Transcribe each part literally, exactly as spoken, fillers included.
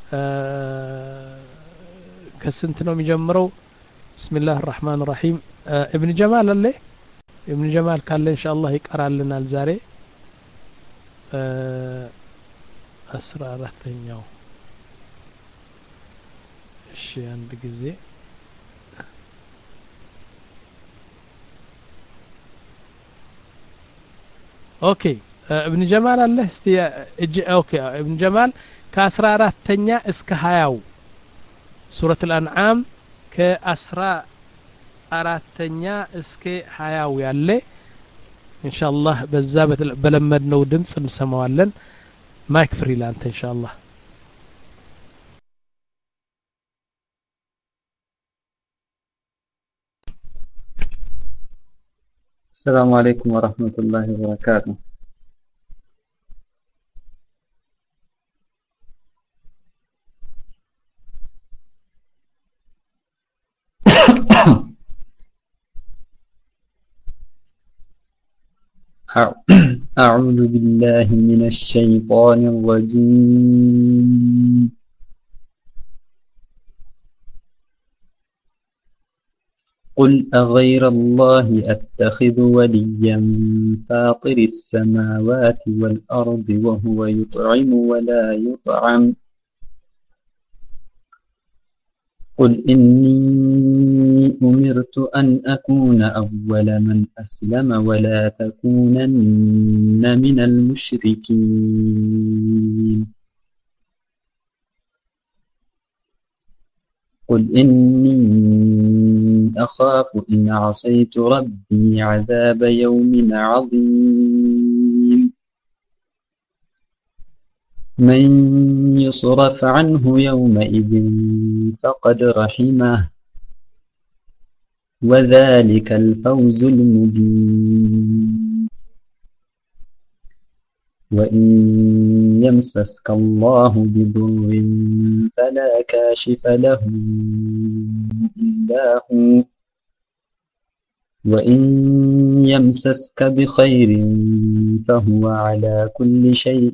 ከስንት ነው የሚጀምረው? ቢስሚላህ الرحمن الرحيم ابن جمال አለ ابن جمال ካለ ኢንሻአላህ ይቀራልናል ዛሬ አስራ አራተኛው እሺ አንድ ጊዜ ኦኬ ابن جمال አለ እስቲ እጅ ኦኬ ابن جمال ከ14ኛ እስከ ሃያው ሱረቱ الانعام ከ14ኛ እስከ ሃያው ያለ ኢንሻአላህ በዛ በለመድነው ድምጽ እንሰማዋለን ማይክ ፍሪላንት ኢንሻአላህ السلام عليكم ورحمة الله وبركاته. أعوذ بالله من الشيطان الرجيم. قل أغير الله أتخذ وليا فاطر السماوات والأرض وهو يطعم ولا يطعم قل إني أمرت أن أكون أول من أسلم ولا تكونن من المشركين قل إني أخاف إن عصيت ربي عذاب يوم عظيم من يصرف عنه يومئذ فقد رحمه وذلك الفوز المبين وإن يمسسك الله بضر فلا كاشف له إلا هو وإن يمسسك بخير فهو على كل شيء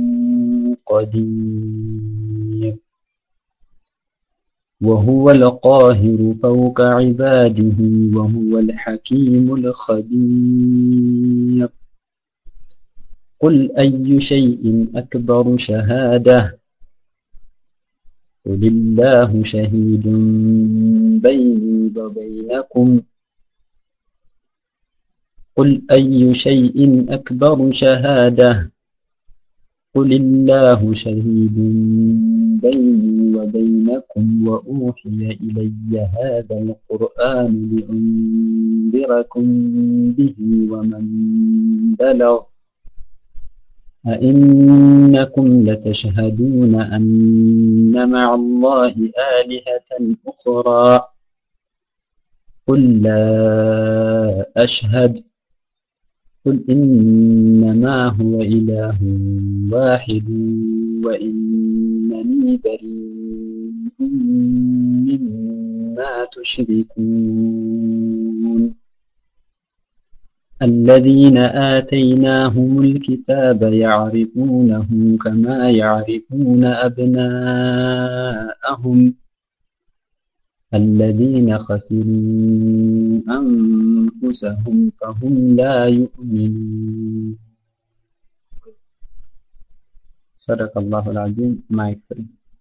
قدير وهو القاهر فوق عباده وهو الحكيم الخبير قل أي شيء أكبر شهادة قل الله شهيد بيني وبينكم قل أي شيء أكبر شهادة قل الله شهيد بيني وبينكم وأوحي إلي هذا القرآن لأنذركم به ومن بلغ أئنكم لتشهدون أن مع الله آلهة أخرى قل لا أشهد قل إنما هو إله واحد وإنني بريء مما تشركون الذين آتيناهم الكتاب يعرفونه كما يعرفون أبناءهم الذين خسروا أنفسهم فهم لا يؤمنون صدق الله العظيم ما يكفي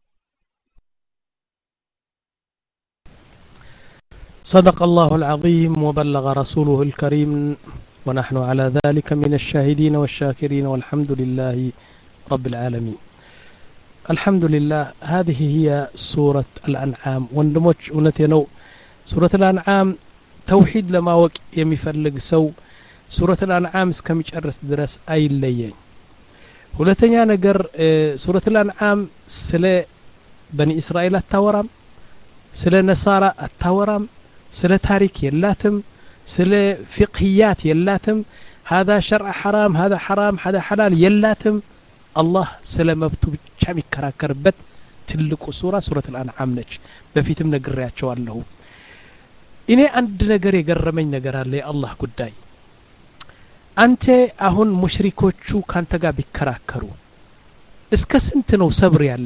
صدق الله العظيم وبلغ رسوله الكريم ونحن على ذلك من الشاهدين والشاكرين والحمد لله رب العالمين الحمد لله هذه هي سورة الأنعام وندمج ونتينو سورة الأنعام توحيد لما وك يمفلق سو سورة الأنعام اسكم يجرس درس أي الليين ሁለተኛ ነገር ሱረቱ الأنعام ስለ በኒ እስራኤል አታወራም ስለ ነሳራ አታወራም ስለ ታሪክ የላትም ስለ ፍቅህያት የላትም هذا شرع حرام هذا حرام هذا حلال የላትም አላህ ስለ መብቱ ብቻ የሚከራከርበት ትልቁ ሱራ ሱረቱ الأنعام ነች በፊትም ነግሬያቸዋለሁ እኔ አንድ ነገር የገረመኝ ነገር አለ የአላህ ጉዳይ አንተ አሁን ሙሽሪኮቹ ካንተ ጋር ቢከራከሩ እስከ ስንት ነው ሰብር ያለ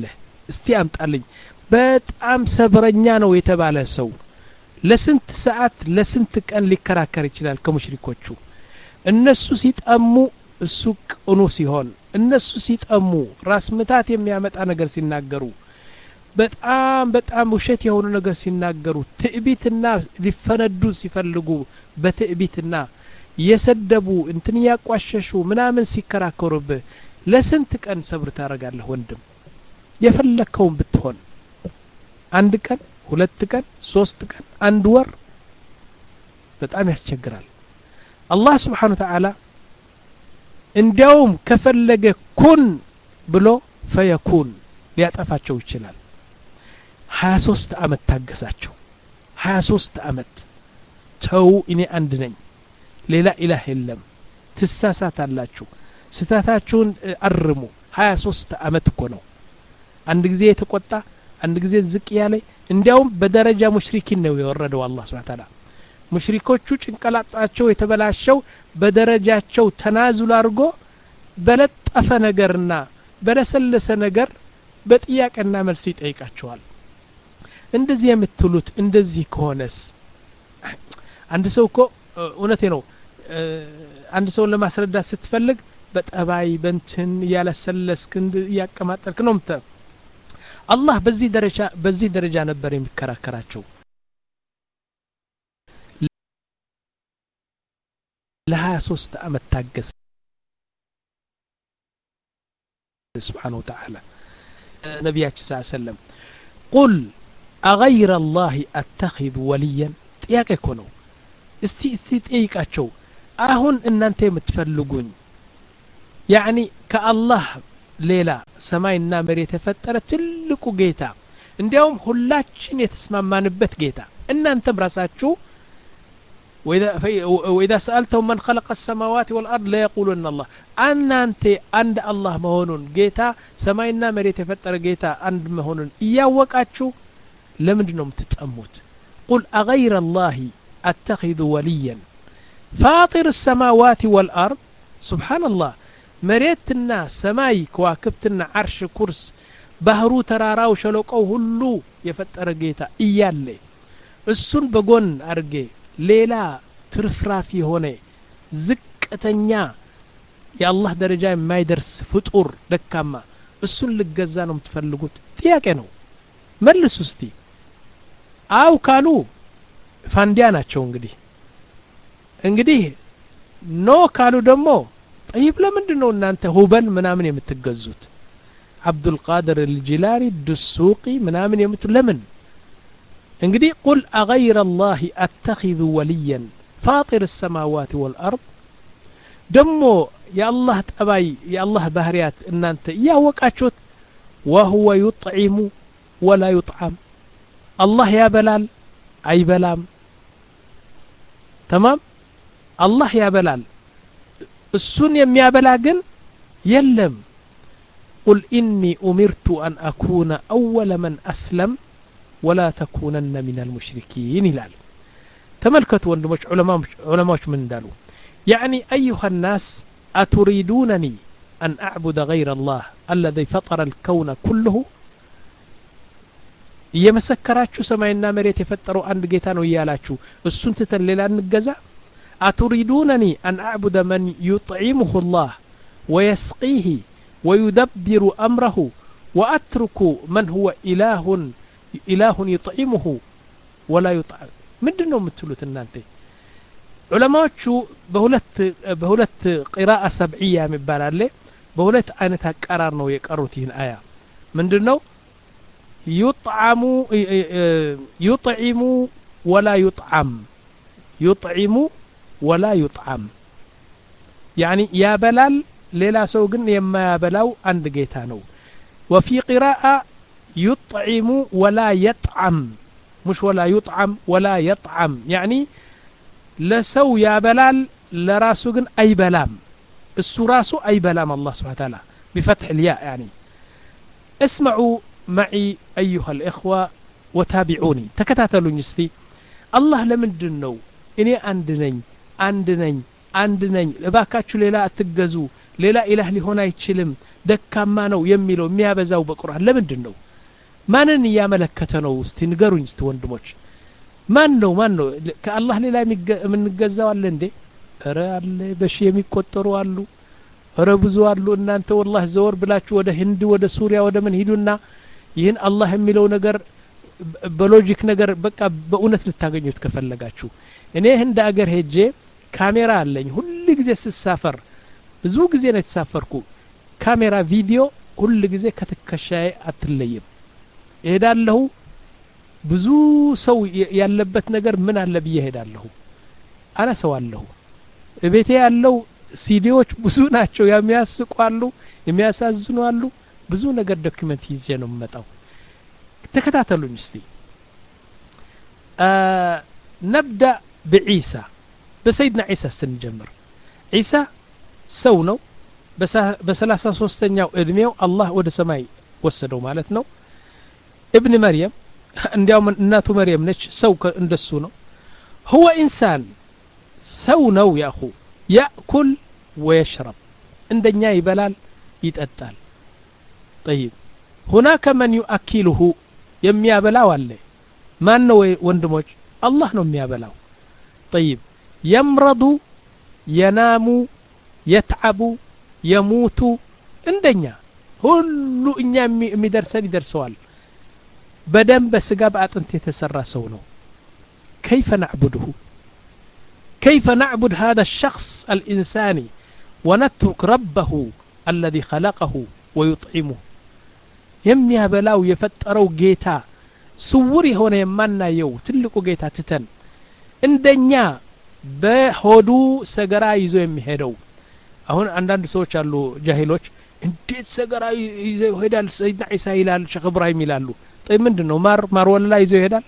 እስቲ አምጣልኝ በጣም ሰብረኛ ነው የተባለ ሰው ለስንት ሰዓት ለስንት ቀን ሊከራከር ይችላል ከሙሽሪኮቹ እነሱ ሲጠሙ እሱ ቅኑ ሲሆን እነሱ ሲጠሙ ራስ ምታት የሚያመጣ ነገር ሲናገሩ በጣም በጣም ውሸት የሆኑ ነገር ሲናገሩ ትዕቢትና ሊፈነዱ ሲፈልጉ በትዕቢትና የሰደቡ እንትን ያቋሸሹ ምናምን ሲከራከሩብህ ለስንት ቀን ሰብር ታረጋለህ ወንድም የፈለከውን ብትሆን አንድ ቀን ሁለት ቀን ሶስት ቀን አንድ ወር በጣም ያስቸግራል አላህ Subhanahu Wa Ta'ala እንዲያውም ከፈለገ ኩን ብሎ ፈየኩን ሊያጠፋቸው ይችላል ሀያ ሶስት አመት ታገሳቸው ሀያ ሶስት አመት ተው እኔ አንድ ነኝ ሌላ ኢላህ የለም ትሳሳታላችሁ ስህተታችሁን አርሙ ሀያ ሶስት አመት እኮ ነው አንድ ጊዜ የተቆጣ አንድ ጊዜ ዝቅ ያለ እንዲያውም በደረጃ ሙሽሪኪን ነው የወረደው አላህ Subhanahu Wa Ta'ala ሙሽሪኮቹ ጭንቀላጣቸው የተበላሸው በደረጃቸው ተናዙል አድርጎ በለጠፈ ነገርና በለሰለሰ ነገር በጥያቄና መልስ ይጠይቃቸዋል እንደዚህ የምትሉት እንደዚህ ከሆነስ አንድ ሰው እኮ እውነቴ ነው አንድ ሰው ለማስረዳት ስትፈልግ በጠባይ በእንትን ያለሰለስክ ያቀማጠልክ ነው ምታ አላህ በዚህ ደረጃ በዚህ ደረጃ ነበር የሚከራከራቸው ለሀያ ሶስት አመት ታገሰ سبحانه وتعالى ነብያችን ሰለላሁ ዐለይሂ ወሰለም قل أغير الله أتخذ وليا ጥያቄ እኮ ነው እስቲ እስቲ ጠይቃቸው አሁን እናንተ የምትፈልጉኝ يعني ከአላህ ሌላ ሰማይና መሬት የፈጠረ ትልቁ ጌታ እንዲያውም ሁላችን የተስማማንበት ጌታ እናንተም ራሳችሁ وإذا, وإذا سألتهم من خلق السماوات والأرض لا يقولون الله أنت عند الله مهونون جيتا سماينا مريت فتر جيتا عند مهونون إياوكاتشو لمدنهم تتأموت قل أغير الله أتخذ وليا فاطر السماوات والأرض سبحان الله مريتنا سماي كواكبتنا عرش كرس بهرو تراراو شلوكو هلو يفتر جيتا إيالي السن بقون أرجي ሌላ ትርፍራፊ ሆነ ዝቅተኛ የአላህ ደረጃ የማይደርስ ፍጡር ደካማ እሱን ልገዛ ነው የምትፈልጉት ጥያቄ ነው መልሱ እስቲ አው ካሉ ፋንዲያ ናቸው እንግዲህ እንግዲህ ኖ ካሉ ደግሞ طيب ለምንድነው እናንተ ሁበል ምናምን የምትገዙት አብዱል ቃድር الجيلاني الدسوقي ምናምን የምትሉ ለምን انجدي قل أغير الله أتخذ وليا فاطر السماوات والأرض دمو يا الله تباي يا الله بهريات ان انت يا وقاشوت وهو يطعم ولا يطعم الله يا بلال اي بلام تمام الله يا بلال السن يميابلا جن يلم قل إني أمرت أن أكون أول من أسلم ولا تكونن من المشركين ይላል ተመልከቱ ወንድሞች ዑለማዎች ዑለማዎች ምን እንዳሉ يعني أيها الناس أتريدونني أن أعبد غير الله الذي فطر الكون كله يمسكراችሁ ሰማይና መሬት የፈጠረው አንድ ጌታ ነው ይያላችሁ እሱን ትተን ሌላ እንገዛ أتريدونني أن أعبد من يطعمه الله ويسقيه ويدبر أمره وأترك من هو إله إله يطعمه ولا يطعم ምንድነው የምትሉት እናንተ ዑለማዎቹ በሁለት በሁለት ቂራአ ሰብዒያ የሚባል አለ በሁለት አይነት አቀራር ነው የቀሩት ይህን አያ ምንድነው يطعم يطعم ولا يطعم يطعم ولا يطعم يعني يا بلال ሌላ ሰው ግን የማያበላው አንድ ጌታ ነው وفي قراءة يطعم ولا يطعم مش ولا يطعم ولا يطعم يعني لسو يا بلال لراسو جن أي بلام السراسو أي بلام الله سبحانه وتعالى بفتح الياء يعني اسمعوا معي أيها الإخوة وتابعوني تكتاتلوا نستي الله لمن دنو إني عندني عندني عندني لباكاتشو ليلا أتجزو ليلا إله لي هنا يتشلم دكا ما نو يميلو ميابزاو بقرآن لمن دنو ማንን ያመለከተ ነው እስቲ ንገሩኝ እስቲ ወንድሞች ማን ነው ማን ነው ከአላህ ሌላ የምንገዛው አለ እንዴ ኧረ አለ በሺ የሚቆጠሩ አሉ ኧረ ብዙ አሉ እናንተ والله ዘወር ብላችሁ ወደ ህንድ ወደ ሱሪያ ወደ ምን ሂዱና ይህን አላህ የሚለው ነገር በሎጂክ ነገር በቃ በእውነት ልታገኙት ከፈለጋችሁ እኔ ህንድ አገር ሄጄ ካሜራ አለኝ ሁሉ ጊዜ ስሳፈር ብዙ ጊዜ ነው ተሳፈርኩ ካሜራ ቪዲዮ ሁሉ ጊዜ ከተከሻዬ አትለይም እሄዳለሁ ብዙ ሰው ያለበት ነገር ምን አለ ብዬ እሄዳለሁ አና ሰው አለሁ እቤቴ ያለው ሲዲዎች ብዙ ናቸው የሚያስቁ አሉ የሚያሳዝኑ አሉ ብዙ ነገር ዶክመንት ይዤ ነው መጣው ተከታተሉኝ እስቲ نبدا بعيسى بسيدنا عيسى سنجمر عيسى ሰው ነው በሰላሳ ሶስተኛው እድሜው አላህ ወደ ሰማይ ወሰደው ማለት ነው ابن مريم እንዲያው እናቱ መርየም ነች ሰው እንደሱ ነው هو انسان ሰው ነው يا اخو ياكل ويشرب እንደኛ ይበላል ይጠጣል طيب هناك من يؤكله የሚያበላው አለ ማን ነው ወንድሞች አላህ ነው የሚያበላው طيب يمرض ينام يتعب يموت እንደኛ ሁሉ እኛ የሚደርሰን ይደርሰዋል بدن بسقاب أنت يتسرى سونه كيف نعبده كيف نعبد هذا الشخص الإنساني ونترك ربه الذي خلقه ويطعمه يميا بلاو يفتروا جيتا سوري هنا يمانا يو تلقوا جيتا تتن اندنيا بهدو سقرا يزو يمهدو هون عندنا سوچ አሉ ጃሂሎች እንዴት ሰገራ ይዘው ሄዳል ሰይድና ኢሳ ይላል ሸኽ ኢብራሂም ይላሉ طيب ምንድነው ማር ማር ወላ ይዘው ሄዳል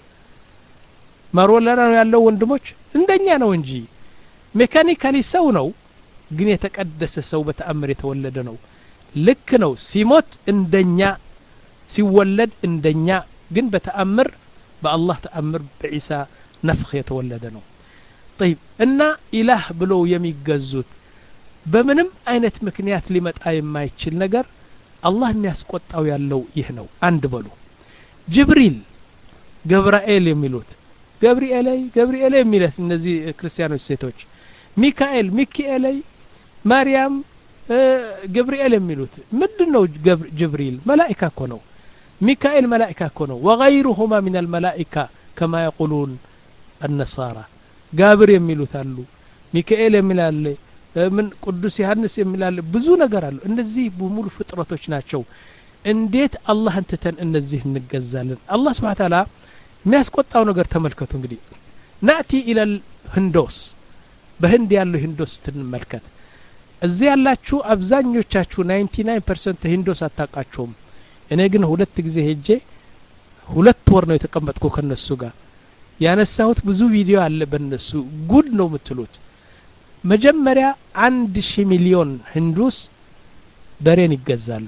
ማር ወላ ነው ያለው ወንድሞች እንደኛ ነው እንጂ ሜካኒካሊ ሰው ነው ግን የተቀደሰ ሰው በተአምር የተወለደ ነው ልክ ነው ሲሞት እንደኛ ሲወለድ እንደኛ ግን በተአምር በአላህ ተአምር በኢሳ ነፍኽ የተወለደ ነው طيب እና ኢላህ ብሎ የሚገዙት በምንም አይነት ምክንያት ሊመጣ የማይችል ነገር አላህ የሚያስቆጣው ያለው ይህ ነው አንድ በሉ ጅብሪል ገብርኤል የሚሉት ገብርኤል ገብርኤል የሚሉት እነዚህ ክርስቲያኖች ሴቶች ሚካኤል ሚካኤል ማርያም ገብርኤል የሚሉት ምንድነው ጅብሪል መላእክት እኮ ነው ሚካኤል መላእክት እኮ ነው وغيرهما من الملائكه كما يقولون النصارى ጋብር የሚሉት አሉ ሚካኤል የሚላል من ቅዱስ ዮሐንስ የሚላል ብዙ ነገር አሉ እነዚህ በሙሉ ፍጥረቶች ናቸው እንዴት አላህን ተተን እነዚህ እንገዛለን አላህ Subhanahu Wa Ta'ala የሚያስቆጣው ነገር ተመልከቱ እንግዲህ ናቲ ኢላል ህንዶስ በህንድ ያለው ህንዶስ ትንመልከት እዚህ ያላችሁ አብዛኞቻችሁ ninety-nine percent ህንዶስ አታቃቸውም እኔ ግን ሁለት ጊዜ ሄጄ ሁለት ወር ነው የተቀመጥኩ ከነሱ ጋር ያነሳሁት ብዙ ቪዲዮ አለ በነሱ ጉድ ነው የምትሉት መጀመሪያ አንድ ሺህ ሚሊዮን ህንዱስ በሬን ይገዛሉ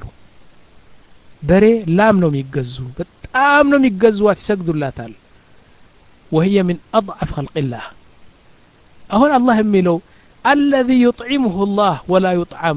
በሬ ላም ነው የሚገዙ በጣም ነው የሚገዙዋት ይሰግዱላታል وهي من اضعف خلق الله አሁን አላህ የሚለው الذي يطعمه الله ولا يطعم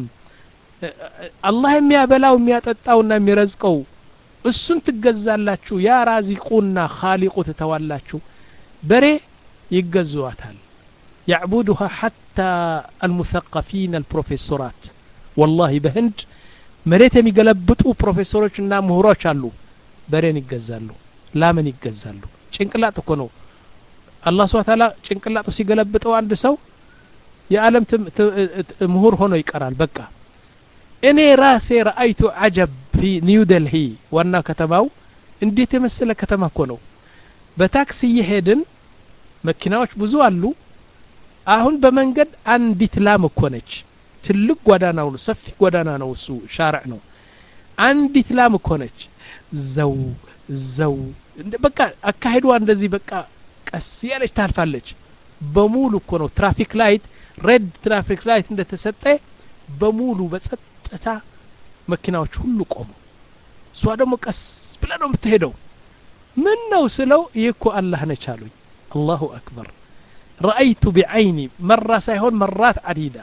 አላህ የሚያበላው የሚያጠጣውና የሚረዝቀው እሱን ትገዛላችሁ ያ ራዚቁና ኻሊቁ ተተዋላችሁ በሬ ይገዙዋታል يعبدها حتى المثقفين البروفيسورات والله بهند مريت የሚገለብጡ ፕሮፌሰሮችና ምሁሮች አሉ በሬን ይገዛሉ ላምን ይገዛሉ ጭንቅላት እኮ ነው አላህ Subhanahu Wa Ta'ala ጭንቅላቱ ሲገለብጠው አንድ ሰው የዓለም ምሁር ሆኖ ይቀራል በቃ እኔ ራሴ رأيت عجب في نيو دلهي ዋና ከተማው እንዴት የመሰለ ከተማ እኮ ነው በታክሲ ይሄድን መኪናዎች ብዙ አሉ አሁን በመንገድ አንዲት ላም እኮ ነች ትልቅ ጎዳና ነው ሰፊ ጎዳና ነው እሱ ሻርዕ ነው አንዲት ላም እኮ ነች ዘው ዘው በቃ አካሄዷ እንደዚህ በቃ ቀስ ያለች ታልፋለች በሙሉ እኮ ነው ትራፊክ ላይት ሬድ ትራፊክ ላይት እንደተሰጠ በሙሉ በጸጥታ መኪናዎች ሁሉ ቆሙ እሷ ደግሞ ቀስ ብላ ነው የምትሄደው ምን ነው ስለው ይሄ እኮ አላህ ነች አሉኝ አላሁ አክበር رأيت بعيني مرة سيهون مرات عديدة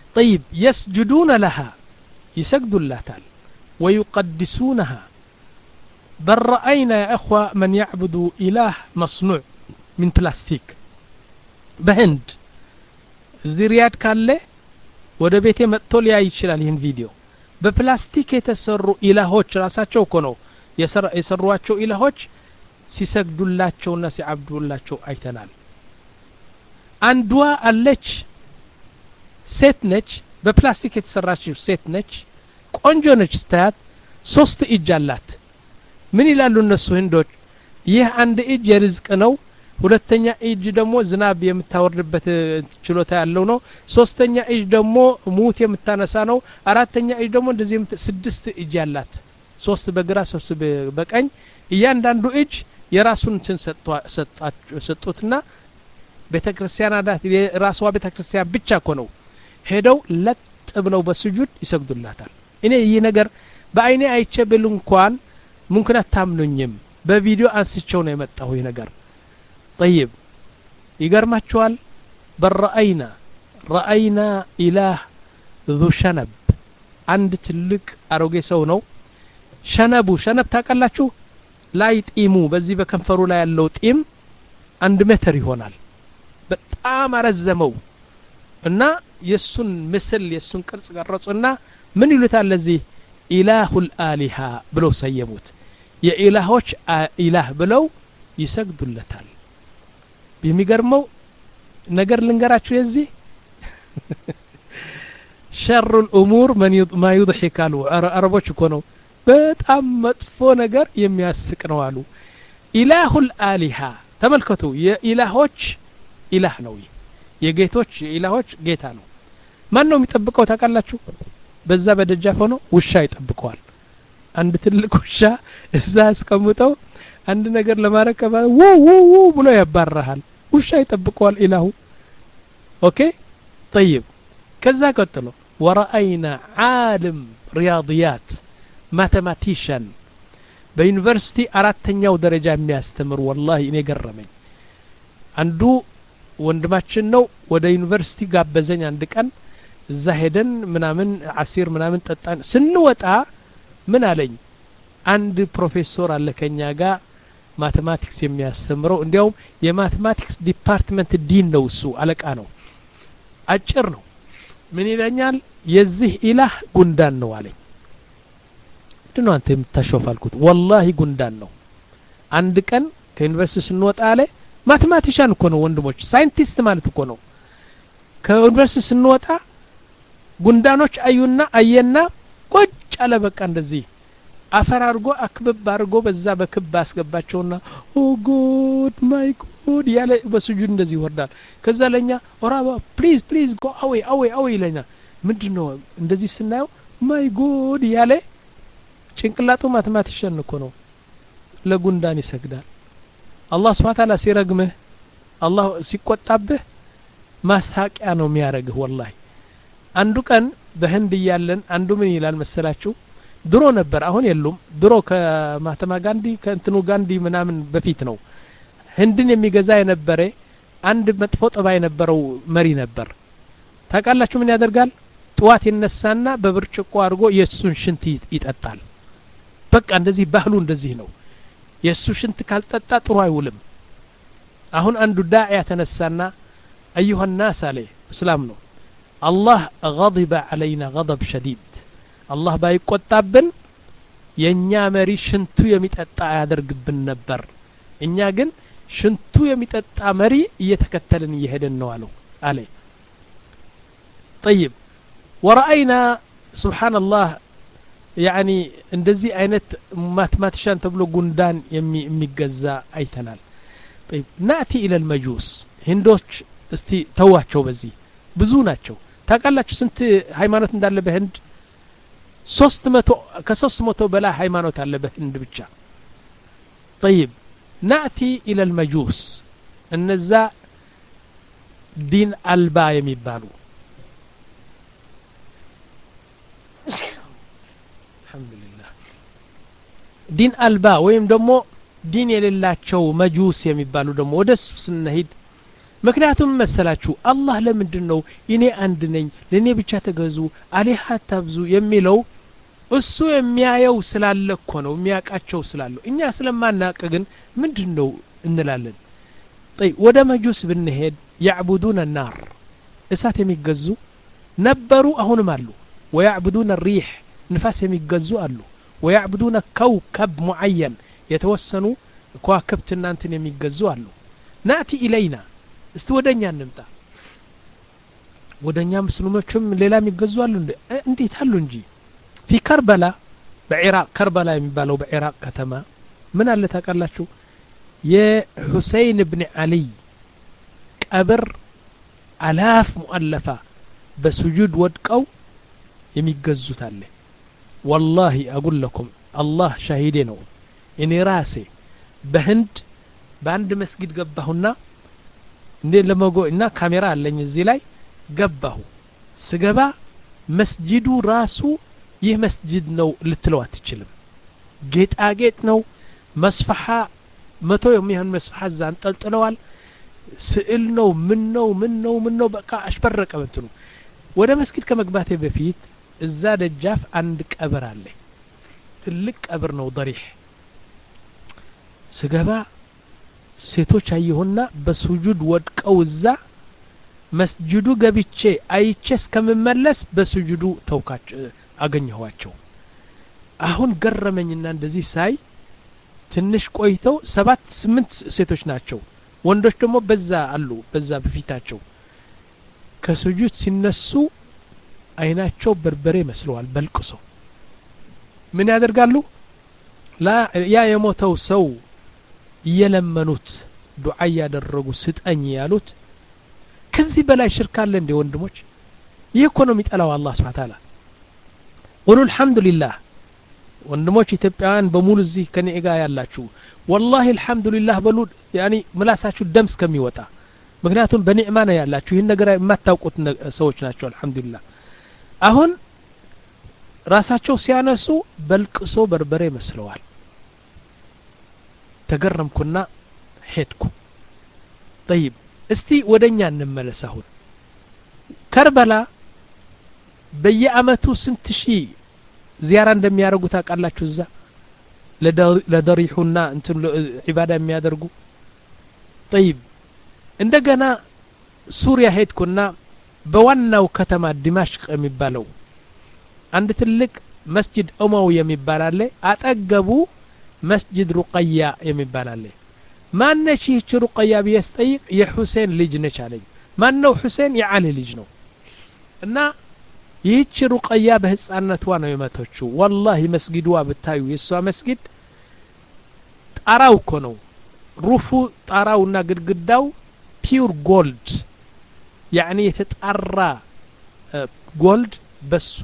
طيب يسجدون لها يسجدوا الله تعالى ويقدسونها بل رأينا يا أخوة من يعبد إله مصنوع من بلاستيك بهند زرياد كالله ወደ ቤቴ መጥቶ ሊያይ ይችላል ይህን ቪዲዮ በፕላስቲክ የተሰሩ ኢላሆች ራሳቸው እኮ ነው የሰሯቸው ኢላሆች ሲሰግዱላቸውና ሲዓብዱላቸው አይተናል አንዷ አለች ሴት ነች በፕላስቲክ የተሰራች ሴት ነች ቆንጆ ነች ስታት ሶስት እጅ አላት ምን ይላሉ እነሱ ህንዶች ይህ አንድ እጅ የርዝቅ ነው ሁለተኛ እጅ ደግሞ ዝናብ የምታወርድበት ችሎታ ያለው ነው ሶስተኛ እጅ ደግሞ ሙት የምታነሳ ነው አራተኛ እጅ ደግሞ እንደዚህ ስድስት እጅ ያላት ሶስት በግራ ሶስት በቀኝ እያንዳንዱ እጅ የራሱን እንትን ሰጡትና ቤተክርስቲያን አዳት የራስዋ ቤተክርስቲያን ብቻ እኮ ነው ሄደው ለጥ ብለው በስጁድ ይሰግዱላታል እኔ ይሄ ነገር በአይኔ አይቼ ብል እንኳን ሙምኪን አታምኑኝም በቪዲዮ አንስቼው ነው የመጣው ይሄ ነገር طيب ይገርማችኋል በራአይና ራአይና ኢላህ ذو شنب አንድ ትልቅ አሮጌ ሰው ነው ሸነቡ ሸነብ ታውቃላችሁ ላይ ጢሙ በዚህ በከንፈሩ ላይ ያለው ጢም አንድ ሜትር ይሆናል በጣም አረዘመው እና የሱን ምስል የሱን ቅርጽ ቀረጹና ምን ይሉታል ለዚህ ኢላሁል አሊሃ ብለው ሰየሙት የኢላሆች ኢላህ ብለው ይሰግዱለታል በሚገርመው ነገር ልንገራችሁ የዚህ شر الامور من ما يضحك አሉ አረቦች እኮ ነው በጣም መጥፎ ነገር የሚያስቅ ነው አሉ ኢላሁል አሊሃ ተመልከቱ የኢላሆች ኢላህ ነው የጌቶች ኢላሆች ጌታ ነው ማን ነው የሚጠብቀው ታውቃላችሁ በዛ በደጃፍ ሆኖ ውሻ ይጠብቀዋል አንድ ትልቅ ውሻ እዛ አስቀምጠው አንድ ነገር ለማረከባ ወው ወው ብሎ ያባራሃል ውሻ ይጠብቀዋል ኢላሁ ኦኬ طيب ከዛ ቀጥሎ ወራአይና ዓለም ሪያዲያት ማተማቲሽን በዩኒቨርሲቲ አራተኛው ደረጃ የሚያስተምር والله እኔ ገረመኝ አንዱ ወንድማችን ነው ወደ ዩኒቨርሲቲ ጋበዘኝ አንድ ቀን እዛ ሄደን ምናምን አሲር ምናምን ጠጣን ስንወጣ ምን አለኝ አንድ ፕሮፌሰር አለ ከኛ ጋር ማቴማቲክስ የሚያስተምረው እንዲያው የማቴማቲክስ ዲፓርትመንት ዲን ነው እሱ አለቃ ነው አጭር ነው ምን ይለኛል የዚህ ኢላህ ጉንዳን ነው አለኝ ድኖ አንተ የምታሾፋልኩት والله ጉንዳን ነው አንድ ቀን ከዩኒቨርሲቲ ስንወጣ አለ ማቴማቲሻን እኮ ነው ወንድሞች ሳይንቲስት ማለት እኮ ነው ከዩኒቨርሲቲ ስንወጣ ጉንዳኖች አዩና አየና ቁጭ አለ በቃ እንደዚህ አፈር አርጎ አክብብ አርጎ በዛ በክብ አስገባቸውና ኦ ጉድ ማይ ጉድ ያለ በሱጁድ እንደዚህ ይወርዳል ከዛ ለኛ ኦራባ ፕሊዝ ፕሊዝ ጎ አዌይ አዌይ አዌይ ለኛ ምንድነው እንደዚህ ስናየው ማይ ጉድ ያለ ጭንቅላቱ ማቴማቲሽን እኮ ነው ለጉንዳን ይሰግዳል አላህ Subhanahu Ta'ala ሲረግምህ አላህ ሲቆጣብህ ማሳቂያ ነው የሚያረግህ والله አንዱ ቀን በህንድ ያለን አንዱ ምን ይላል መሰላችሁ ድሮ ነበር አሁን የሉም ድሮ ከማህተማ ጋንዲ ከእንትኑ ጋንዲ ምናምን በፊት ነው ህንድን የሚገዛ የነበረ አንድ መጥፎ ጠባይ የነበረው መሪ ነበር ታውቃላችሁ ምን ያደርጋል ጧት ይነሳና በብርጭቆ አድርጎ የሱን ሽንት ይጠጣል በቃ እንደዚህ ባህሉ እንደዚህ ነው የሱ ሽንት ካልጠጣ ጥሩ አይውልም አሁን አንዱ ዳዒያ ተነሳና ايها الناس عليه እስላም ነው الله غضب علينا غضب شديد الله ባይቆጣብን የኛ መሪ ሽንቱ የሚጠጣ ያደርግብን ነበር እኛ ግን ሽንቱ የሚጠጣ መሪ እየተከተልን እየሄደን ነው አለው አለ طيب ورأينا سبحان الله يعني እንደዚህ አይነት ማትማቲሻን ተብሎ ጉንዳን የሚገዛ አይተናል طيب ناتي الى المجوس ህንዶች እስቲ ተዋቸው በዚህ ብዙ ናቸው ታውቃላችሁ ስንት ሃይማኖት እንዳለ በህንድ ሶስት መቶ ከሶስት መቶ በላይ ሃይማኖት አለ በህንድ ብቻ طيب ناتي الى المجوس እነዛ ዲን አልባ የሚባሉ አልহামዱሊላህ ዲን አልባ ወይም ደግሞ ዲን የሌላቸው መጁስ የሚባሉ ደግሞ ወደሱ ስንሄድ ምክንያቱም መሰላችሁ አላህ ለምንድነው እኔ አንድ ነኝ ለኔ ብቻ ተገዙ አለህ አታብዙ የሚለው እሱ የሚያየው ስላለ እኮ ነው የሚያቃቸው ስላለ እኛ ስለማናቀ ግን ምንድነው እንላለን طيب ወደ መጁስ ብንሄድ يعبدون النار እሳት የሚገዙ ነበሩ አሁንም አሉ ويعبدون الريح ንፋስ የሚገዙ አሉ ويعبدون كوكب معين የተወሰኑ ከዋክብትና እንትን የሚገዙ አሉ ناتي الينا እስቲ ወደኛ እንምጣ ወደኛ ሙስሊሞችም ሌላ የሚገዙ አሉ እንዴት አሉ እንጂ في كربلاء بعراق كربلاء የሚባለው بعراق ከተማ ምን አለ ታውቃላችሁ የሁሴን ኢብኑ አሊ ቀብር አላፍ ሙአለፋ በስጁድ ወድቀው የሚገዙት አለ والله اقول لكم الله شهيدي ነው እኔ ራሴ በህንድ በአንድ መስጊድ ገባሁና እንዴ ለመጎ እና ካሜራ አለኝ እዚህ ላይ ገባሁ ስገባ መስጂዱ ራሱ ይህ መስጂድ ነው ልትለው አትችልም ጌጣጌጥ ነው መስፈሃ መቶ የሚሆን መስፈሃ ዛን ጠልጥለዋል ስዕል ነው ምን ነው ምን ነው ምን ነው በቃ አሽበረቀ እንትኑ ወደ መስጊድ ከመግባቴ በፊት እዛ ደጃፍ አንድ ቀብር አለ ትልቅ ቀብር ነው ضريح ስገባ ሴቶች አየሁና በስጁድ ወድቀው እዛ መስጂዱ ገብቼ አይቼስ ከመመለስ በስጁዱ ተውካች አገኘኋቸው አሁን ገረመኝና እንደዚህ ሳይ ትንሽ ቆይተው ሰባት ስምንት ሴቶች ናቸው ወንዶች ደግሞ በዛ አሉ በዛ በፊታቸው ከስጁድ ሲነሱ አይናቸው በርበሬ መስለዋል በልቅሶ ምን ያደርጋሉ ላ ያ የሞተው ሰው እየለመኑት ዱዓ ያደረጉ ስጠኝ ያሉት ከዚህ በላይ ሽርክ አለ እንደ ወንድሞች ይህ እኮ ነው የሚጠላው አላህ Subhanahu Wa Ta'ala ወሉ الحمدلله ወንድሞች ኢትዮጵያውያን በሙሉ እዚህ ከኔ ጋር ያላችሁ والله الحمدلله በሉ يعني ምላሳችሁ ደም እስከሚወጣ ምክንያቱም በኒዕማ ነው ያላችሁ ይሄን ነገር የማታውቁት ሰዎች ናቸው الحمدلله አሁን ራሳቸው ሲያነሱ በልቅሶ በርበሬ መስለዋል ተገረምኩና ሄድኩ طيب እስቲ ወደኛ እንመለስ አሁን ከርበላ በየአመቱ ስንት ሺ ዚያራ እንደሚያደርጉ ታውቃላችሁ እዛ ለደሪሁና እንትን ኢባዳ የሚያደርጉ طيب እንደገና ሱሪያ ሄድኩና በዋናው ከተማ ዲማሽቅ የሚባለው አንድ ትልቅ መስጂድ ኡማዊ የሚባል አለ አጠገቡ መስጂድ ሩቀያ የሚባል አለ ማነች ይህች ሩቀያ ቢያስጠይቅ የሁሴን ልጅ ነች አለኝ ማነው ሁሴን የዓሊ ልጅ ነው እና ይህች ሩቀያ በህፃንነቷ ነው የመተችው والله መስጊዱ አብታዩ የሷ መስጊድ ጣራው እኮ ነው ሩፉ ጣራውና ግድግዳው ፒውር ጎልድ يعني የተጣራ ጎልድ በሱ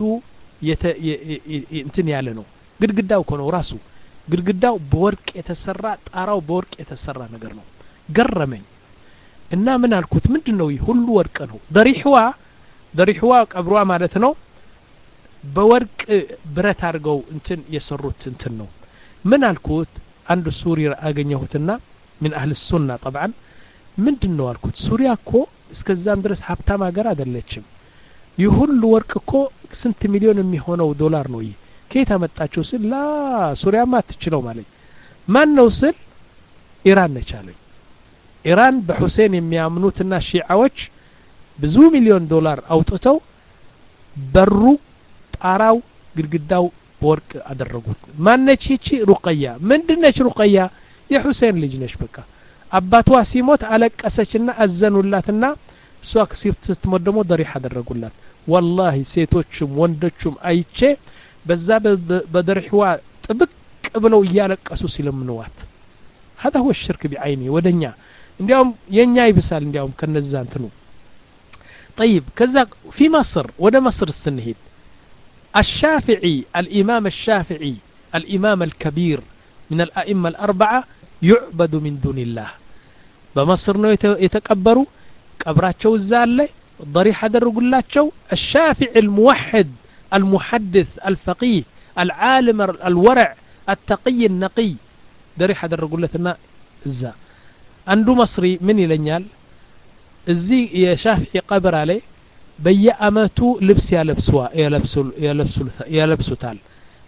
እንትን ያለ ነው ግድግዳው እኮ ነው ራሱ ግድግዳው በወርቅ የተሰራ ጣራው በወርቅ የተሰራ ነገር ነው ገረመኝ እና ምን አልኩት ምንድነው ይሄ ሁሉ ወርቅ ነው ضريحዋ ضريحዋ ቀብሯ ማለት ነው በወርቅ ብረት አድርገው እንትን የሰሩት እንትን ነው ምን አልኩት አንድ ሱሪ አገኘሁትና من اهل السنه طبعا ምንድነው አልኩት ሱሪያ እኮ እስከዛም ድረስ ሀብታም ሀገር አይደለችም ይሁሉ ወርቅ እኮ ስንት ሚሊዮን የሚሆነው ዶላር ነው ይሄ ከየት አመጣችሁ ስል ላ ሱሪያማ አትችለው ማለት ማን ነው ስል ኢራን ነች አለኝ ኢራን በሁሴን የሚያምኑትና ሺዓዎች ብዙ ሚሊዮን ዶላር አውጥተው በሩ ጣራው ግድግዳው በወርቅ አደረጉት ማነች ይቺ ሩቀያ ምንድነች ሩቀያ የሁሴን ልጅ ነች በቃ አባቷ ሲሞት አለቀሰችና አዘኑላትና እሷ ስትሞት ደግሞ ضريح አደረጉላት والله ሴቶችም ወንዶችም አይቼ በዛ በضريحዋ ጥብቅ ብለው እያለቀሱ ሲለምኑዋት هذا هو الشرك بعينه ወደኛ እንዲያውም የኛ ይብሳል እንዲያውም ከነዛ እንትኑ طيب كذا في مصر ወደ مصر استنهيد الشافعي الإمام الشافعي الإمام الكبير من الأئمة الأربعة يعبد من دون الله بمصر ነው የተቀበሩ ቀብራቸው እዛ አለ ضريح አደረጉላቸው الشافعي الموحد المحدث الفقيه العالم الورع التقي النقي ضريح አደረጉለትና እዛ አንዱ مصري ምን ይለኛል እዚህ የሻፊዒ ቀብር አለ በየአመቱ ልብስ ያለብሱዋ ያለብሱ ያለብሱታል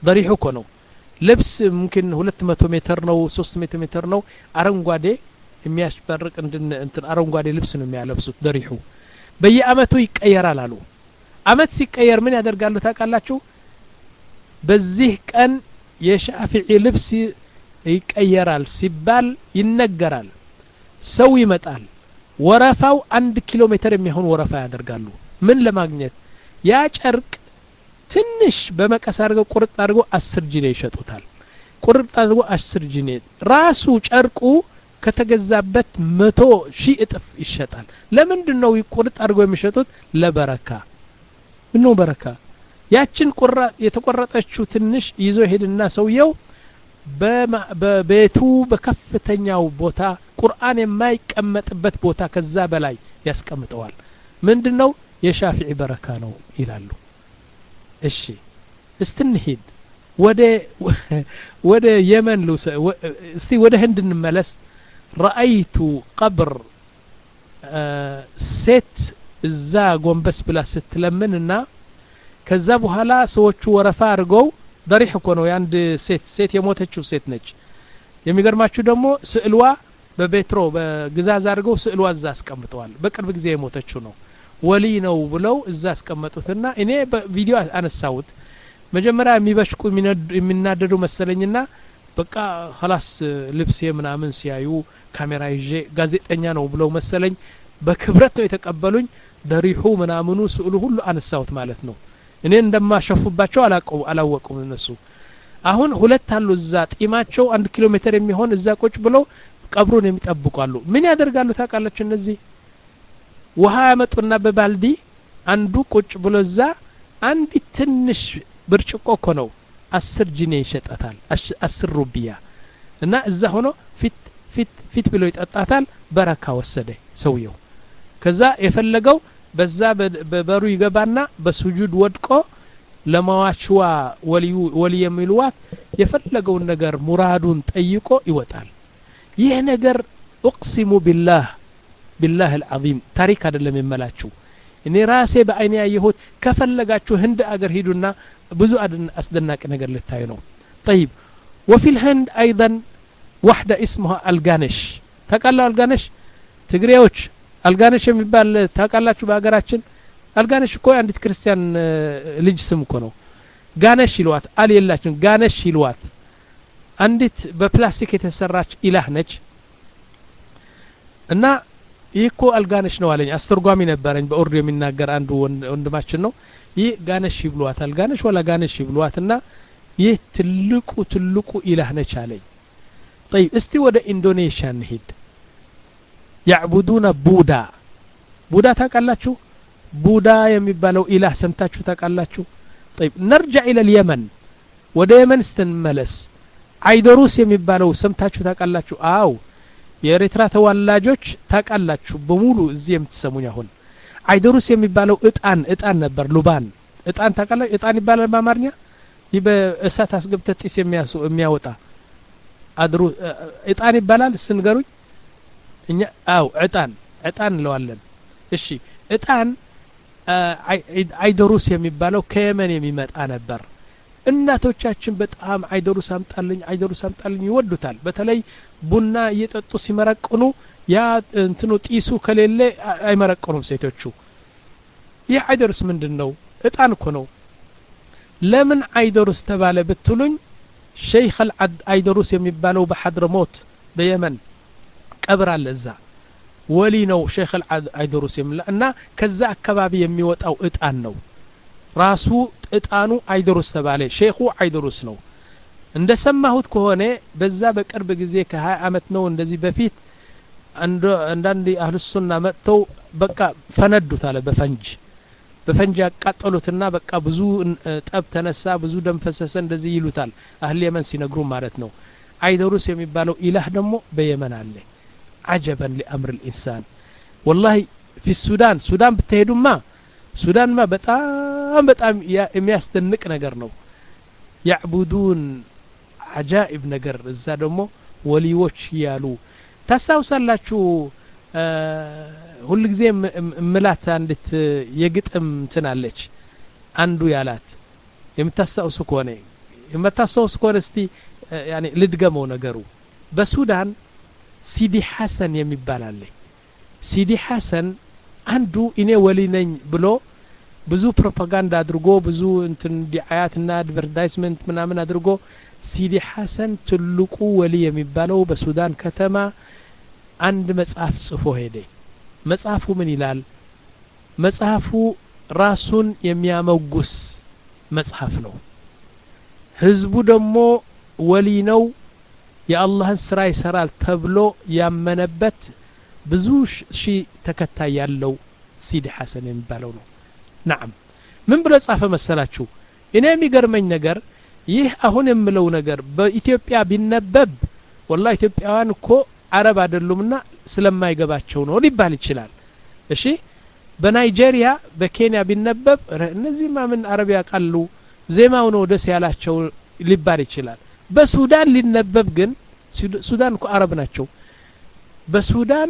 ضريح እኮ ነው ልብስ ممكن ሁለት መቶ ሜትር ነው ሶስት መቶ ሜትር ነው አረንጓዴ የሚያስበርቅ እንትን አረንጓዴ ልብስ ነው የሚያለብሱት ضريح በየአመቱ ይቀየራል አሉ አመት ሲቀየር ምን ያደርጋሉ ታውቃላችሁ በዚህ ቀን የሻፊዒ ልብስ ይቀየራል ሲባል ይነገራል ሰው ይመጣል ወረፋው አንድ ኪሎ ሜትር የሚሆን ወረፋ ያደርጋሉ ምን ለማግኘት ያ ጨርቅ ትንሽ በመቀስ አድርገው ቁርጥ አድርገው አስር ጂኔ ይሸጡታል ቁርጥ አድርገው አስር ጂኔ ራሱ ጨርቁ ከተገዛበት መቶ ሺህ እጥፍ ይሸጣል ለምንድነው ቁርጥ አድርገው የሚሸጡት ለበረካ ምኑ በረካ ያችን ቁራ የተቆረጠችው ትንሽ ይዞ ሄድና ሰውየው በቤቱ በከፍተኛው ቦታ ቁርአን የማይቀመጥበት ቦታ ከዛ በላይ ያስቀምጠዋል ምንድነው የሻፊዒ በረካ ነው ይላሉ እሺ እስትንሂድ ወደ ወደ የመን ሉስ እስቲ ወደ ህንድ እንመለስ رأيت قبر ሴት እዛ ጎንበስ ብላ ስትለምንና ከዛ በኋላ ሰዎቹ ወረፋ አድርገው ضريح እኮ ነው ያንድ ሴት ሴት የሞተችው ሴት ነች የሚገርማችሁ ደግሞ ስዕልዋ በቤትሮ በግዛዝ አድርገው ስዕልዋ እዛ አስቀምጠዋል በቅርብ ጊዜ የሞተችው ነው ወሊ ነው ብለው እዛ አስቀመጡትና እኔ በቪዲዮ አነሳሁት መጀመሪያ የሚበሽቁ የሚናደዱ መሰለኝና በቃ خلاص ልብስ ምናምን ሲያዩ ካሜራ ይዤ ጋዜጠኛ ነው ብለው መሰለኝ በክብረት ነው የተቀበሉኝ ضريح ምናምኑ ስዕሉ ሁሉ አነሳሁት ማለት ነው እኔ እንደማሸፉባቸው አላቀው አላወቁም እነሱ አሁን ሁለት አሉ እዛ ጢማቸው አንድ ኪሎ ሜትር የሚሆን እዛ ቁጭ ብለው ቀብሩን የሚጠብቁ ምን ያደርጋሉ ታውቃላችሁ እነዚህ ውሃ ያመጡና በባልዲ አንዱ ቁጭ ብሎ እዛ አንድ ትንሽ ብርጭቆ እኮ ነው አስር ጂኔ ይሸጣታል አስር ሩቢያ እና እዛ ሆኖ ፊት ፊት ፊት ብሎ ይጠጣታል በረካ ወሰደ ሰውየው ከዛ የፈለገው በዛ በበሩ ይገባና በሱጁድ ወድቆ ለማዋችዋ ወሊዩ ወሊ የሚልዋት የፈለገው ነገር ሙራዱን ጠይቆ ይወጣል ይህ ነገር اقسم بالله بالله العظيم ታሪክ አይደለም የመላችሁ እኔ ራሴ በአይኔ ያየሁት ከፈለጋችሁ ህንድ አገር ሄዱና ብዙ አስደናቂ ነገር ልታዩ ነው طيب وفي الهند ايضا واحده اسمها الغانش ታውቃላችሁ الغانش ትግሬዎች አልጋነሽ የሚባል ታውቃላችሁ በአገራችን አልጋነሽ እኮ አንዲት ክርስቲያን ልጅ ስም እኮ ነው ጋነሽ ይሏት አልየላችሁ ጋነሽ ይሏት አንዲት በፕላስቲክ የተሰራች ኢላህ ነች እና ይሄኮ አልጋነሽ ነው አለኝ አስተርጓሚ ነበረኝ በኡርዱ የሚናገር አንዱ ወንድማችን ነው ይህ ጋነሽ ይብሏት አልጋነሽ ወላ ጋነሽ ይብሏትና ይህ ትልቁ ትልቁ ኢላህ ነች አለኝ طيب እስቲ ወደ ኢንዶኔሽያ እንሂድ يعبدون بودا بودا ታውቃላችሁ ቡዳ የሚባለው ኢላህ ሰምታችሁ ታውቃላችሁ طيب نرجع الى اليمن ወደ የመን ስትንመለስ አይዶሩስ የሚባለው ሰምታችሁ ታውቃላችሁ አው የኤርትራ ተዋላጆች ታውቃላችሁ በሙሉ እዚህ የምትሰሙኝ አሁን አይዶሩስ የሚባለው እጣን እጣን ነበር ሉባን እጣን ታውቃላችሁ እጣን ይባላል በአማርኛ ይበእሳት አስገብተህ ጢስ የሚያወጣ አድሩ እጣን ይባላል ስንገሩኝ እኛ አው እጣን እጣን ለዋለን እሺ እጣን አይዶሩስ የሚባለው ከየመን የሚመጣ ነበር እናቶቻችን በጣም አይዶሩስ አምጣልኝ አይዶሩስ አምጣልኝ ይወዱታል በተለይ ቡና እየጠጡ ሲመረቅኑ ያ እንትኑ ጢሱ ከሌለ አይመረቅኑም ሴቶቹ ይህ አይዶሩስ ምንድነው እጣን እኮ ነው ለምን አይዶሩስ ተባለ ብትሉኝ ሼክ አይዶሩስ የሚባለው በሐድረሞት በየመን ቀብር አለ እዛ ወሊ ነው ሼክ አይዶሩስ እና ከዛ አካባቢ የሚወጣው እጣን ነው ራሱ እጣኑ አይዶሩስ ተባለ ሼኹ አይዶሩስ ነው እንደሰማሁት ከሆነ በዛ በቅርብ ጊዜ ከ20 አመት ነው እንደዚህ በፊት አንዳንድ አህሉ ሱና መጥተው በቃ ፈነዱት አለ በፈንጅ በፈንጅ ያቃጠሉትና በቃ ብዙ ጠብ ተነሳ ብዙ ደም ፈሰሰ እንደዚህ ይሉታል አህል የመን ሲነግሩ ማለት ነው አይዶሩስ የሚባለው ኢላህ ደግሞ በየመን አለ عجبا لأمر الإنسان والله في السودان سودان بتهدوما سودان ما بتام بتام የሚያስደንቅ ነገር ነው يعبدون عجائب ነገር እዛ ደግሞ ወሊዎች ያሉ ታሳውሳላችሁ ሁሉ ጊዜ ምላት አንዲት የግጥም ትናለች አንዱ ያላት የምታሳውሱ ከሆነ የመታሰውስ ኮንስቲ ያኒ ልድገመው ነገሩ በሱዳን ሲዲ ሐሰን የሚባል አለ ሲዲ ሐሰን አንዱ እኔ ወሊ ነኝ ብሎ ብዙ ፕሮፓጋንዳ አድርጎ ብዙ እንትን ዲዓያትና አድቨርታይዝመንት ምናምን አድርጎ ሲዲ ሐሰን ትልቁ ወሊ የሚባለው በሱዳን ከተማ አንድ መጽሐፍ ጽፎ ሄደ መጽሐፉ ምን ይላል መጽሐፉ ራሱን የሚያመጉስ መጽሐፍ ነው ህዝቡ ደግሞ ወሊ ነው የአላህን ስራ ይሰራል ተብሎ ያመነበት ብዙ ሺ ተከታይ ያለው ሲዲ ሐሰን የሚባለው ነው نعم ምን ብሎ ጻፈ መሰላችሁ እኔ የሚገርመኝ ነገር ይህ አሁን የምለው ነገር በኢትዮጵያ ቢነበብ ወላሂ ኢትዮጵያውያን እኮ አረብ አይደሉምና ስለማይገባቸው ነው ሊባል ይችላል እሺ በናይጄሪያ በኬንያ ቢነበብ እነዚህ ማምን አረቢያ ቃሉ ዜማው ነው ደስ ያላቸው ሊባል ይችላል በሱዳን ሊነበብ ግን ሱዳን እኮ አረብ ናቸው በሱዳን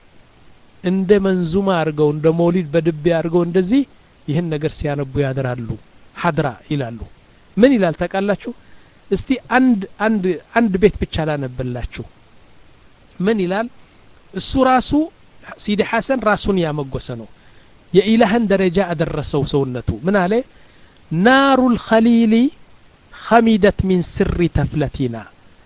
እንደ መንዙማ አርገው እንደ ሞሊድ በድብ ያርገው እንደዚህ ይህን ነገር ሲያነቡ ያደራሉ ሐድራ ይላሉ ምን ይላል ታቃላችሁ እስቲ አንድ አንድ አንድ ቤት ብቻ ላነብላችሁ ምን ይላል እሱ ራሱ ሲዲ ሐሰን ራሱን ያመጎሰ ነው የኢላህን ደረጃ አደረሰው ሰውነቱ ምን አለ ናሩል ኸሊሊ خمدت من سر تفلتنا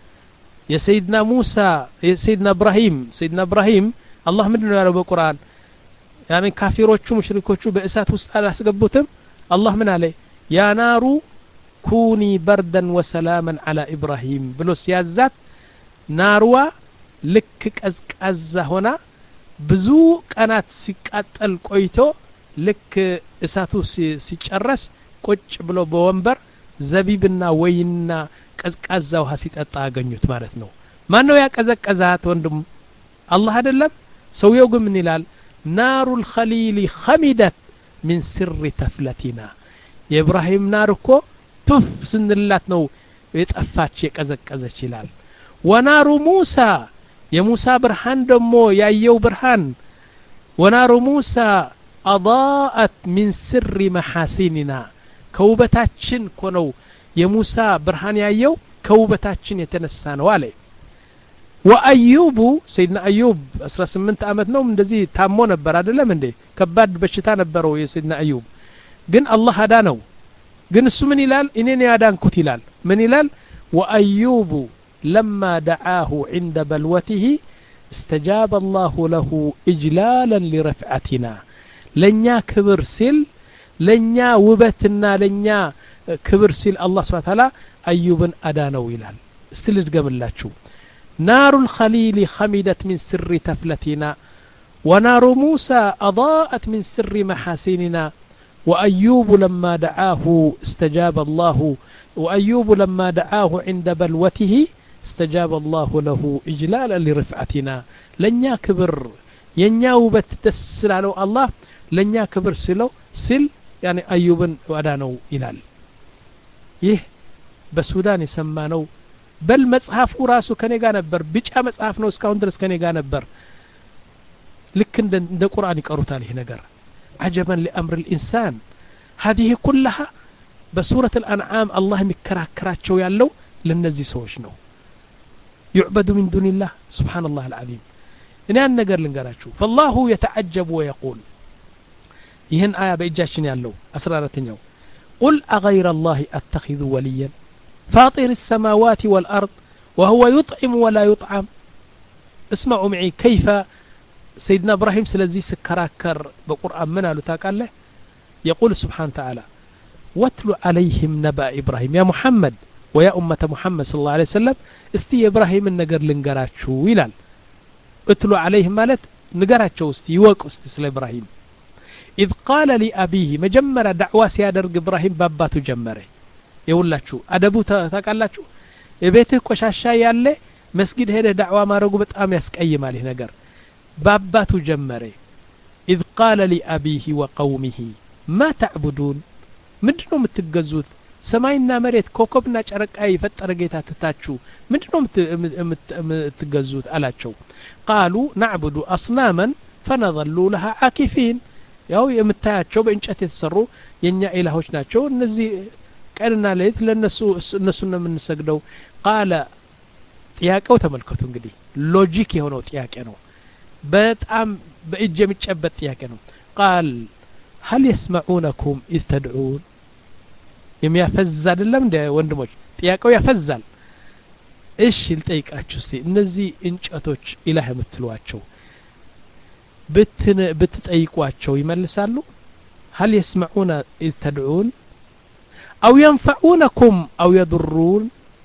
يا سيدنا موسى يا سيدنا ابراهيم سيدنا ابراهيم الله ምንድነው ያለው በቁርአን يعني ካፊሮቹ ሙሽሪኮቹ በእሳት ውስጥ አላስገቡትም الله ምን አለ يا نار كوني بردا وسلاما على ابراهيم ብሎ ሲያዛት ናርዋ ልክ ቀዝቃዛ ሆና ብዙ ቀናት ሲቃጠል ቆይቶ ልክ እሳቱ ሲጨረስ ቁጭ ብሎ በወንበር ዘቢብና ወይንና ቀዝቃዛ ውሃ ሲጠጣ አገኙት ማለት ነው ማን ነው ያቀዘቀዛት ወንድም አላህ አይደለም ሰውየው ግን ምን ይላል ናሩል ኸሊሊ خمدت من سر تفلتنا የኢብራሂም ናር እኮ ቱፍ ስንላት ነው የጠፋች የቀዘቀዘች ይላል ወናሩ ሙሳ የሙሳ ብርሃን ደሞ ያየው ብርሃን ወናሩ ሙሳ أضاءت من سر محاسننا ከውበታችን ኮነው የሙሳ ብርሃን ያየው ከውበታችን የተነሳ ነው አለ ወአዩብ ሰይድና አዩብ አስራ ስምንት አመት ነው እንደዚህ ታሞ ነበር አይደለም እንዴ ከባድ በሽታ ነበረው የሰይድና አዩብ ግን አላህ አዳነው ግን እሱ ምን ይላል እኔን ያዳንኩት ይላል ምን ይላል ወአዩብ لما دعاه عند بلوته استجاب الله له إجلالا لرفعتنا لنيا كبر سل لنيا وبتنا لنيا كبر سل الله سبحانه وتعالى أيوب أدانو ይላል እስቲ ልድገምላችሁ نار الخليل خمدت من سر تفلتنا ونار موسى أضاءت من سر محاسننا وأيوب لما دعاه استجاب الله وأيوب لما دعاه عند بلوته استجاب الله له إجلالا لرفعتنا لنيا كبر ينيا وبت تسلالو الله لنيا كبر سلو سل يعني أيوب ودانو إلال يه بسودان يسمانو بل مصحف راسو كان يغا نبر بيچا مصحف نو اسكاون درس كان يغا نبر لك عند القرآن يقروታል ይሄ ነገር عجبا لأمر الإنسان هذه كلها بسورة الأنعام الله مكراكراቸው ያለው ለነዚህ ሰዎች ነው يعبد من دون الله سبحان الله العظيم እኔ ያን ነገር ልንገራችሁ فالله يتعجب ويقول ይህን አያ በእጃችን ያለው አስራ አራተኛው قل أغير الله أتخذ وليا فاطر السماوات والأرض وهو يطعم ولا يطعم اسمعوا معي كيف سيدنا إبراهيم سلزي سكراكر بقرآن من قالوا تاقاله يقول سبحانه وتعالى واتل عليهم نبأ إبراهيم يا محمد ويا أمة محمد صلى الله عليه وسلم استي إبراهيم النقر لنقراتشو ويلال اتلو عليهم مالت نقراتشو استي يوك استي سل إبراهيم إذ قال لأبيه مجمر دعوة سيادرق إبراهيم باباتو جمره يقولاتشو أدبو تاقالاتشو يبيته قشاشا يالي مسجد هيدا دعوة ما رقو بتقام يسكأي مالي نقر باباتو جمره إذ قال لأبيه وقومه ما تعبدون ምንድነው የምትገዙት ሰማይና መሬት ኮከብና ጨረቃ ይፈጠረ ጌታ ተታችሁ ምንድነው የምትገዙት አላቸው قالوا نعبد اصناما فنظل لها عاكفين ያው የምታያቸው በእንጨት የተሰሩ የኛ ኢላሆች ናቸው እነዚህ ቀንና ሌሊት ለነሱ እነሱ ነው የምንሰግደው ቃለ ጥያቄው ተመልከቱ እንግዲህ ሎጂክ የሆነው ጥያቄ ነው በጣም በእጅ የሚጨበጥ ጥያቄ ነው ቃል هل يسمعونكم إذ تدعون የሚያፈዝ አይደለም እንደ ወንድሞች ጥያቄው ያፈዛል እሺ ልጠይቃችሁ እስቲ እነዚህ እንጨቶች ኢላህ የምትሏቸው ብትጠይቋቸው ይመልሳሉ هل يسمعون إذ تدعون أو ينفعونكم أو يضرون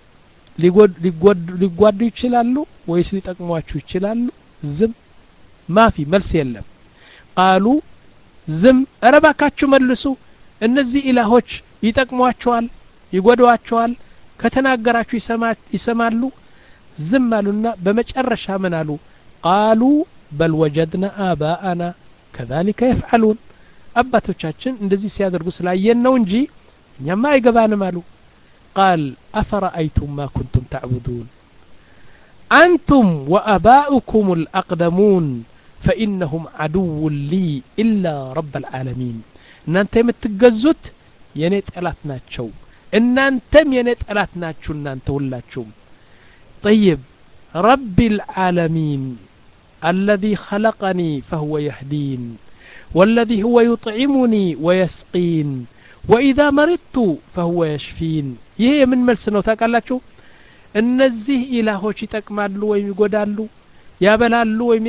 ሊጓዱ ይችላሉ ወይስ ሊጠቅሟችሁ ይችላሉ ዝም ማፊ መልስ የለም قالوا ዝም አረባካችሁ መልሱ እነዚህ ኢላሆች ይጠቅሟቸዋል ይጓዷቸዋል ከተናገራችሁ ይሰማሉ ዝም አሉና በመጨረሻ ምን አሉ قالوا بل وجدنا آباءنا كذلك يفعلون አባቶቻችን እንደዚህ ሲያደርጉ ስላየን ነው እንጂ እኛማ አይገባንም አሉ قال أفرأيتم ما كنتم تعبدون أنتم وآباؤكم الأقدمون فإنهم عدو لي إلا رب العالمين እናንተ የምትገዙት የኔ ጠላት ናቸው እናንተም የኔ ጠላት ናችሁ እናንተ ሁላችሁም طيب رب العالمين الذي خلقني فهو يهدين والذي هو يطعمني ويسقين وإذا مرضت فهو يشفين ይሄ ምን መልስ ነው ታውቃላችሁ እነዚህ ኢላሆች ይጠቅማሉ ወይም ይጎዳሉ ያበላሉ ወይም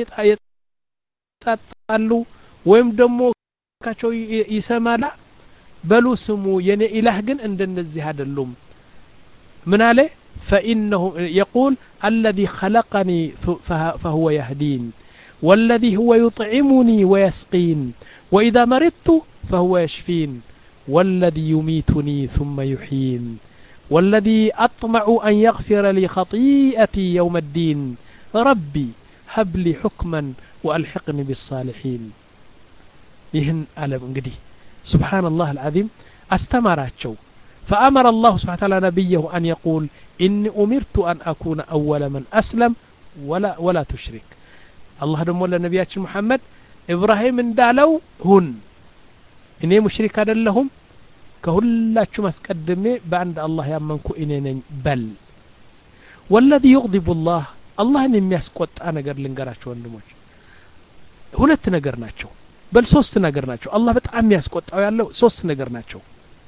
ይጣጣሉ ወይም ደግሞ ካቸው ይሰማላ በሉ ስሙ የኔ ኢላህ ግን እንደነዚህ አይደሉም ምን አለ فإنه يقول الذي خلقني فهو يهدين والذي هو يطعمني ويسقين وإذا مرضت فهو يشفين والذي يميتني ثم يحيين والذي أطمع أن يغفر لي خطيئتي يوم الدين ربي هب لي حكما وألحقني بالصالحين ይህን ዓለም እንግዲህ سبحان الله العظيم استمراتشو فأمر الله سبحانه وتعالى نبيه أن يقول إني أمرت أن أكون أول من أسلم ولا ولا تشرك الله دم ولا نبياتش محمد إبراهيم اندالو هن إني مشرك لهم كهلاتشو مسقدمي بعد الله يامنكو إني بل والذي يغضب الله الله ان የሚያስቆጣ ነገር ልንገራችሁ ወንድሞች ሁለት ነገር ናቸው በል ሶስት ነገር ናቸው አላህ በጣም ያስቆጣው ያለው ሶስት ነገር ናቸው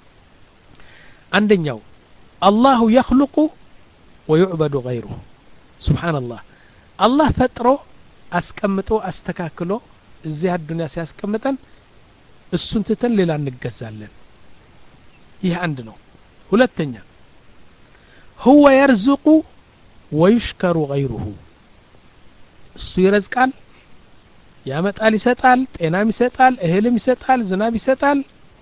አንደኛው الله يخلق ويعبد غيره سبحان الله الله ፈጥሮ አስቀምጦ አስተካክሎ እዚህ አዱንያ ሲያስቀምጠን እሱን ትተን ሌላ እንገዛለን ይህ አንድ ነው ሁለተኛ هو يرزق ويشكر غيره እሱ ይረዝቃል ያመጣል ይሰጣል ጤናም ይሰጣል እህልም ይሰጣል ዝናብ ይሰጣል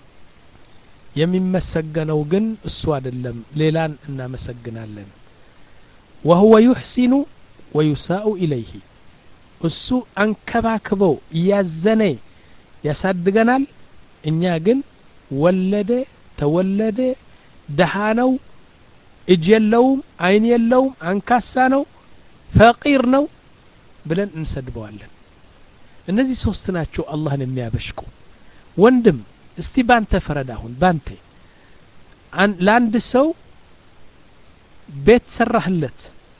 የሚመሰገነው ግን እሱ አይደለም ሌላን እናመሰግናለን وهو يحسن ويساء إليه እሱ አንከባክበው ያዘነ ያሳድገናል እኛ ግን ወለደ ተወለደ ደሃነው እጅ የለውም አይን የለውም አንካሳ ነው ፈቂር ነው ብለን እንሰድበዋለን እነዚህ ሶስት ናቸው አላህን የሚያበሽቁ ወንድም እስቲ ባንተ ፈረዳሁን ባንተ ለአንድ ሰው ቤት ሰራህለት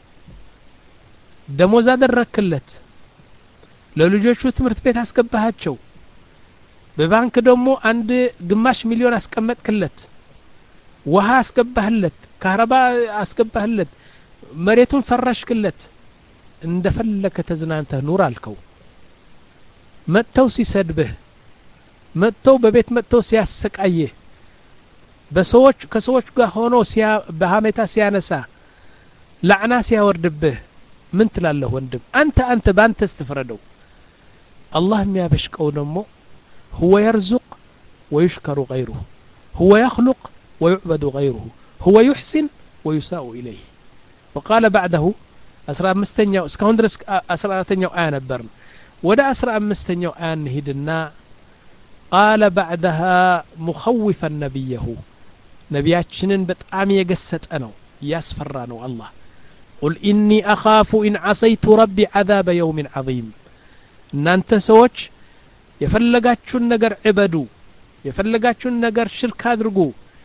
ደሞዝ አደረክለት ለልጆቹ ትምህርት ቤት አስገባሃቸው በባንክ ደግሞ አንድ ግማሽ ሚሊዮን አስቀመጥክለት ውሃ አስገባህለት ካህረባ አስገባህለት መሬቱን ፈራሽክለት እንደፈለከ ተዝናንተህ ኑር አልከው መተው ሲሰድብህ መተው በቤት መተው ሲያሰቃየህ በሰዎች ከሰዎች ጋር ሆኖ ሲያ በሃሜታ ሲያነሳ ለዕና ሲያወርድብህ ምን ትላለህ ወንድም አንተ አንተ ባንተስ ትፈረደው አላህ የሚያበሽቀው ደግሞ هو يرزق ويشكر غيره هو يخلق ويعبد غيره هو يحسن ويساء إليه وقال بعده أسرع مستنيا اسكون درس أسرع تنيا آية نبرن ودا أسرع مستنيا آية نهدنا قال بعدها مخوفا نبيه نبياتشنن بتعام يقست أنا ياسفرانو الله قل إني أخاف إن عصيت ربي عذاب يوم عظيم نانت سوتش يفلقاتشون نقر عبدو يفلقاتشون نقر شرك هادرقو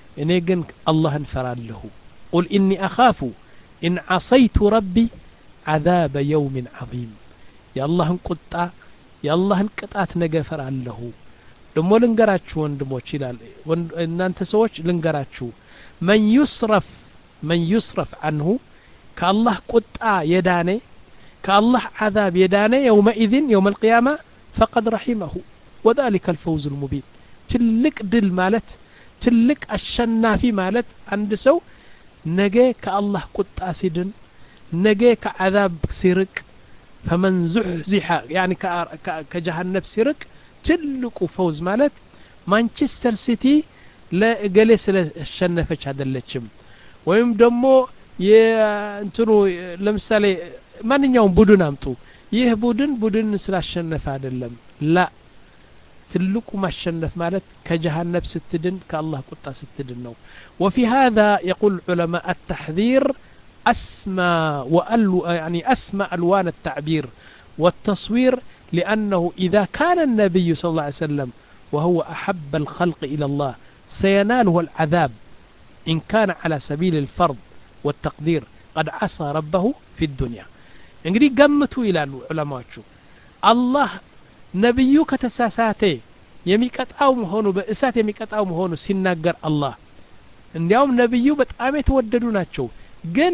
እኔ ግን አላህን ፈራለሁ ቁል ኢኒ አኻፉ ኢን ዐሰይቱ ረቢ ዐዛበ የውሚን ዐዚም የአላህን ቁጣ የአላህን ቅጣት ነገ ፈራለሁ ደሞ ልንገራችሁ ወንድሞች ይላል እናንተ ሰዎች ልንገራችሁ መን ይስረፍ መን ይስረፍ عنه ከአላህ ቁጣ የዳነ ከአላህ عذاب የዳነ يومئذ يوم القيامة فقد رحمه وذلك الفوز المبين ትልቅ ድል ማለት ትልቅ አሸናፊ ማለት አንድ ሰው ነገ ከአላህ ቁጣ ሲድን ነገ ከعذاب ሲርቅ فمن زحزح يعني كجهنم ሲርቅ ትልቁ ፈውዝ ማለት ማንቸስተር ሲቲ ለገሌ ስለሸነፈች አይደለችም ወይም ደግሞ የእንትኑ ለምሳሌ ማንኛውም ቡድን አምጡ ይህ ቡድን ቡድን ስላሸነፈ አይደለም ላ ትልቁ ማሸነፍ ማለት ከጀሃነም ስትድን ከአላህ ቁጣ ስትድን ነው وفي هذا يقول علماء التحذير أسمى وألو يعني أسمى ألوان التعبير والتصوير لأنه إذا كان النبي صلى الله عليه وسلم وهو أحب الخلق إلى الله سيناله العذاب إن كان على سبيل الفرض والتقدير قد عصى ربه في الدنيا እንግዲህ ገምቱ ይላሉ ዑለማዎቹ አላህ ነብዩ ከተሳሳተ የሚቀጣው መሆኑ በእሳት የሚቀጣው መሆኑ ሲናገር አላህ እንዲያውም ነብዩ በጣም የተወደዱ ናቸው ግን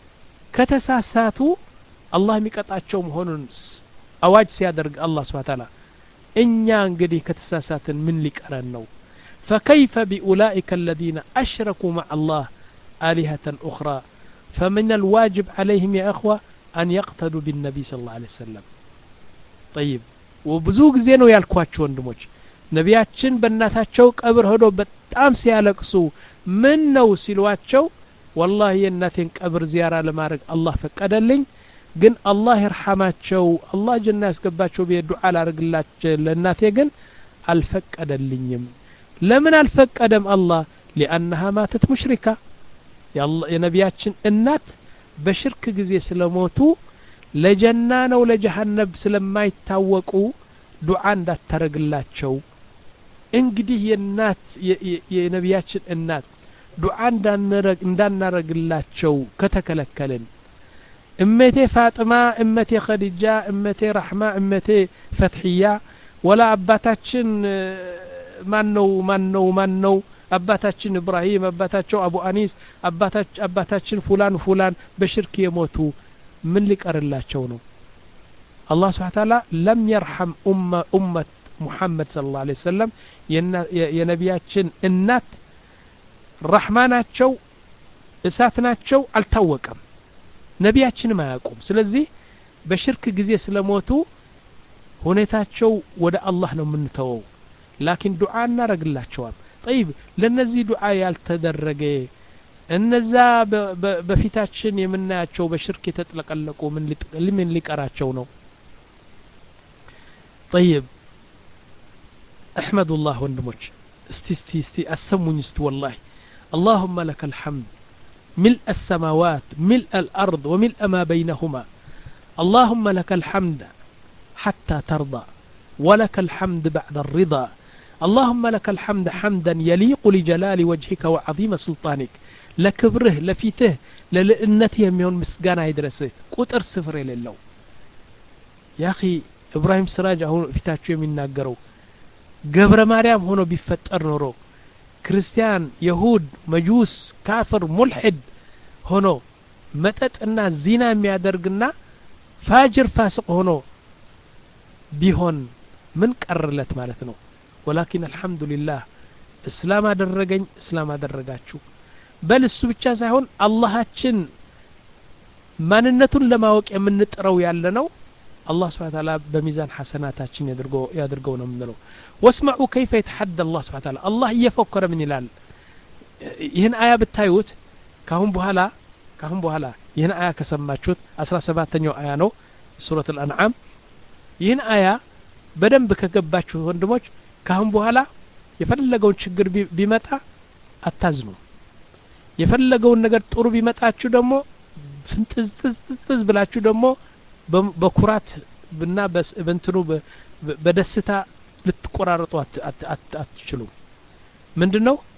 ከተሳሳቱ አላህ የሚቀጣቸው መሆኑን አዋጅ ሲያደርግ አላህ Subhanahu Wa Ta'ala እኛ እንግዲህ ከተሳሳትን ምን ሊቀረን ነው فكيف بأولئك الذين أشركوا مع الله آلهة أخرى فمن الواجب عليهم يا أخوة أن يقتدوا بالنبي صلى الله عليه وسلم طيب وبዙ ጊዜ ነው ያልኳችሁ ወንድሞች ነቢያችን በእናታቸው ቀብር ሄዶ በጣም ሲያለቅሱ ምን ነው ሲሏቸው والله የእናቴን ቀብር ዚያራ ለማድረግ አላህ ፈቀደልኝ ግን አላህ ይርሐማቸው አላህ ጀና ያስገባቸው በዱዓ ላርግላቸው ለእናቴ ግን አልፈቀደልኝም ለምን አልፈቀደም አላህ لانها ماتت مشركه የነቢያችን እናት በሽርክ ጊዜ ስለሞቱ ለጀና ነው ለጀሃነም ስለማይታወቁ ዱዓ እንዳታረግላቸው እንግዲህ የናት የነቢያችን እናት ዱዓ እንዳናረግ እንዳናረግላቸው ከተከለከለን እመቴ ፋጥማ እመቴ ኸዲጃ እመቴ ረህማ እመቴ ፈትሂያ ወላ አባታችን ማን ነው ማን ነው ማን ነው አባታችን ኢብራሂም አባታቸው አቡ አኒስ አባታችን አባታችን ፉላን ፉላን በሽርክ የሞቱ ምን ሊቀርላቸው ነው አላህ Subhanahu Wa Ta'ala ለም يرحم امه امه محمد صلى الله عليه وسلم የነቢያችን እናት ረህማናቸው እሳትናቸው አልታወቀም ነቢያችንም አያውቁም ስለዚህ በሽርክ ጊዜ ስለሞቱ ሁኔታቸው ወደ አላህ ነው የምንተወው ላኪን ዱዓ እናረግላቸዋል طيب ለነዚህ ዱዓ ያልተደረገ እነዛ በፊታችን የምናያቸው በሽርክ የተጥለቀለቁ ምን ምን ሊቀራቸው ነው طيب احمد الله ወንድሞች እስቲ እስቲ እስቲ አሰሙኝ እስቲ والله اللهم لك الحمد ملء السماوات ملء الأرض وملء ما بينهما اللهم لك الحمد حتى ترضى ولك الحمد بعد الرضا اللهم لك الحمد حمدا يليق لجلال وجهك وعظيم سلطانك لكبره لفيته للئنته يميون مسقانا يدرسه قطر صفر لله يا أخي إبراهيم سراج هون فيتاتشو يميناقروا قبر مريم هونو بيفتر نورو كريستيان يهود مجوس كافر ملحد هونو متت انا زنا ميادرقنا فاجر فاسق هونو بيهون من قرلت مالتنو ولكن الحمد لله اسلام ادرجኝ اسلام አደረጋችሁ በል እሱ ብቻ ሳይሆን አላህችን ማንነቱን ለማወቅ የምንጥረው ያለ ነው الله سبحانه وتعالى بميزان حسناتاችን ያድርገው ያድርገው ነው የምንለው واسمعوا كيف يتحدى الله سبحانه وتعالى الله እየፎከረ ምን ይላል ይህን አያ ብታዩት ካሁን በኋላ ካሁን በኋላ ይህን አያ ከሰማችሁት አስራ ሰባተኛው አያ ነው ሱረቱ الانعام ይህን አያ በደንብ ከገባችሁ ወንድሞች ካሁን በኋላ የፈለገውን ችግር ቢመጣ አታዝኑ የፈለገውን ነገር ጥሩ ቢመጣችሁ ደግሞ ፍንጥዝጥዝ ብላችሁ ደግሞ በኩራት እና በእንትኑ በደስታ ልትቆራረጡ አትችሉም ምንድነው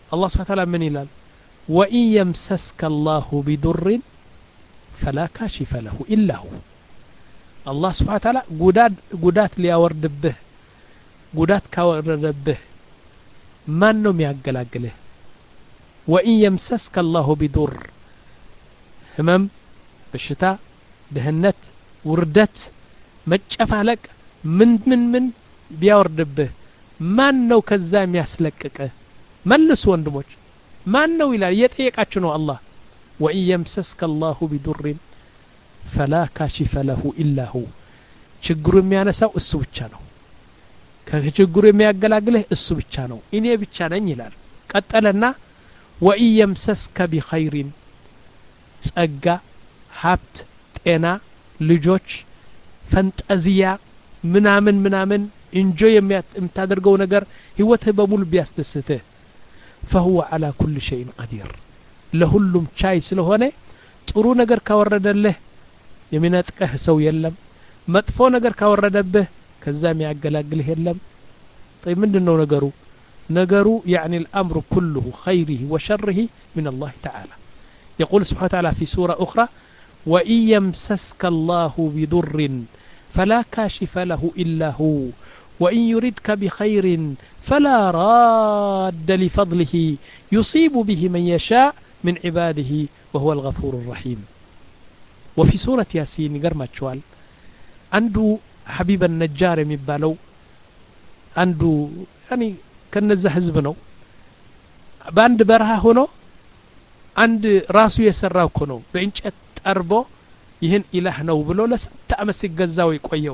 الله سبحانه وتعالى من ይላል وإن يمسسك الله بضر فلا كاشف له إلا هو الله سبحانه وتعالى ጉዳት ጉዳት ሊያወርድብህ ጉዳት ካወረደብህ ማን ነው የሚያገላግልህ وإن يمسسك الله بضر ህመም በሽታ ደህነት ውርደት መጨፋለቅ ምን ምን ምን ቢያወርድብህ ማን ነው ከዛ የሚያስለቅቅህ መልስ ወንድሞች ማን ነው ይላል እየጠየቃችሁ ነው አላህ وإن يمسسك الله بضر فلا كاشف له إلا هو ችግሩ የሚያነሳው እሱ ብቻ ነው ከችግሩ የሚያገላግልህ እሱ ብቻ ነው እኔ ብቻ ነኝ ይላል ቀጠለና وإن يمسسك بخير ጸጋ ሀብት ጤና ልጆች ፈንጠዚያ ምናምን ምናምን ኢንጆይ የምታደርገው ነገር ህይወትህ በሙሉ ቢያስደስትህ فهو على كل شيء قدير ለሁሉም ቻይ ስለሆነ ጥሩ ነገር ካወረደልህ የሚነጥቀህ ሰው የለም መጥፎ ነገር ካወረደብህ ከዛ የሚያገላግልህ የለም طيب ምንድነው ነገሩ ነገሩ يعني الأمر كله خيره وشره من الله تعالى يقول سبحانه وتعالى في سورة أخرى وإن يمسسك الله بضر فلا كاشف له إلا هو وإن يردك بخير فلا راد لفضله يصيب به من يشاء من عباده وهو الغفور الرحيم وفي سورة ياسين قرمت شوال عنده حبيب النجار مبالو عنده يعني كنزه حزبنو باند برها هنا عند راسو يسراو كنو بإنشأت أربو ይህን ኢላህ ነው ብሎ ለስንት ዓመት ሲገዛው ይቆየው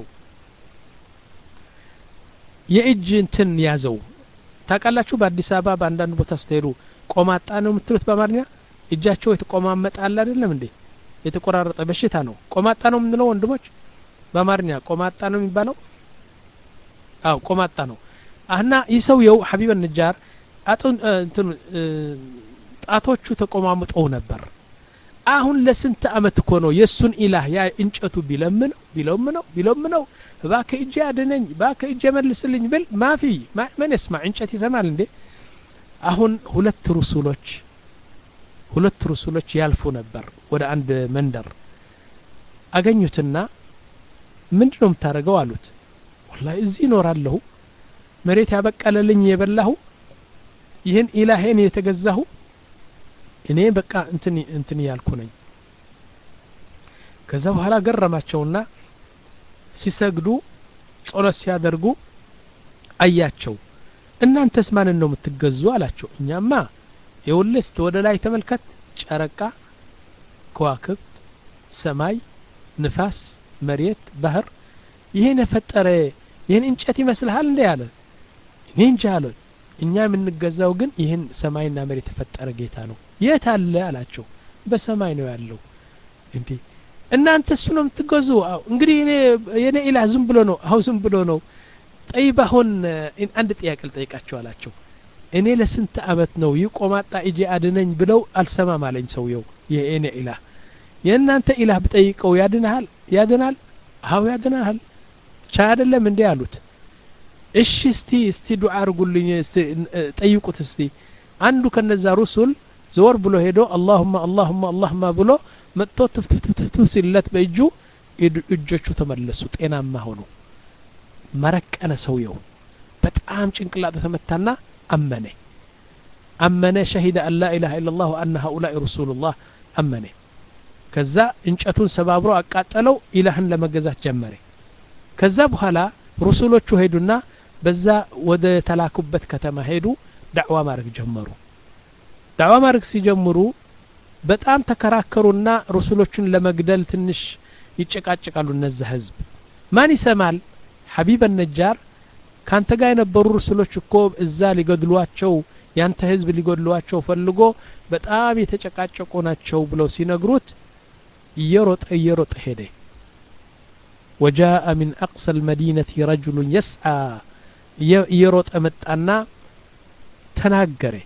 የእጅ እንትን ያዘው ታቃላችሁ በአዲስ አበባ በአንዳንድ ቦታ ስትሄዱ ቆማጣ ነው የምትሉት በአማርኛ እጃቸው የተቆማመጣል አይደለም እንዴ የተቆራረጠ በሽታ ነው ቆማጣ ነው የምንለው ወንድሞች በአማርኛ ቆማጣ ነው የሚባለው አው ቆማጣ ነው አህና ይሰውየው ሐቢብ النجار አጡን እንትን ጣቶቹ ተቆማምጠው ነበር አሁን ለስንት አመት እኮ ነው የሱን ኢላህ ያ እንጨቱ ቢለምነው ቢለምነው ቢለምነው ባከ እጄ አድነኝ ባከ እጄ መልስልኝ ብል ማፊ ማን يسمع እንጨት ይሰማል እንዴ አሁን ሁለት ሩሱሎች ሁለት ሩሱሎች ያልፉ ነበር ወደ አንድ መንደር አገኙትና ምንድነው የምታረገው አሉት والله እዚህ ኖራለሁ መሬት ያበቀለልኝ የበላሁ ይህን ኢላህን የተገዛሁ እኔ በቃ እንትን እንትን ያልኩ ነኝ ከዛ በኋላ ገረማቸውና ሲሰግዱ ጸሎት ሲያደርጉ አያቸው እናንተስ ማንን ነው የምትገዙ አላቸው እኛማ የውልስ ወደ ላይ ተመልከት ጨረቃ ከዋክብት ሰማይ ንፋስ መሬት ባህር ይሄን ፈጠረ ይሄን እንጨት ይመስልሃል እንዴ አለ እኔ እንጃ አለ እኛ የምንገዛው ግን ይሄን ሰማይና መሬት የተፈጠረ ጌታ ነው የት አለ አላቸው በሰማይ ነው ያለው እንዴ እናንተ እሱ ነው የምትገዙ እንግዲህ እኔ የኔ ኢላህ ዝም ብሎ ነው አው ዝም ብሎ ነው طيب አሁን አንድ ጥያቄ ልጠይቃቸው አላቸው እኔ ለስንት አመት ነው ይቆማጣ እጄ አድነኝ ብለው አልሰማም አለኝ ሰውየው የኔ ኢላህ የእናንተ ኢላህ ብጠይቀው ያድናል ያድናል አው ያድናል ቻ አይደለም እንዴ አሉት እሺ እስቲ እስቲ ዱዓ አርጉልኝ እስቲ ጠይቁት እስቲ አንዱ ከነዛ ሩሱል ዘወር ብሎ ሄዶ اللهم اللهم اللهم ብሎ መጥቶ ትፍትፍትፍ ሲለት በእጁ እጆቹ ተመለሱ ጤናማ ሆኑ መረቀነ ሰውየው በጣም ጭንቅላቱ ተመታና አመነ አመነ ሸሂደ አን لا اله الا الله وان هؤلاء رسول الله አመነ ከዛ እንጨቱን ሰባብሮ አቃጠለው ኢላህን ለመገዛት ጀመረ ከዛ በኋላ ሩሱሎቹ ሄዱና በዛ ወደ ተላኩበት ከተማ ሄዱ ዳዕዋ ማድረግ ጀመሩ ዳዕዋ ማድረግ ሲጀምሩ በጣም ተከራከሩና ሩሱሎቹን ለመግደል ትንሽ ይጨቃጨቃሉ እነዛ ህዝብ ማን ይሰማል ሐቢብ النجار ካንተ ጋር የነበሩ ሩሱሎች እኮ እዛ ሊገድሏቸው ያንተ ህዝብ ሊገድሏቸው ፈልጎ በጣም የተጨቃጨቁ ናቸው ብለው ሲነግሩት ይሮጥ ይሮጥ ሄደ وجاء من أقصى المدينة رجل يسعى يروط متانا تناغري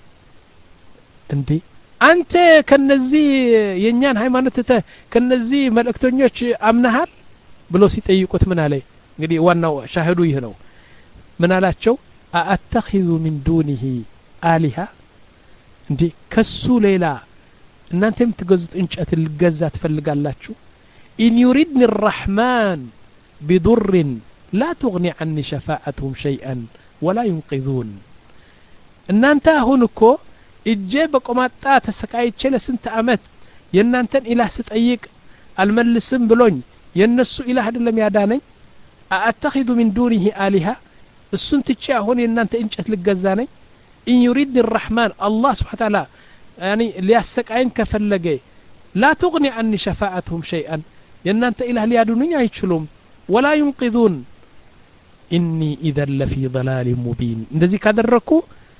انتي አንተ ከነዚህ የኛን ሃይማኖት ተ ከነዚህ መልእክተኞች አምነሃል ብሎ ሲጠይቁት ምን አለ እንግዲህ ዋናው ሻሂዱ ይህ ነው ምን አላቸው አአተኺዙ من دونه آلهة እንዴ ከሱ ሌላ እናንተ የምትገዙት እንጨት ልገዛ ትፈልጋላችሁ إن يردني الرحمن بضر لا تغني عني شفاعتهم شيئا ولا ينقذون እናንተ አሁን እኮ እጄ በቆማጣ ተሰቃይቼ ለስንት አመት የእናንተን ኢላህ ስጠይቅ አልመልስም ብሎኝ የነሱ ኢላህ አይደለም ያዳነኝ አአተኺዙ من دونه آلهة እሱን ትቼ አሁን የእናንተ እንጨት ልገዛ ነኝ إن يردني الرحمن الله سبحانه وتعالى يعني ሊያሰቃይን ከፈለገ لا تغني عني شفاعتهم شيئا የእናንተ ኢላህ ሊያዱኑኝ አይችሉም ولا ينقذون إني إذا لفي ضلال مبين እንደዚህ ካደረኩ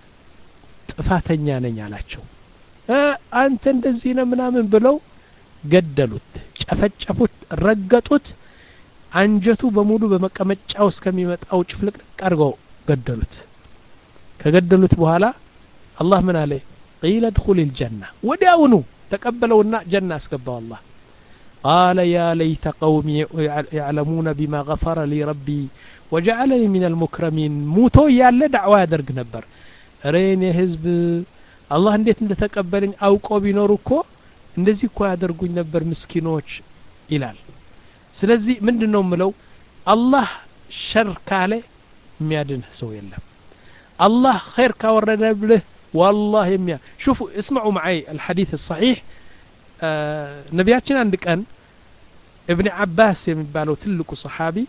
ጥፋተኛ ነኝ አላቸው አንተ እንደዚህ ነው ምናምን ብለው ገደሉት ጨፈጨፉት ረገጡት አንጀቱ በሙሉ በመቀመጫው እስከሚመጣው ጭፍልቅ አርገው ገደሉት ከገደሉት በኋላ አላህ ምን አለ قيل ادخل الجنة ወዲያውኑ ተቀበለውና ጀና አስገባው አላህ قال يا ليت قومي يعلمون بما غفر لي ربي وجعلني من المكرمين موتو ያለ ዳዕዋ ያደርግ ነበር ረኔ ህዝብ አላህ እንዴት እንደተቀበለኝ አውቀው ቢኖር እኮ እንደዚህ እኮ ያደርጉኝ ነበር ምስኪኖች ይላል ስለዚህ ምንድነው ምለው አላህ ሸር ካለ የሚያድን ሰው የለም الله خير كورنا له والله يميا شوفوا اسمعوا معي الحديث الصحيح آه نبياتنا عندك أن ابن عباس يمبالو تلك صحابي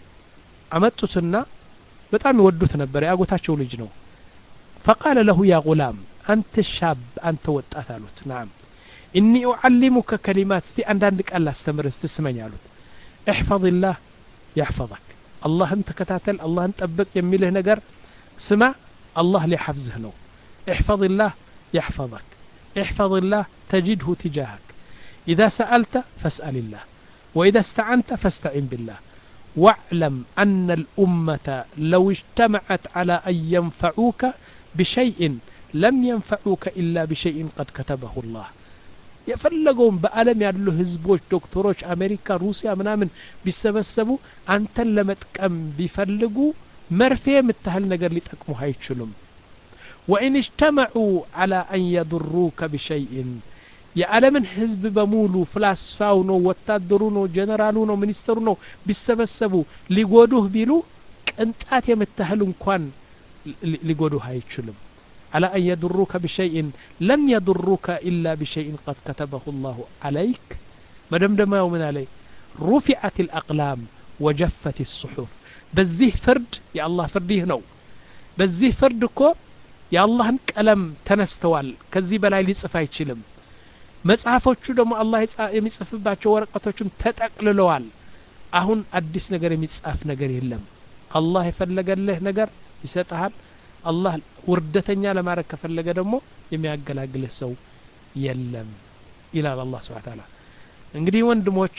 عمدتنا بتعمي ودوتنا بري أقول تاشو لجنو فقال له يا غلام أنت شاب أنت وتأثلت نعم إني أعلمك كلمات ستي أن عندك الله استمر استسمعني علوت احفظ الله يحفظك الله أنت كتاتل الله أنت أبك يميله نجر سمع الله لحفظه له احفظ الله يحفظك احفظ الله تجده تجاهك إذا سألت فاسأل الله وإذا استعنت فاستعن بالله واعلم أن الأمة لو اجتمعت على أن ينفعوك بشيء لم ينفعوك إلا بشيء قد كتبه الله يفلقون بألم يعلو هزبوش دكتوروش أمريكا روسيا منامن بيسبسبو أنت لما تكم بيفلقوا مرفيه متهل نجر لي تكمو هايتشلم وإن اجتمعوا على أن يضروك بشيء يا ألمن حزب بمولو فلاسفاونو وتادرونو جنرالونو منسترونو بيسبسبوا ليقودوه بيلو كنتات يمتهل انكوان ليقودوه هايتشلم على أن يضروك بشيء لم يضروك إلا بشيء قد كتبه الله عليك مدمدما ومن عليك رفعت الأقلام وجفت الصحف بزيه فرد يا الله فرديه نو بزيه فردكو يا الله قلم تنستوال كذي بلاي ሊጽፍ አይችልም መጽሐፎቹ ደግሞ አላህ የሚጽፍባቸው ወረቀቶችም ተጠቅልለዋል አሁን አዲስ ነገር የሚጻፍ ነገር የለም አላህ የፈለገልህ ነገር ይሰጣል አላህ ውርደተኛ ለማረክ ከፈለገ ደግሞ የሚያገላግልህ ሰው የለም ይላል አላህ Subhanahu Wa Ta'ala እንግዲህ ወንድሞች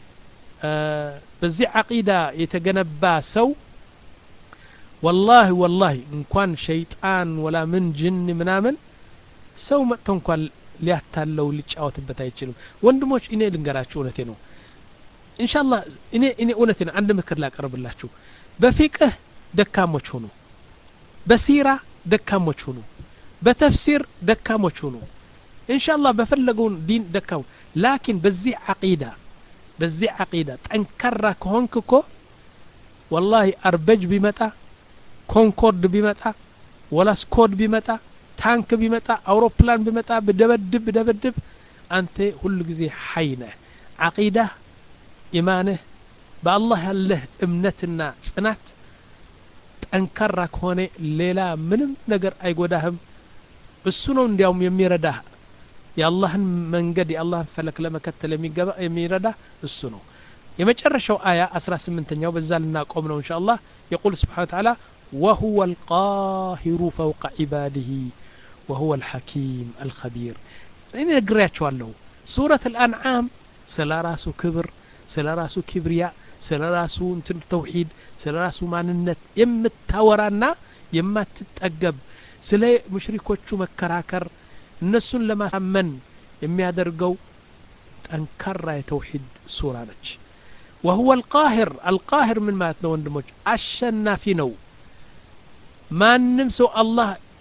በዚህ አቂዳ የተገነባ ሰው والله والله እንኳን ሸይጣን ወላ ምን ጅን ምናምን ሰው መጥቶ እንኳን ሊያታለው ሊጫወትበት አይችልም ወንድሞች እኔ ልንገራችሁ እውነቴ ነው ኢንሻአላህ እኔ እኔ እውነቴ ነው አንድ ምክር ላቀርብላችሁ በፊቅህ ደካሞች ሁኑ በሲራ ደካሞች ሁኑ በተፍሲር ደካሞች ሁኑ ኢንሻአላህ በፈለገው ዲን ደካው ላኪን በዚህ አቂዳ በዚህ አቂዳ ጠንከራ ከሆንክኮ والله አርበጅ ቢመጣ ኮንኮርድ ቢመጣ ወላ ስኮድ ቢመጣ ታንክ ቢመጣ አውሮፕላን ቢመጣ በደበድብ በደበድብ አንተ ሁሉ ጊዜ ሐይነ አቂዳ ኢማንህ በአላህ ያለህ እምነትና ጽናት ጠንከራ ከሆነ ሌላ ምንም ነገር አይጎዳህም እሱ ነው እንዲያውም የሚረዳህ የአላህን መንገድ የአላህን ፈለክ ለመከተል የሚገባ የሚረዳ እሱ ነው የመጨረሻው አያ አስራ ስምንተኛው በዛ ልናቆም ነው ኢንሻአላህ يقول سبحانه وتعالى وهو القاهر فوق عباده وهو الحكيم الخبير እኔ ነግሬያችኋለሁ ሱረة الأنعام ስለ ራሱ ክብር ስለ ራሱ ኪብሪያ ስለ ራሱ እንትን ተውሂድ ስለ ራሱ ማንነት የምታወራና የማትጠገብ ስለ ሙሽሪኮቹ መከራከር እነሱን ለማሳመን የሚያደርገው ጠንካራ የተውሂድ ሱራ ነች وهو القاهر القاهر من مات ነው ወንድሞች አሸናፊ ነው ማንም ሰው አላህ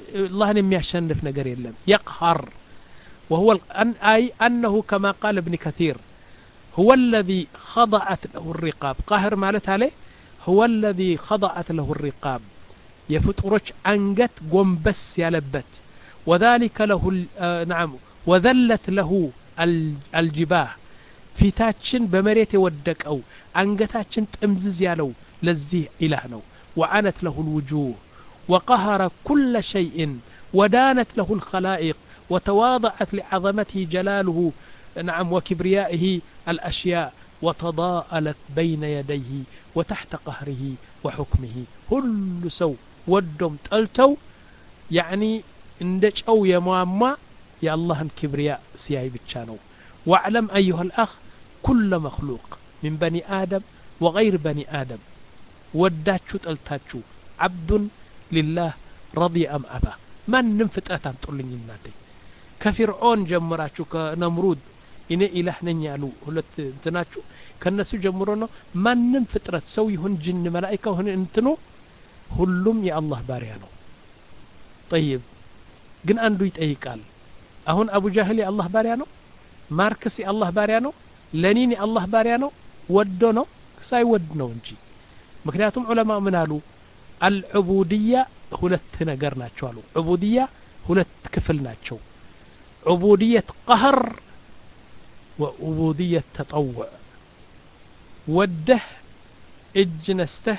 አላህን የሚያሸንፍ ነገር የለም يقهر وهو أن أي أنه كما قال ابن كثير هو الذي خضعت له الرقاب قاهر مالت عليه هو الذي خضعت له الرقاب يفترج أنجت قنبس يلبت وذلك له آه نعم وذلت له الجباه في تاتشن بمريت يودك أو أنجتاتشن تمزز يالو لزيه إلهنا وعنت له الوجوه وقهر كل شيء ودانت له الخلائق وتواضعت لعظمته جلاله نعم وكبريائه الأشياء وتضاءلت بين يديه وتحت قهره وحكمه كل سو ودم تلتو يعني اندج أو يماما يا الله كبرياء سياي بتشانو واعلم أيها الأخ كل مخلوق من بني آدم وغير بني آدم وداتشو تلتاتشو عبد لله رضي أم أبا ما ننفت أتان تقولين الناتي كفرعون جمراتشو كنمرود إن إله ننيالو هلت انتناتشو كالنسو جمرونا ما ننفترت سوي هن جن ملائكة هن انتنو هلوم يا الله باريانو طيب قن أندو يتأيقال أهون أبو جاهل يا الله باريانو ماركس يا الله باريانو لنين يا الله باريانو ودونو ساي ودنو انجي مكنياتهم علماء منالو العبودية هلت نقر ناتشو قالوا عبودية هلت كفل ناتشو عبودية قهر وعبودية تطوع وده اجنسته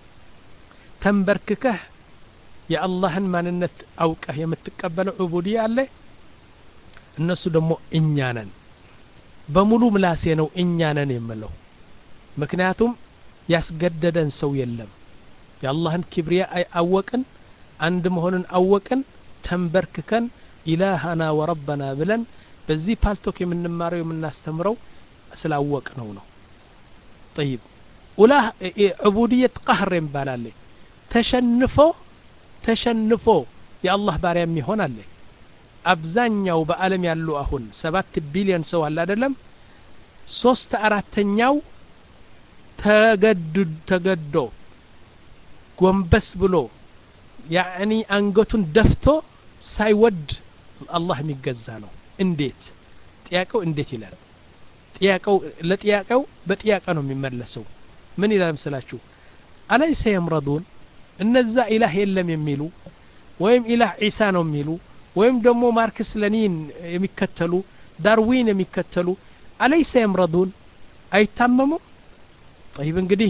تنبرككه يا الله ما ننت أوكه يمتقبل عبودية عليه الناس دمو إنيانا بملو ملاسينو إنيانا يملو مكنياتهم ياسقددن سو يلم يا الله كبرياء أوكن عند مهون أوكن تنبرككن إلهنا وربنا بلن بزي بالتوك من نمارو من الناس تمرو سلاوك نونو طيب ولا عبودية قهر ينبالالي تشنفو تشنفو يا الله باريا ميهون اللي أبزانيو بألم يالو أهون سبات بليون سو هلا دلم سوست أراتنيو تقدد تقدو قنبس بلو يعني أنقطن دفتو سايود الله ميقزانو انديت ጥያቄው እንዴት ይላል ጥያቄው ለጥያቄው በጥያቄ ነው የሚመለሰው ምን ይላል መስላችሁ አለይሰ يمرضون እነዛ ኢላህ የለም የሚሉ ወይም ኢላህ ኢሳ ነው የሚሉ ወይም ደግሞ ማርክስ ለኒን የሚከተሉ ዳርዊን የሚከተሉ አለይሰ يمرضون አይታመሙ طيب እንግዲህ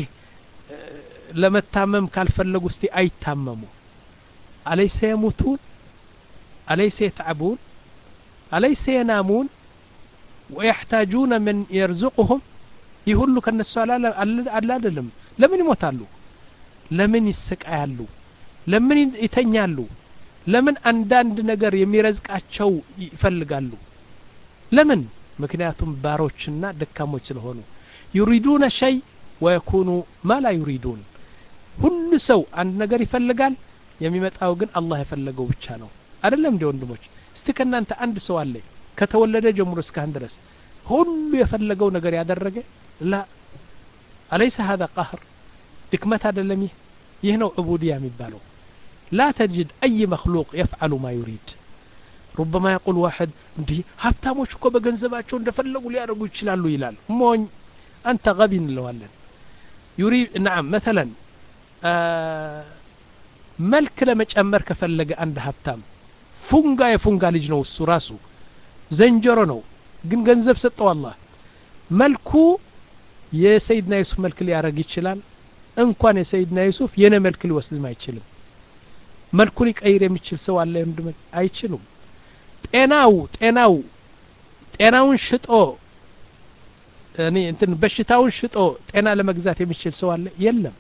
ለመታመም ካልፈለጉ እስቲ አይታመሙ አለይሰ يموتون አለይሰ يتعبون أليس ينامون ويحتاجون من يرزقهم يقولوا كان السؤال لا لم لمن يموتالو لمن يسقعالو لمن يتنيالو لمن عنداند ነገር የሚረዝቃቸው ይፈልጋሉ ለምን ምክንያቱም ባሮችና ደካሞች ስለሆኑ يريدون شيء ويكونوا ما لا يريدون ሁሉ ሰው አንድ ነገር ይፈልጋል የሚመጣው ግን አላህ የፈለገው ብቻ ነው አይደለም እንደ ወንድሞች استكنا أنت عند سؤال كتولد جمهور اسكان درس كل يفلقوا نجار يادرجه لا أليس هذا قهر تكمت هذا لمي يهنو عبودية مبالو لا تجد أي مخلوق يفعل ما يريد ربما يقول واحد دي هبتا مشكو بجنزباتشون دفلقوا لي أرجو يشلالو يلال مون أنت غبي لوالن يريد نعم مثلا آه ملك لما تأمر كفلق عند هبتام ፉንጋ የፉንጋ ልጅ ነው እሱ ራሱ ዘንጀሮ ነው ግን ገንዘብ ሰጠው አላህ መልኩ የሰይድና ዩሱፍ መልክ ሊያረግ ይችላል እንኳን የሰይድና ዩሱፍ የነ መልክ ሊወስድ አይችልም መልኩ ሊቀይር የሚችል ሰው አለ እንደም አይችሉም ጤናው ጤናው ጤናውን ሽጦ እኔ እንትን በሽታውን ሽጦ ጤና ለመግዛት የሚችል ሰው አለ የለም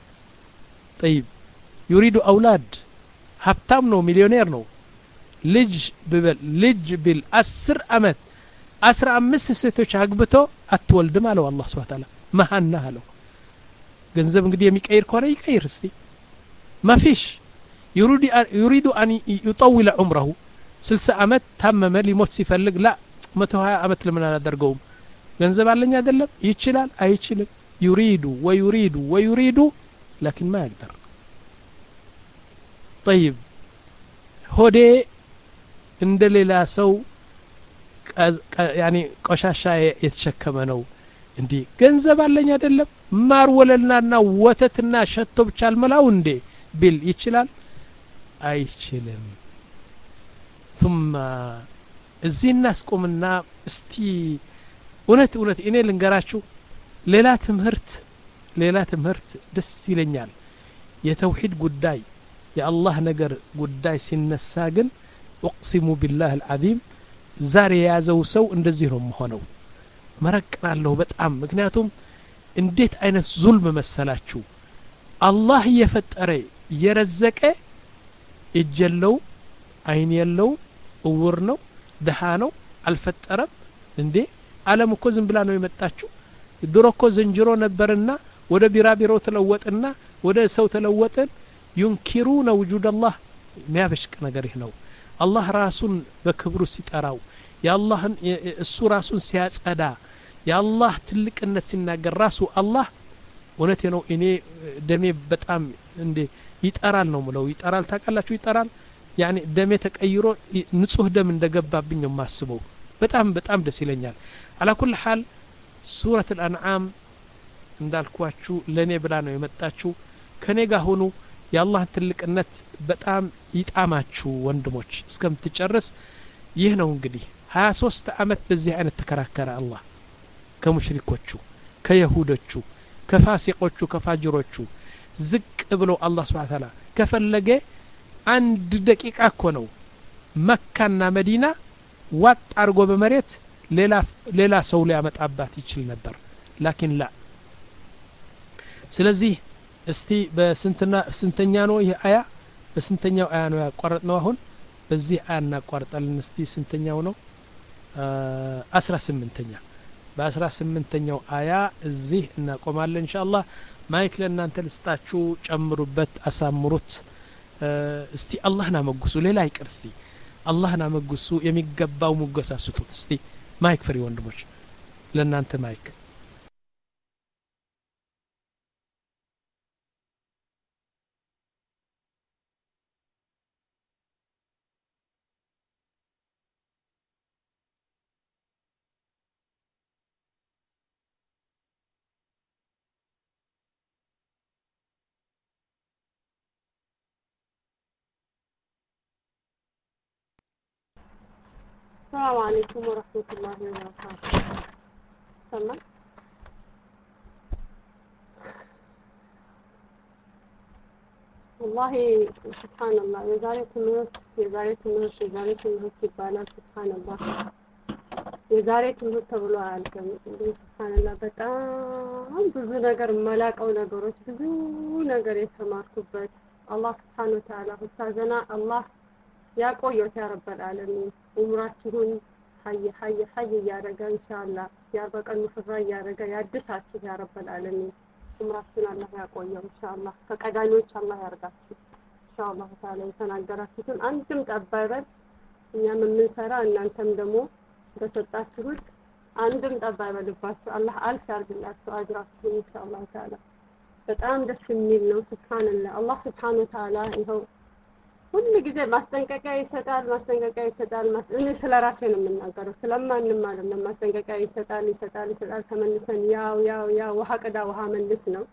طيب يريد اولاد ሀብታም ነው ሚሊዮኔር ነው ልጅ ቢበል ልጅ ቢል አስር አመት አስራ አምስት ሴቶች አግብቶ አትወልድም አለው አላህ Subhanahu Ta'ala መሃና አለው ገንዘብ እንግዲህ የሚቀይር ከሆነ ይቀይር እስቲ ማፊሽ يريد يريد ان يطول عمره ስልሳ አመት ታመመ ሊሞት ሲፈልግ لا መቶ ሀያ አመት ለምን አላደርገውም ገንዘብ አለኝ አይደለም ይችላል አይችልም يريد ويريد ويريد لكن ما يقدر طيب ሆዴ እንደሌላ ሰው ያኒ ቆሻሻ የተሸከመ ነው እንዴ ገንዘብ አለኝ አይደለም ማር ወለልናና ወተትና ሸቶ ብቻ አልመላው እንዴ ቢል ይችላል አይችልም ثم እዚህ እናስቆምና እስቲ እውነት እውነት እኔ ልንገራችሁ ሌላ ትምህርት ሌላ ትምህርት ደስ ይለኛል የተውሂድ ጉዳይ የአላህ ነገር ጉዳይ ሲነሳ ግን اقسم بالله العظيم ዛሬ የያዘው ሰው እንደዚህ ነው መሆነው መረቅናለሁ በጣም ምክንያቱም እንዴት አይነት ዙልም መሰላችሁ አላህ የፈጠረ የረዘቀ እጀለው አይን የለው እውር ነው ደሃ ነው አልፈጠረም እንዴ ዓለም እኮ ዝም ብላ ነው የመጣችው ድሮ እኮ ዝንጅሮ ነበርና ወደ ቢራቢሮ ተለወጠና ወደ ሰው ተለወጠን ينكرون وجود الله የሚያበሽቅ ነገር ይህ ነው አላህ ራሱን በክብሩ ሲጠራው ያላህን እሱ ራሱን ሲያጸዳ ያላህ ትልቅነት ሲናገር ራሱ አላህ ወነቴ ነው እኔ ደሜ በጣም እንዴ ይጠራል ነው ምለው ይጠራል ታቃላችሁ ይጠራል ያኒ ደሜ ተቀይሮ ንጹህ ደም እንደገባብኝ ነው ማስበው በጣም በጣም ደስ ይለኛል على كل حال ሱረቱ الانعام እንዳልኳችሁ ለኔ ብላ ነው የመጣችሁ ከኔ ጋር ሆኑ የአላህ ትልቅነት በጣም ይጣማችሁ ወንድሞች እስከምትጨርስ ይህ ነው እንግዲህ ሀያ ሶስት አመት በዚህ አይነት ተከራከረ አላህ ከሙሽሪኮቹ ከይሁዶቹ ከፋሲቆቹ ከፋጅሮቹ ዝቅ ብሎ አላህ Subhanahu Ta'ala ከፈለገ አንድ ደቂቃ እኮ ነው መካና መዲና ዋጥ አርጎ በመሬት ሌላ ሌላ ሰው ሊያመጣባት ይችል ነበር ላኪን ላ ስለዚህ እስቲ በስንተኛ ስንተኛ ነው ይሄ አያ በስንተኛው አያ ነው ያቋረጥነው አሁን በዚህ አያ እናቋርጣለን እስቲ ስንተኛው ነው አስራ ስምንተኛ በአስራ ስምንተኛው አያ እዚህ እናቆማለን ኢንሻአላህ ማይክ ለእናንተ ልስጣችሁ ጨምሩበት አሳምሩት እስቲ አላህና መጉሱ ሌላ ይቅር እስቲ አላህና መጉሱ የሚገባው ሙገሳ ስጡት እስቲ ማይክ ፍሪ ወንድሞች ለእናንተ ማይክ السلام عليكم ورحمة الله وبركاته. سلام. والله سبحان الله يزاري تمرت يزاري تمرت يزاري تمرت يبالا سبحان الله يزاري تمرت تبلو عالكم سبحان الله በጣም ብዙ ነገር መላቀው ነገሮች ብዙ ነገር የተማርኩበት الله سبحانه وتعالى استاذنا الله ያቆየው ያ ረብ العالمين ኡምራችሁን ሀይ ሀይ ሀይ ያረጋ ኢንሻአላህ ያርበቀን ፍራ ያረጋ ያድሳችሁ ያ ረብ العالمين ኡምራችሁን አላህ ያቆየው ኢንሻአላህ ከቀዳኞች አላህ ያርጋችሁ ኢንሻአላህ ታላ የተናገራችሁትን አንድም ጠባይበል እኛም የምንሰራ እናንተም ደግሞ በሰጣችሁት አንድም ጠባይበልባችሁ አላህ አልፍ ያርግላችሁ አጅራችሁ ኢንሻአላህ ታላ በጣም ደስ የሚል ነው ሱብሃንአላህ አላህ Subhanahu Wa Ta'ala ይኸው ሁሉ ጊዜ ማስጠንቀቂያ ይሰጣል ማስጠንቀቂያ ይሰጣል እኔ ስለራሴ ነው የምናገረው ስለማንንም አይደለም ማስጠንቀቂያ ይሰጣል ይሰጣል ይሰጣል ተመልሰን ያው ያው ያው ውሃ ቀዳ ውሃ መልስ ነው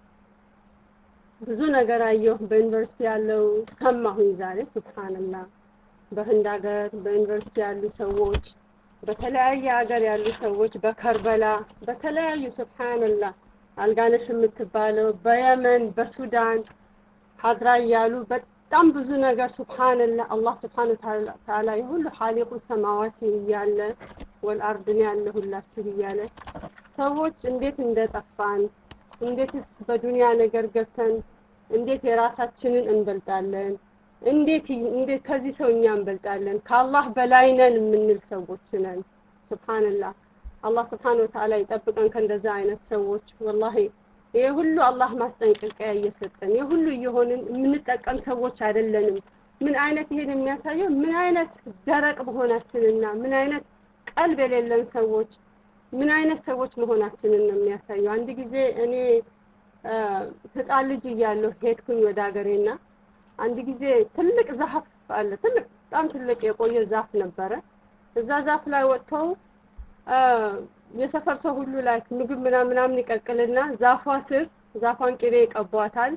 ብዙ ነገር አየሁ በዩኒቨርሲቲ ያለው ሰማሁኝ ዛሬ ሱብሃንአላህ በህንድ ሀገር በዩኒቨርሲቲ ያሉ ሰዎች በተለያየ ሀገር ያሉ ሰዎች በከርበላ በተለያዩ ሱብሃንአላህ አልጋነሽ የምትባለው በየመን በሱዳን ሀድራ ያሉ በጣም ብዙ ነገር ሱብሃንአላህ አላህ Subhanahu Wa Ta'ala ይሁሉ ኻሊቁ ሰማዋት ይያለ ወልአርድ ያለ ሁላችሁ ይያለ ሰዎች እንዴት እንደጠፋን እንዴትስ በዱንያ ነገር ገብተን እንዴት የራሳችንን እንበልጣለን እንዴት እንዴት ከዚህ ሰውኛ እንበልጣለን ከአላህ በላይ ነን የምንል ሰዎች ነን ሱብሃንአላህ አላህ Subhanahu Wa Ta'ala ይጠብቀን ከእንደዛ አይነት ሰዎች ወላሂ ይሄ ሁሉ አላህ ማስጠንቀቂያ እየሰጠን ይሄ ሁሉ እየሆንን የምንጠቀም ሰዎች አይደለንም ምን አይነት ይሄን የሚያሳየው ምን አይነት ደረቅ መሆናችንና ምን አይነት ቀልብ የሌለን ሰዎች ምን አይነት ሰዎች መሆናችንን ነው የሚያሳየው አንድ ጊዜ እኔ ህፃን ልጅ እያለሁ ሄድኩኝ ወደ ሀገሬና አንድ ጊዜ ትልቅ ዛፍ አለ ትልቅ በጣም ትልቅ የቆየ ዛፍ ነበረ እዛ ዛፍ ላይ ወጥተው የሰፈር ሰው ሁሉ ላይ ምግብ ምናምን ምናምን ይቀቅልና ዛፏ ስር ዛፏን ቅቤ ይቀቧታል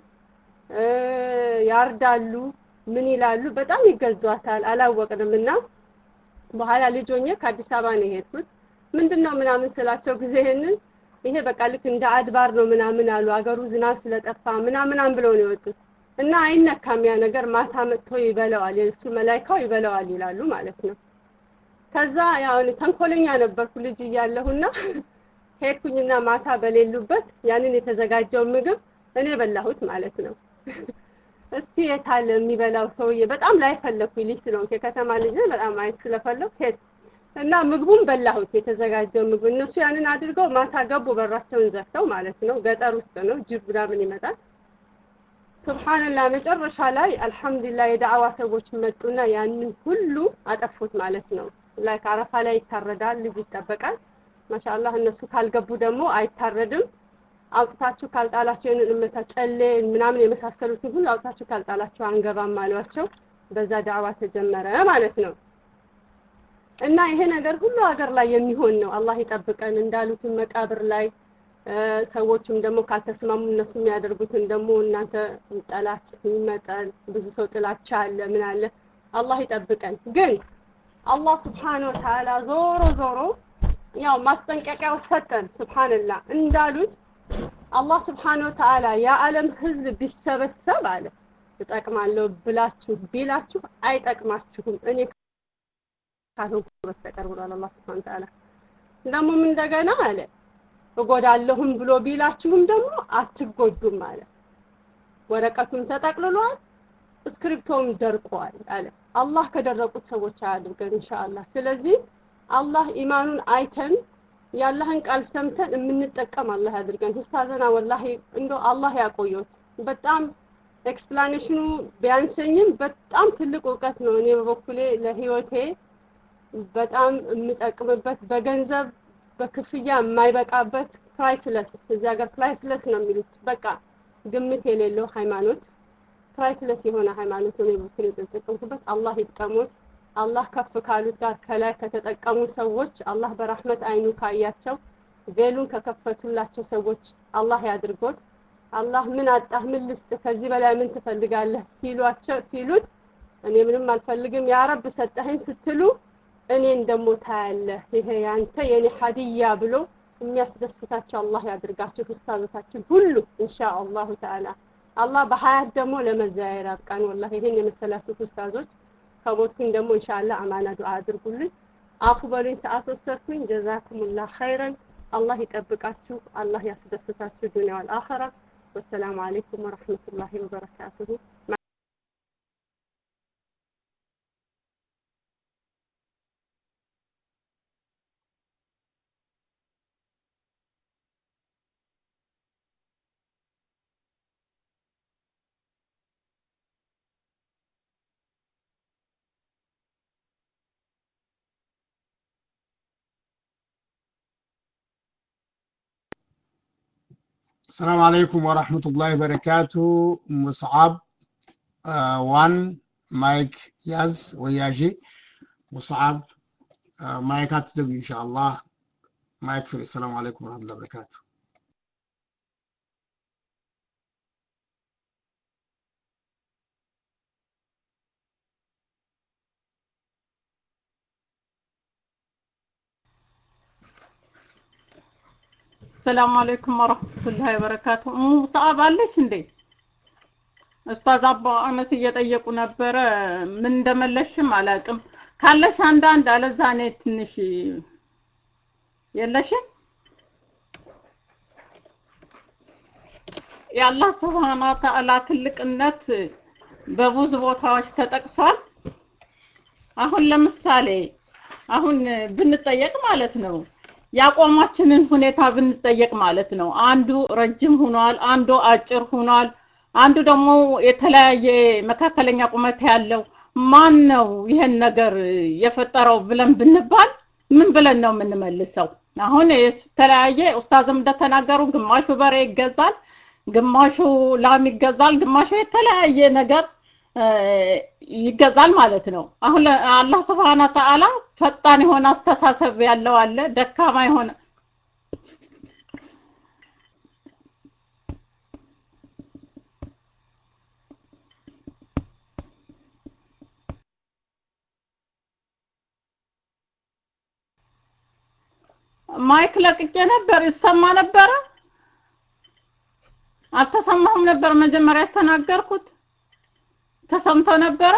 ያርዳሉ ምን ይላሉ በጣም ይገዟታል አላወቅንምና በኋላ ልጆኜ ከአዲስ አበባ ነው የሄድኩት ምንድነው ምናምን ስላቸው ጊዜህንን ይሄ በቃ ልክ እንደ አድባር ነው ምናምን አሉ አገሩ ዝናብ ስለጠፋ ምናምን አን ብለው ነው የወጡት እና አይነካም ያ ነገር ማታ መጥቶ ይበላዋል የሱ መላእክታው ይበላዋል ይላሉ ማለት ነው ከዛ ያው ተንኮለኛ ነበርኩ ልጅ እያለሁና ሄድኩኝና ማታ በሌሉበት ያንን የተዘጋጀው ምግብ እኔ በላሁት ማለት ነው እስቲ የታለ የሚበላው ሰውዬ በጣም ላይ ፈለኩ ልጅ ስለሆንኩ የከተማ ልጅ በጣም አይት ስለፈለኩ ሄድ እና ምግቡን በላሁት የተዘጋጀው ምግብ እነሱ ያንን አድርገው ማታ ገቡ በራቸውን ዘግተው ማለት ነው ገጠር ውስጥ ነው ጅብ ምናምን ይመጣል ሱብሃንአላህ መጨረሻ ላይ አልহামዱሊላህ የዳዕዋ ሰዎች መጡና ያንን ሁሉ አጠፉት ማለት ነው ላይ አረፋ ላይ ይታረዳል ልጅ ይጠበቃል ማሻአላህ እነሱ ካልገቡ ደግሞ አይታረድም አውጥታችሁ ካልጣላችሁ እነመታ ጨሌ ምናምን የመሳሰሉት ሁሉ አውጥታችሁ ካልጣላችሁ አንገባም አሏቸው በዛ ዳዕዋ ተጀመረ ማለት ነው እና ይሄ ነገር ሁሉ ሀገር ላይ የሚሆን ነው አላህ ይጠብቀን እንዳሉት መቃብር ላይ ሰዎችም ደግሞ ካልተስማሙ እነሱ የሚያደርጉትን ደግሞ እናንተ ጠላት ይመጣል ብዙ ሰው ጥላቻ አለ ምን አለ አላህ ይጠብቀን ግን አላህ Subhanahu Wa Ta'ala ዞሮ ዞሮ ያው ማስጠንቀቂያው ሰጠን Subhanallah እንዳሉት አላህ Subhanahu Wa Ta'ala ያ ዓለም ህዝብ ቢሰበሰብ አለ ተጠቅማለሁ ብላችሁ ቢላችሁ አይጠቅማችሁም እኔ ካሁን በስተቀር ብሏል አላህ Subhanahu Wa Ta'ala ደግሞ ምን እንደገና አለ እጎዳለሁም ብሎ ቢላችሁም ደግሞ አትጎዱም አለ ወረቀቱን ተጠቅልሏል ስክሪፕቶም ደርቋል አለ አላህ ከደረቁት ሰዎች አድርገን ኢንሻአላህ ስለዚህ አላህ ኢማኑን አይተን ያላህን ቃል ሰምተን የምንጠቀም አላህ ያድርገን ኡስታዘና ወላሂ እንዶ አላህ ያቆየት በጣም ኤክስፕላኔሽኑ ቢያንሰኝም በጣም ትልቅ ዕውቀት ነው እኔ በበኩሌ ለህይወቴ በጣም የምጠቅምበት በገንዘብ በክፍያ የማይበቃበት ፕራይስለስ እዚህ ሀገር ፕራይስለስ ነው የሚሉት በቃ ግምት የሌለው ሃይማኖት ፕራይስለስ የሆነ ሃይማኖት ነው በኩል የተጠቀምኩበት አላህ ይጥቀሙት አላህ ከፍ ካሉት ጋር ከላይ ከተጠቀሙ ሰዎች አላህ በረህመት አይኑ ካያቸው ቬሉን ከከፈቱላቸው ሰዎች አላህ ያድርጎት አላህ ምን አጣህ ምን ልስጥ ከዚህ በላይ ምን ትፈልጋለህ ሲሏቸው ሲሉት እኔ ምንም አልፈልግም ያ ረብ ሰጠኸኝ ስትሉ እኔን ደሞ ታያለ ይሄ ያንተ የኔ ሀዲያ ብሎ የሚያስደስታቸው አላህ ያድርጋችሁ ኡስታዞቻችን ሁሉ ኢንሻአላህ ተዓላ አላህ በሐያት ደሞ ለመዛየር አብቃን ወላሂ ይሄን የመሰላችሁ ኡስታዞች ከቦትኩኝ ደሞ ኢንሻአላህ አማና ዱዓ አድርጉልኝ አፉ በሉኝ ሰዓት ወሰድኩኝ ጀዛኩሙላህ ኸይረን አላህ ይጠብቃችሁ አላህ ያስደስታችሁ ዱንያ ወልአኺራ ወሰላሙ አለይኩም ወራህመቱላሂ ወበረካቱሁ السلام عليكم ورحمة الله وبركاته مصعب آه وان مايك ياز وياجي مصعب آه مايكات تزوي إن شاء الله مايك في السلام عليكم ورحمة الله وبركاته السلام عليكم ورحمة الله وبركاته مصعب عليش اندي استاذ አባ አመስ እየጠየቁ ነበር ምን እንደመለሽም አላቅም ካለሽ አንድ አንድ አለዛኔ ትንሽ የለሽም የአላህ Subhanahu Wa Ta'ala ትልቅነት በብዙ ቦታዎች ተጠቅሷል አሁን ለምሳሌ አሁን ብንጠየቅ ማለት ነው ያቆማችንን ሁኔታ ብንጠየቅ ማለት ነው አንዱ ረጅም ሆኗል አንዱ አጭር ሆኗል አንዱ ደግሞ የተለያየ መካከለኛ ቁመት ያለው ማን ነው ይሄን ነገር የፈጠረው ብለን ብንባል ምን ብለን ነው የምንመልሰው አሁን የተለያየ ኡስታዝም እንደተናገሩ ግማሹ በሬ ይገዛል ግማሹ ላም ይገዛል ግማሹ የተለያየ ነገር ይገዛል ማለት ነው። አሁን አላህ Subhanahu Wa Ta'ala ፈጣን የሆነ አስተሳሰብ ያለው አለ፣ ደካማ የሆነ ማይክ ለቅቄ ነበር ይሰማ ነበር አልተሰማህም ነበር መጀመሪያ ተናገርኩት ተሰምቶ ነበር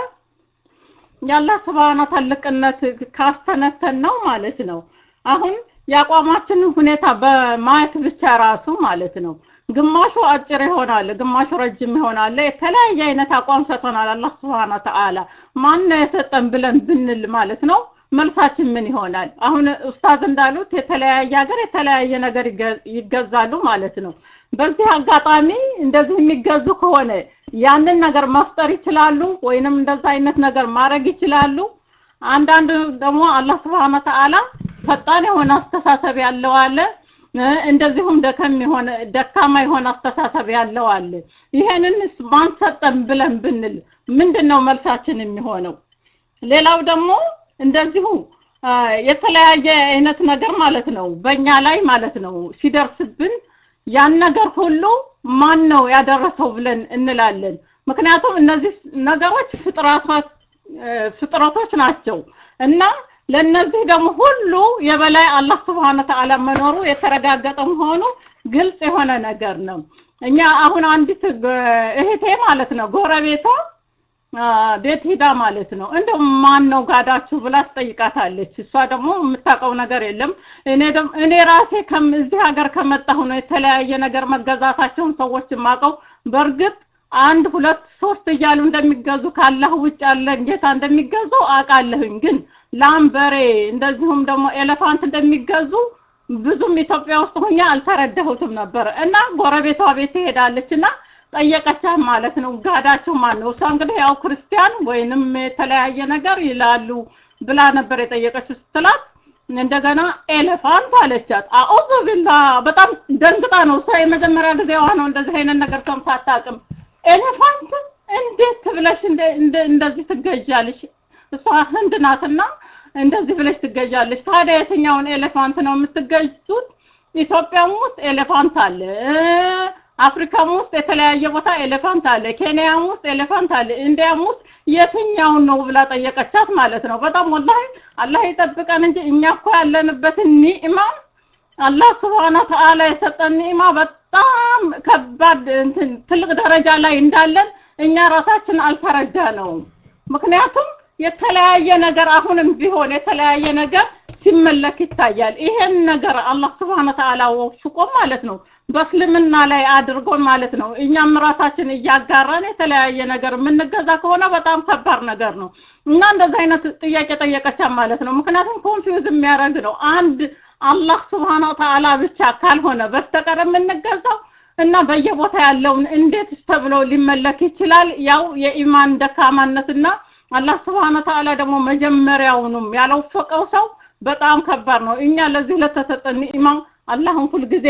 ያላህ Subhanahu ታልቅነት ካስተነተን ነው ማለት ነው። አሁን ያቋማችን ሁኔታ በማየት ብቻ ራሱ ማለት ነው ግማሹ አጭር ይሆናል ግማሹ ረጅም ይሆናል የተለያየ አይነት አቋም ሰጥቶናል አላህ Subhanahu Ta'ala ማን የሰጠን ብለን ብንል ማለት ነው መልሳችን ምን ይሆናል? አሁን ኡስታዝ እንዳሉት የተለያየ ሀገር የተለያየ ነገር ይገዛሉ ማለት ነው። በዚህ አጋጣሚ እንደዚህ የሚገዙ ከሆነ ያንን ነገር መፍጠር ይችላሉ ወይንም እንደዛ አይነት ነገር ማድረግ ይችላሉ። አንዳንድ ደግሞ አላህ Subhanahu Ta'ala ፈጣን የሆነ አስተሳሰብ ያለው አለ እንደዚሁም ደከም የሆነ ደካማ የሆነ አስተሳሰብ ያለው አለ። ይሄንንስ ማን ሰጠን ብለን ብንል ምንድነው መልሳችን የሚሆነው? ሌላው ደግሞ እንደዚሁ የተለያየ አይነት ነገር ማለት ነው በእኛ ላይ ማለት ነው ሲደርስብን ያን ነገር ሁሉ ማን ነው ያደረሰው ብለን እንላለን። ምክንያቱም እነዚህ ነገሮች ፍጥረታት ፍጥረቶች ናቸው እና ለነዚህ ደግሞ ሁሉ የበላይ አላህ Subhanahu Ta'ala መኖሩ የተረጋገጠ መሆኑ ግልጽ የሆነ ነገር ነው። እኛ አሁን አንዲት እህቴ ማለት ነው ጎረቤቷ ቤት ሄዳ ማለት ነው እንደው ማን ነው ጋዳችሁ ብላ ትጠይቃታለች። እሷ ደግሞ የምታውቀው ነገር የለም። እኔ ደግሞ እኔ ራሴ ከዚህ ሀገር ከመጣሁ ነው የተለያየ ነገር መገዛታቸውን ሰዎች ማቀው በርግጥ አንድ ሁለት ሶስት እያሉ እንደሚገዙ ካላህ ውጭ ያለ ጌታ እንደሚገዙ አቃለሁኝ። ግን ላምበሬ እንደዚሁም ደግሞ ኤሌፋንት እንደሚገዙ ብዙም ኢትዮጵያ ውስጥ ሆኛ አልተረዳሁትም ነበር እና ጎረቤቷ ቤት ሄዳለችና ጠየቀቻት ማለት ነው ጋዳቸው ማን ነው? እሷ እንግዲህ ያው ክርስቲያን ወይንም የተለያየ ነገር ይላሉ ብላ ነበር የጠየቀችው ስትላት እንደገና ኤሌፋንት አለቻት። አኡዙ ቢላህ በጣም ደንግጣ ነው እሷ የመጀመሪያ ጊዜዋ ነው እንደዚህ አይነት ነገር ሰምታ አታውቅም። ኤሌፋንት እንዴት ብለሽ እንደዚህ ትገጃለሽ? እሷ ህንድ ናትና እንደዚህ ብለሽ ትገጃለሽ። ታዲያ የትኛውን ኤሌፋንት ነው የምትገዙት? ኢትዮጵያም ውስጥ ኤሌፋንት አለ አፍሪካም ውስጥ የተለያየ ቦታ ኤሌፋንት አለ ኬንያም ውስጥ ኤሌፋንት አለ ኢንዲያም ውስጥ የትኛው ነው ብላ ጠየቀቻት ማለት ነው። በጣም ወላሂ አላህ ይጠብቀን እንጂ እኛ እኮ ያለንበት ኒዕማ አላህ Subhanahu Ta'ala የሰጠን ኒዕማ በጣም ከባድ እንትን ትልቅ ደረጃ ላይ እንዳለን እኛ ራሳችን አልተረዳነው። ምክንያቱም የተለያየ ነገር አሁንም ቢሆን የተለያየ ነገር ሲመለክ ይታያል። ይሄን ነገር አላህ Subhanahu Ta'ala ወፍቆ ማለት ነው በእስልምና ላይ አድርጎን ማለት ነው እኛም ራሳችን እያጋራን የተለያየ ነገር ምንገዛ ከሆነ በጣም ከባድ ነገር ነው እና እንደዛ አይነት ጥያቄ ጠየቀቻ ማለት ነው። ምክንያቱም ኮንፊውዝ የሚያደርግ ነው አንድ አላህ Subhanahu Ta'ala ብቻ ካልሆነ በስተቀር ምንገዛው እና በየቦታ ያለውን እንዴት ተብሎ ሊመለክ ይችላል? ያው የኢማን ደካማነትና አላህ Subhanahu Ta'ala ደግሞ መጀመሪያውንም ያለውፈቀው ሰው በጣም ከባድ ነው። እኛ ለዚህ ለተሰጠን ኒዕማ አላህን ሁሉ ጊዜ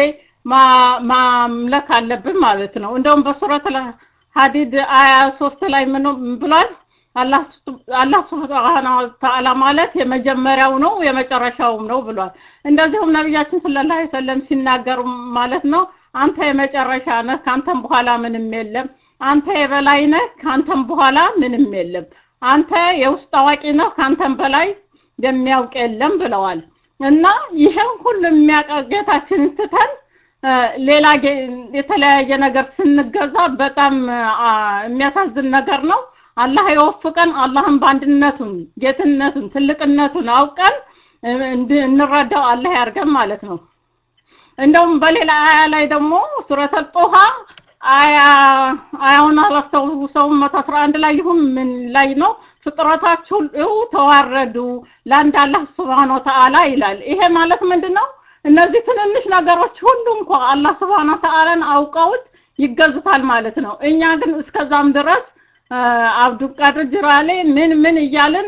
ማምለክ አለብን ማለት ነው። እንደውም በሱረት ሐዲድ አያ ሶስት ላይ ምን ብሏል? አላህ አላህ Subhanahu Ta'ala ማለት የመጀመሪያው ነው የመጨረሻው ነው ብሏል። እንደዚሁም ነብያችን ሰለላሁ ዐለይሂ ወሰለም ሲናገሩ ማለት ነው አንተ የመጨረሻ ነህ ካንተም በኋላ ምንም የለም አንተ የበላይ ነህ ካንተም በኋላ ምንም የለም አንተ የውስጥ አዋቂ ነህ ካንተም በላይ የሚያውቅ የለም ብለዋል። እና ይሄን ሁሉ የሚያቀገታችን ትተን ሌላ የተለያየ ነገር ስንገዛ በጣም የሚያሳዝን ነገር ነው። አላህ ይወፍቀን። አላህን በአንድነቱን ጌትነቱን ትልቅነቱን አውቀን እንረዳው አላህ ያርገን ማለት ነው። እንደውም በሌላ አያ ላይ ደግሞ ሱረተ ጦሃ አያ አያውን አላስተውሰው መቶ አስራ አንድ ላይ ይሁን ምን ላይ ነው ፍጥረታችሁ ተዋረዱ ለአንድ አላህ Subhanahu Ta'ala ይላል። ይሄ ማለት ምንድነው? እነዚህ ትንንሽ ነገሮች ሁሉ እንኳን አላህ Subhanahu Ta'ala አውቀውት ይገዙታል ማለት ነው። እኛ ግን እስከዛም ድረስ አብዱ ቃድር ጅራሌ ምን ምን ይያልን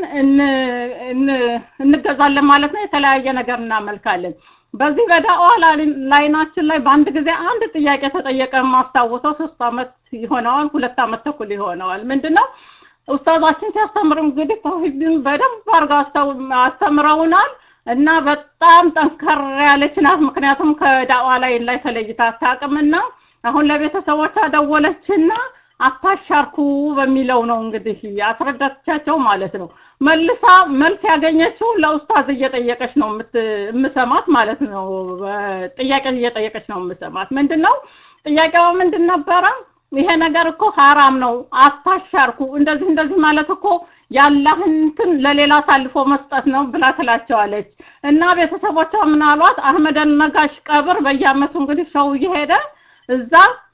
እንገዛለን ማለት ነው። የተለያየ ነገር እናመልካለን። በዚህ በዳዋ ላይናችን ላይ በአንድ ጊዜ አንድ ጥያቄ ተጠየቀ ማስተዋወሰው ሶስት አመት ይሆነዋል ሁለት አመት ተኩል ይሆነዋል። ምንድነው ኡስታዛችን ሲያስተምሩ እንግዲህ ተውሂድን በደንብ አድርገው አስተምረውናል እና በጣም ጠንከር ያለች ናት ምክንያቱም ከዳዋ ላይ ላይ ተለይታ አታውቅምና አሁን ለቤተሰቦቿ ደወለችና አታሻርኩ በሚለው ነው እንግዲህ ያስረዳቻቸው ማለት ነው መልሳ መልስ ያገኘችው ለኡስታዝ እየጠየቀች ነው የምሰማት ማለት ነው ጥያቄ እየጠየቀች ነው የምሰማት ምንድነው ጥያቄው ምንድን ነበረ ይሄ ነገር እኮ حرام ነው አታሻርኩ እንደዚህ እንደዚህ ማለት እኮ ያላህን እንትን ለሌላ ሳልፎ መስጠት ነው ብላ ትላቸዋለች እና ቤተሰቦቿ ምን አሏት አህመድ ነጋሽ ቀብር በየአመቱ እንግዲህ ሰው እየሄደ እዛ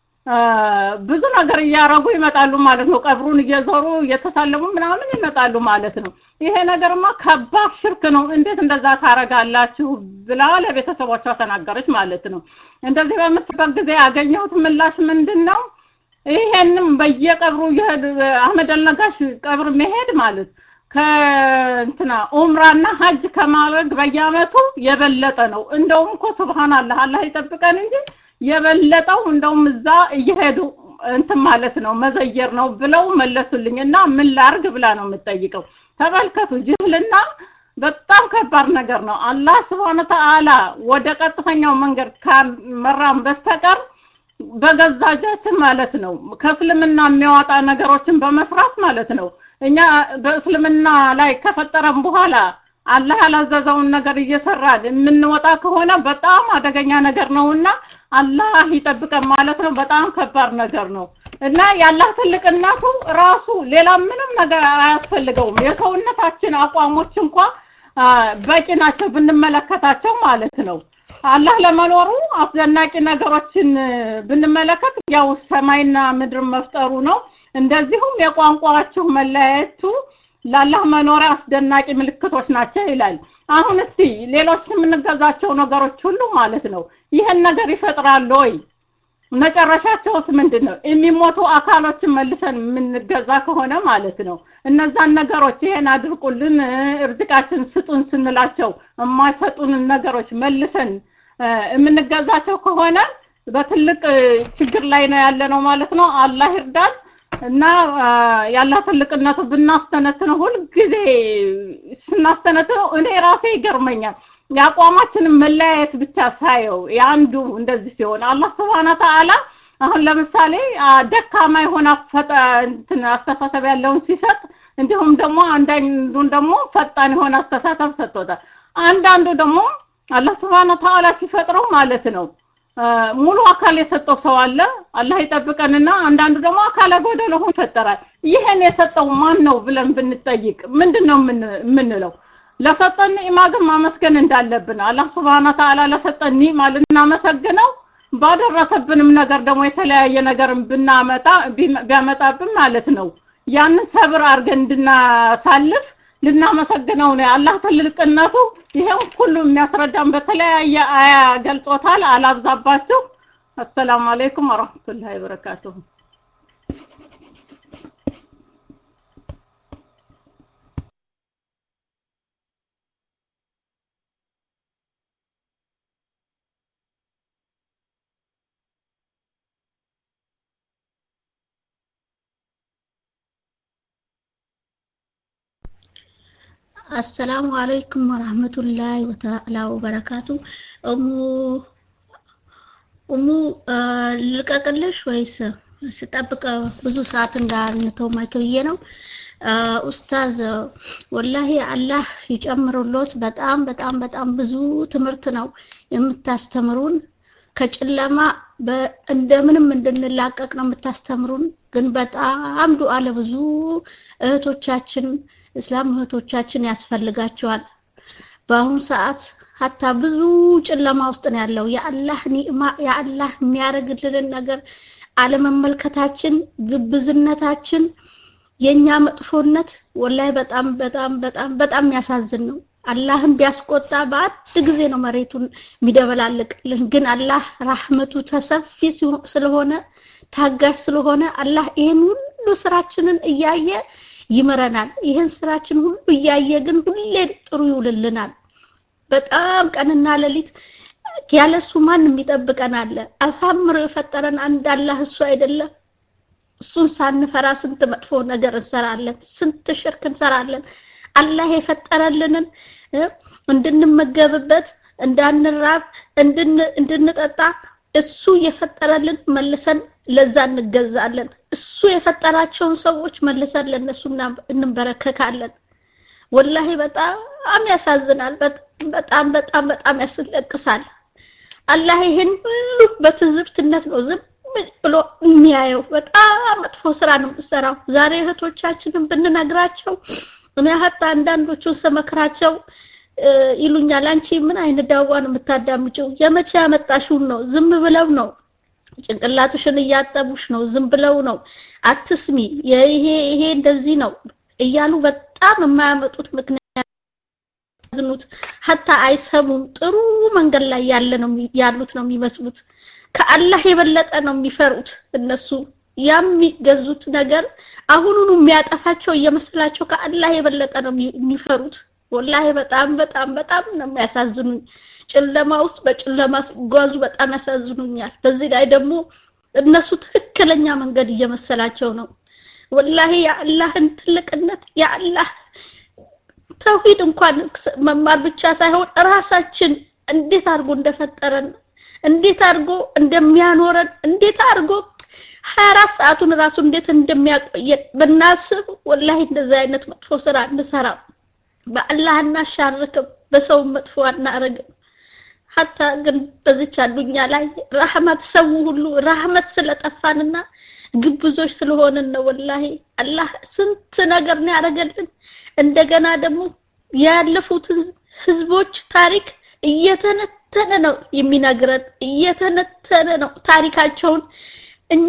ብዙ ነገር ያያረጉ ይመጣሉ ማለት ነው ቀብሩን እየዞሩ እየተሳለሙ ምናምን ይመጣሉ ማለት ነው ይሄ ነገርማ ከባድ ሽርክ ነው እንዴት እንደዛ ታረጋላችሁ ብላ ለቤተሰቦቿ ተናገረች ማለት ነው እንደዚህ በመተበግ ጊዜ ያገኘሁት ምላሽ ምንድነው ይሄንም በየቀብሩ ይሄድ አህመድ አልነጋሽ ቀብር መሄድ ማለት ከእንትና ኡምራና ሐጅ ከማድረግ በየአመቱ የበለጠ ነው እንደውም እኮ ሱብሃንአላህ አላህ ይጠብቀን እንጂ የበለጠው እንደውም እዛ እየሄዱ እንትን ማለት ነው መዘየር ነው ብለው መለሱልኝና ምን ላርግ ብላ ነው የምትጠይቀው ተመልከቱ ጅህልና በጣም ከባድ ነገር ነው አላህ Subhanahu Ta'ala ወደ ቀጥተኛው መንገድ ካመራን በስተቀር በገዛጃችን ማለት ነው ከእስልምና የሚያወጣ ነገሮችን በመስራት ማለት ነው እኛ በእስልምና ላይ ከፈጠረን በኋላ አላህ ያላዘዘውን ነገር እየሰራን የምንወጣ ከሆነ በጣም አደገኛ ነገር ነውና አላህ ይጠብቀን ማለት ነው በጣም ከባድ ነገር ነው እና ያላህ ትልቅነቱ ራሱ ሌላ ምንም ነገር አያስፈልገውም የሰውነታችን አቋሞች እንኳን በቂ ናቸው ብንመለከታቸው ማለት ነው አላህ ለመኖሩ አስደናቂ ነገሮችን ብንመለከት ያው ሰማይና ምድር መፍጠሩ ነው እንደዚሁም የቋንቋቸው መለያየቱ ለአላህ መኖሪያ አስደናቂ ምልክቶች ናቸው ይላል አሁን እስቲ ሌሎች የምንገዛቸው ነገሮች ሁሉ ማለት ነው ይሄን ነገር ይፈጥራሉ ወይ መጨረሻቸውስ ምንድነው የሚሞቱ አካሎችን መልሰን የምንገዛ ከሆነ ማለት ነው እነዛን ነገሮች ይሄን አድርቁልን እርዝቃችን ስጡን ስንላቸው የማይሰጡን ነገሮች መልሰን የምንገዛቸው ከሆነ በትልቅ ችግር ላይ ነው ያለነው ማለት ነው አላህ ይርዳን እና ያላህ ትልቅነቱ ብናስተነትነው ሁሉ ጊዜ ስናስተነትነው እኔ ራሴ ይገርመኛል ያቋማችን መለያየት ብቻ ሳይው ያንዱ እንደዚህ ሲሆን አላህ Subhanahu Ta'ala አሁን ለምሳሌ ደካማ የሆነ እንትን አስተሳሰብ ያለውን ሲሰጥ እንዲሁም ደግሞ አንዳንዱን ደግሞ ፈጣን የሆነ አስተሳሰብ ሰጥቶታል አንዳንዱ ደግሞ አላህ Subhanahu Ta'ala ሲፈጥረው ማለት ነው ሙሉ አካል የሰጠው ሰው አለ አላህ ይጠብቀንና አንዳንዱ ደግሞ አካለ ጎደሎ ሆኖ ፈጠራል ይሄን የሰጠው ማን ነው ብለን ብንጠይቅ ምንድነው ምንለው ለሰጠን ኢማግም ማመስገን እንዳለብን አላህ Subhanahu Ta'ala ለሰጠን ኒዕማልና መሰግነው ባደረሰብንም ነገር ደግሞ የተለያየ ነገር ብናመጣ ቢያመጣብን ማለት ነው ያንን ሰብር አርገን እንድናሳልፍ ልናመሰግነው ነው አላህ ትልቅነቱ ይሄን ሁሉ የሚያስረዳን በተለያየ አያ ገልጾታል አላብዛባችሁ السلام عليكم ورحمة الله وبركاته السلام عليكم ورحمة الله وتعالى وبركاته أمو أمو ልቀቅልሽ ወይስ ስጠብቅ ብዙ ሰዓት እንዳንተው ማይከየ ነው ኡስታዝ ወላሂ አላህ ይጨምርሎት በጣም በጣም በጣም ብዙ ትምህርት ነው የምታስተምሩን ከጨለማ እንደምንም እንድንላቀቅ ነው የምታስተምሩን ግን በጣም ዱዓ ለብዙ እህቶቻችን እስላም እህቶቻችን ያስፈልጋቸዋል በአሁን ሰዓት hatta ብዙ ጨለማ ውስጥ ነው ያለው ያአላህ ኒዕማ ያአላህ የሚያረግልን ነገር አለመመልከታችን ግብዝነታችን የኛ መጥፎነት ወላይ በጣም በጣም በጣም በጣም ያሳዝን ነው አላህን ቢያስቆጣ ባድ ጊዜ ነው መሬቱን ሚደበላልቅልን ግን አላህ rahmatu ተሰፊ ስለሆነ ታጋሽ ስለሆነ አላህ ይሄን ሁሉ ስራችንን እያየ ይመረናል ይሄን ስራችን ሁሉ እያየ ግን ሁሌ ጥሩ ይውልልናል በጣም ቀንና ለሊት ያለሱ ማን የሚጠብቀን አለ አሳምሮ የፈጠረን አንድ አላህ እሱ አይደለም እሱን ሳንፈራ ስንት መጥፎ ነገር እንሰራለን ስንት ሽርክ እንሰራለን አላህ የፈጠረልንን እንድንመገብበት እንዳንራብ እንድን እንድንጠጣ እሱ የፈጠረልን መልሰን ለዛ እንገዛለን እሱ የፈጠራቸውን ሰዎች መልሰን ለነሱና እንበረከካለን ወላሂ በጣም ያሳዝናል በጣም በጣም በጣም ያስለቅሳል አላህ ይሄን ሁሉ በትዝብትነት ነው ዝም ብሎ የሚያየው በጣም መጥፎ ስራ ነው የምሰራው ዛሬ እህቶቻችንን ብንነግራቸው እኔ ሀታ አንዳንዶቹን ሰመክራቸው ይሉኛል አንቺ ምን አይነት ዳዋ ነው የምታዳምጪው የመቼ ያመጣሽው ነው ዝም ብለው ነው ጭንቅላትሽን እያጠቡሽ ነው ዝም ብለው ነው አትስሚ ይሄ ይሄ እንደዚህ ነው እያሉ በጣም የማያመጡት ምክንያት ዝኑት ሀታ አይሰሙም ጥሩ መንገድ ላይ ያለ ነው ያሉት ነው የሚመስሉት ከአላህ የበለጠ ነው የሚፈሩት እነሱ የሚገዙት ነገር አሁኑኑ የሚያጠፋቸው እየመሰላቸው ከአላህ የበለጠ ነው የሚፈሩት ወላሂ በጣም በጣም በጣም ነው የሚያሳዝኑኝ ጨለማ ውስጥ በጨለማ ጓዙ በጣም ያሳዝኑኛል በዚህ ላይ ደግሞ እነሱ ትክክለኛ መንገድ እየመሰላቸው ነው ወላሂ የአላህን ትልቅነት የአላህ ተውሂድ እንኳን መማር ብቻ ሳይሆን ራሳችን እንዴት አድርጎ እንደፈጠረን እንዴት አድርጎ እንደሚያኖረን እንዴት አድርጎ ሃያ አራት ሰዓቱን ራሱ እንዴት እንደሚያቆየን በእናስብ ወላሂ እንደዛ አይነት መጥፎ ስራ እንሰራ በአላህ እናሻርክም በሰው መጥፎ አናረግም ሀታ ግን በዚች አዱኛ ላይ ረህመት ሰው ሁሉ ረህመት ስለጠፋንና ግብዞች ስለሆነን ነው ወላሂ አላህ ስንት ነገር ነው ያደረገልን እንደገና ደግሞ ያለፉት ህዝቦች ታሪክ እየተነተነ ነው የሚነግረን እየተነተነ ነው ታሪካቸውን እኛ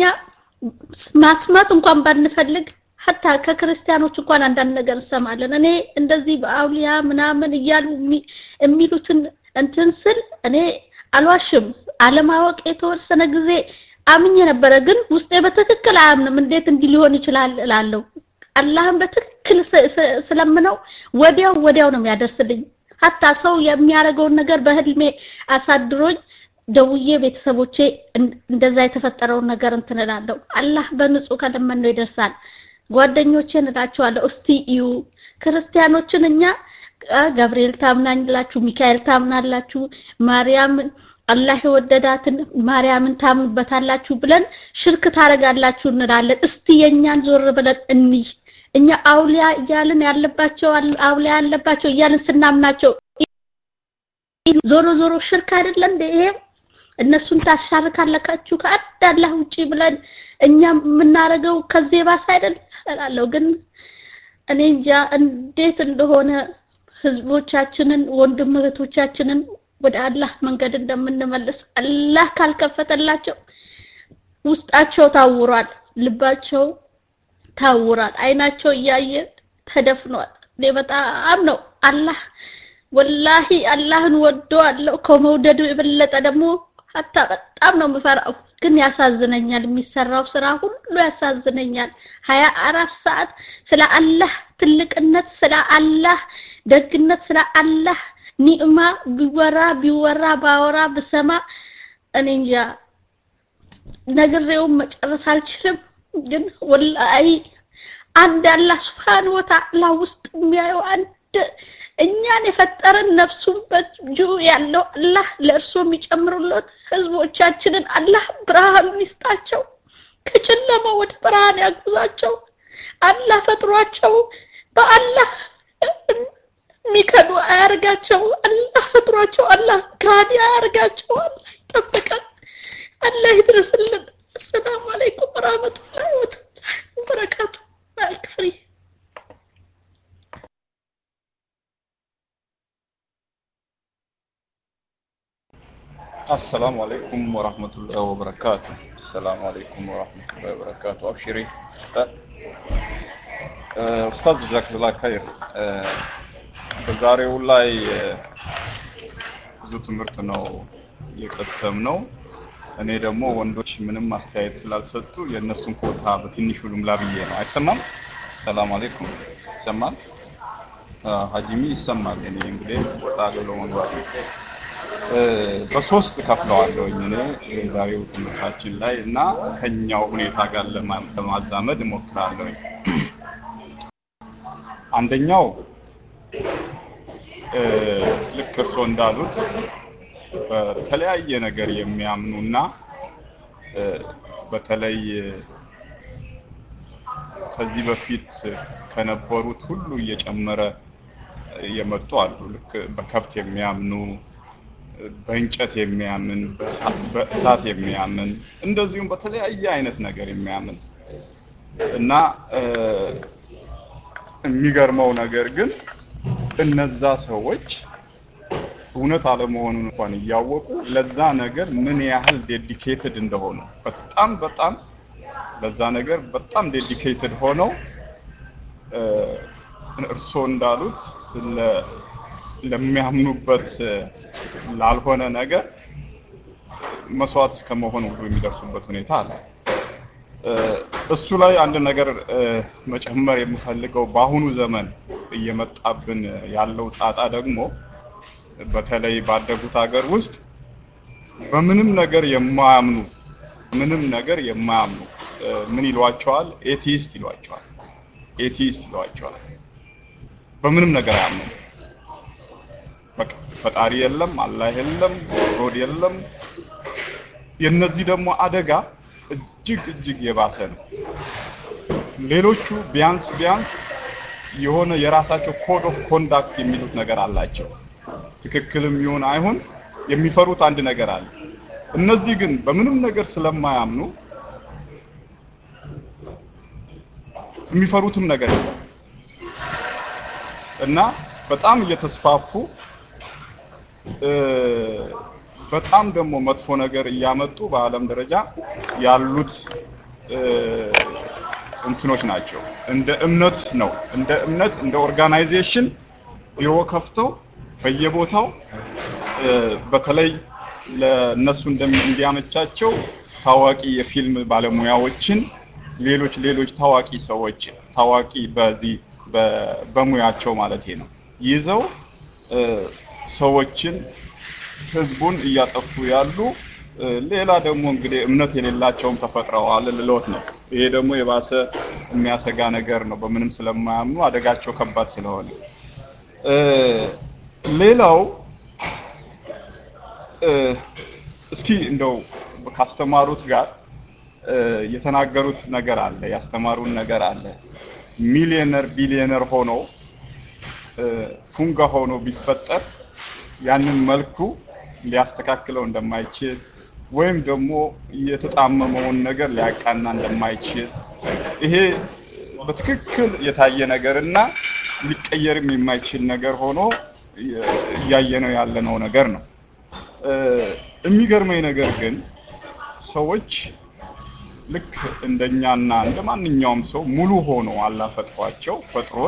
ማስማት እንኳን ባንፈልግ ሀታ ከክርስቲያኖች እንኳን አንዳንድ ነገር እንሰማለን እኔ እንደዚህ በአውሊያ ምናምን እያሉ የሚሉትን እንትን ስል እኔ አልዋሽም አለማወቅ የተወሰነ ጊዜ አምኜ ነበር ግን ውስጤ በትክክል አያምንም እንዴት እንዲህ ሊሆን ይችላል እላለሁ አላህን በትክክል ስለምነው ወዲያው ወዲያው ነው የሚያደርስልኝ ሀታ ሰው የሚያረጋውን ነገር በህልሜ አሳድሮኝ ደውዬ ቤተሰቦቼ እንደዛ የተፈጠረውን ነገር እንትነላለሁ አላህ በንጹህ ከለመን ነው ይደርሳል ጓደኞቼን እላቸዋለሁ እስቲ እዩ ክርስቲያኖችን እኛ ገብርኤል ታምናላችሁ ሚካኤል ታምናላችሁ ማርያም አላህ የወደዳትን ማርያምን ታምኑበታላችሁ ብለን ሽርክ ታረጋላችሁ እንላለን እስቲ የኛን ዞር ብለን እንይ እኛ አውሊያ ያለን ያለባቸው አውሊያ ያለባቸው ያለን ስናምናቸው ዞሮ ዞሮ ሽርክ አይደለም እንዴ እነሱን ታሻርካላችሁ ከአላህ ውጪ ብለን እኛ ምናረገው ከዚህ ባስ አይደል እላለሁ ግን እኔ እንጃ እንዴት እንደሆነ ህዝቦቻችንን ወንድም እህቶቻችንን ወደ አላህ መንገድ እንደምንመለስ አላህ ካልከፈተላቸው ውስጣቸው ታውሯል ልባቸው ታውሯል አይናቸው ያየ ተደፍኗል ለበጣም ነው አላህ ወላሂ አላህን ወደዋለሁ ከመውደዱ የበለጠ ደግሞ ሀታ በጣም ነው መፈራው ግን ያሳዝነኛል የሚሰራው ስራ ሁሉ ያሳዝነኛል ሃያ አራት ሰዓት ስለ አላህ ትልቅነት ስለ አላህ ደግነት ስለ አላህ ኒዕማ ቢወራ ቢወራ ባወራ በሰማ እኔ እንጃ ነግሬው መጨረስ አልችልም ግን ወላሂ አንድ አላህ Subhanahu Wa Ta'ala ውስጥ የሚያየው አንድ እኛን የፈጠረን ነፍሱን በእጁ ያለው አላህ ለእርሱ የሚጨምሩለት ህዝቦቻችንን አላህ ብርሃን ይስጣቸው ከጨለማ ወደ ብርሃን ያጉዛቸው አላህ ፈጥሯቸው በአላህ ሚከዱ አያርጋቸው አላህ ፈጥሯቸው አላህ ካዲ አያርጋቸው አላህ ይጠብቀን አላህ ይድረስልን السلام عليكم ورحمة الله وبركاته مالك فري السلام عليكم ورحمة الله وبركاته السلام عليكم ورحمة الله وبركاته أبشري أستاذ جزاك الله خير بزاري والله ብዙ ትምህርት ነው የቀሰምነው እኔ ደግሞ ወንዶች ምንም ማስተያየት ስላልሰጡ የነሱን ኮታ በትንሹ ልምላ ብዬ ነው አይሰማም ሰላም አለይኩም ይሰማል ሀጂሚ ይሰማል እኔ እንግዲህ ወጣ ብሎ መንዋት በሶስት ከፍለዋለሁኝ እኔ ዛሬው ትምህርታችን ላይ እና ከኛው ሁኔታ ጋር ለማዛመድ እሞክራለሁኝ። አንደኛው ልክ እርሶ እንዳሉት በተለያየ ነገር የሚያምኑና በተለይ ከዚህ በፊት ከነበሩት ሁሉ እየጨመረ የመጡ አሉ። ልክ በከብት የሚያምኑ፣ በእንጨት የሚያምን፣ በእሳት የሚያምን እንደዚሁም በተለያየ አይነት ነገር የሚያምን እና የሚገርመው ነገር ግን እነዛ ሰዎች እውነት አለመሆኑን እንኳን እያወቁ ለዛ ነገር ምን ያህል ዴዲኬትድ እንደሆኑ በጣም በጣም ለዛ ነገር በጣም ዴዲኬትድ ሆነው እርሶ እንዳሉት ለሚያምኑበት ላልሆነ ነገር መስዋዕት እስከመሆን ሁሉ የሚደርሱበት ሁኔታ አለ። እሱ ላይ አንድ ነገር መጨመር የምፈልገው በአሁኑ ዘመን እየመጣብን ያለው ጣጣ ደግሞ በተለይ ባደጉት ሀገር ውስጥ በምንም ነገር የማያምኑ ምንም ነገር የማያምኑ ምን ይሏቸዋል? ኤቲስት ይሏቸዋል። ኤቲስት ይሏቸዋል። በምንም ነገር አያምኑ። በቃ ፈጣሪ የለም፣ አላህ የለም፣ ጎድ የለም። የነዚህ ደግሞ አደጋ እጅግ እጅግ የባሰ ነው። ሌሎቹ ቢያንስ ቢያንስ የሆነ የራሳቸው ኮድ ኦፍ ኮንዳክት የሚሉት ነገር አላቸው። ትክክልም ይሁን አይሁን የሚፈሩት አንድ ነገር አለ። እነዚህ ግን በምንም ነገር ስለማያምኑ የሚፈሩትም ነገር የለም እና በጣም እየተስፋፉ በጣም ደግሞ መጥፎ ነገር እያመጡ በአለም ደረጃ ያሉት እንትኖች ናቸው። እንደ እምነት ነው እንደ እምነት እንደ ኦርጋናይዜሽን ቢሮ ከፍተው በየቦታው በተለይ ለነሱ እንዲያመቻቸው ታዋቂ የፊልም ባለሙያዎችን ሌሎች ሌሎች ታዋቂ ሰዎች ታዋቂ በዚህ በሙያቸው ማለት ነው ይዘው ሰዎችን ህዝቡን እያጠፉ ያሉ ሌላ ደግሞ እንግዲህ እምነት የሌላቸውም ተፈጥረዋል ልሎት ነው። ይሄ ደግሞ የባሰ የሚያሰጋ ነገር ነው። በምንም ስለማያምኑ አደጋቸው ከባድ ስለሆነ ሌላው እስኪ እንደው ካስተማሩት ጋር የተናገሩት ነገር አለ፣ ያስተማሩን ነገር አለ። ሚሊዮነር ቢሊዮነር ሆኖ ፉንጋ ሆኖ ቢፈጠር ያንን መልኩ ሊያስተካክለው እንደማይችል ወይም ደግሞ የተጣመመውን ነገር ሊያቃና እንደማይችል ይሄ በትክክል የታየ ነገርና ሊቀየርም የማይችል ነገር ሆኖ ያየነው ያለነው ነገር ነው። የሚገርመኝ ነገር ግን ሰዎች ልክ እንደኛና እንደማንኛውም ሰው ሙሉ ሆኖ አላህ ፈጥሯቸው ፈጥሮን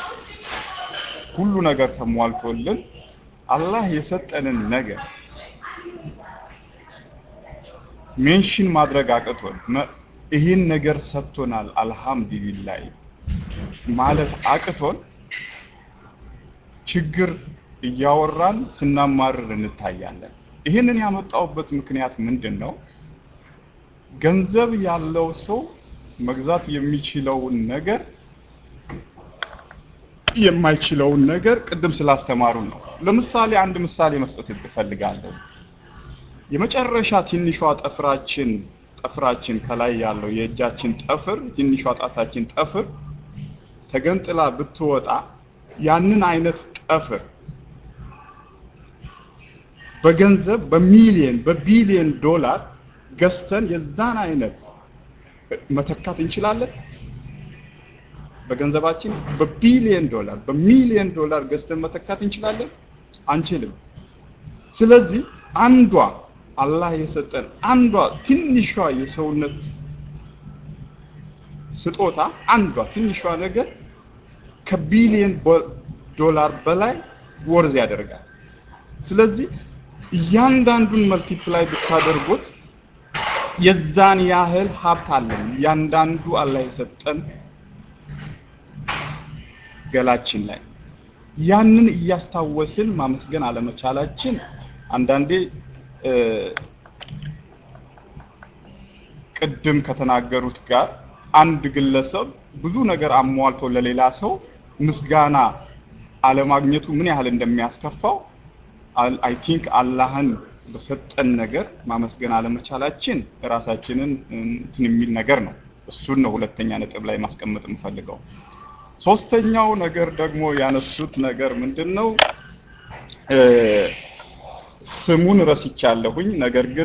ሁሉ ነገር ተሟልቶልን አላህ የሰጠንን ነገር ሜንሽን ማድረግ አቅቶን ይሄን ነገር ሰጥቶናል አልহামዱሊላህ ማለት አቅቶን ችግር እያወራን ስናማርር እንታያለን። ይሄንን ያመጣውበት ምክንያት ምንድነው? ገንዘብ ያለው ሰው መግዛት የሚችለውን ነገር የማይችለውን ነገር ቅድም ስላስተማሩ ነው። ለምሳሌ አንድ ምሳሌ መስጠት እፈልጋለሁ። የመጨረሻ ትንሿ ጠፍራችን ጠፍራችን ከላይ ያለው የእጃችን ጠፍር ትንሿ ጣታችን ጠፍር ተገንጥላ ብትወጣ ያንን አይነት ጠፍር በገንዘብ በሚሊዮን በቢሊዮን ዶላር ገዝተን የዛን አይነት መተካት እንችላለን? በገንዘባችን በቢሊዮን ዶላር በሚሊዮን ዶላር ገዝተን መተካት እንችላለን? አንችልም። ስለዚህ አንዷ አላህ የሰጠን አንዷ ትንሿ የሰውነት ስጦታ አንዷ ትንሿ ነገር ከቢሊዮን ዶላር በላይ ወርዝ ያደርጋል። ስለዚህ ያንዳንዱን መልቲፕላይ ብታደርጉት የዛን ያህል ሀብት አለን። ያንዳንዱ አላህ የሰጠን ገላችን ላይ ያንን እያስታወስን ማመስገን አለመቻላችን አንዳንዴ ቅድም ከተናገሩት ጋር አንድ ግለሰብ ብዙ ነገር አሟልቶ ለሌላ ሰው ምስጋና አለማግኘቱ ምን ያህል እንደሚያስከፋው አይ ቲንክ አላህን በሰጠን ነገር ማመስገን አለመቻላችን ራሳችንን እንትን የሚል ነገር ነው። እሱን ነው ሁለተኛ ነጥብ ላይ ማስቀመጥ የምፈልገው። ሶስተኛው ነገር ደግሞ ያነሱት ነገር ምንድነው? ስሙን ረስቻለሁኝ፣ ነገር ግን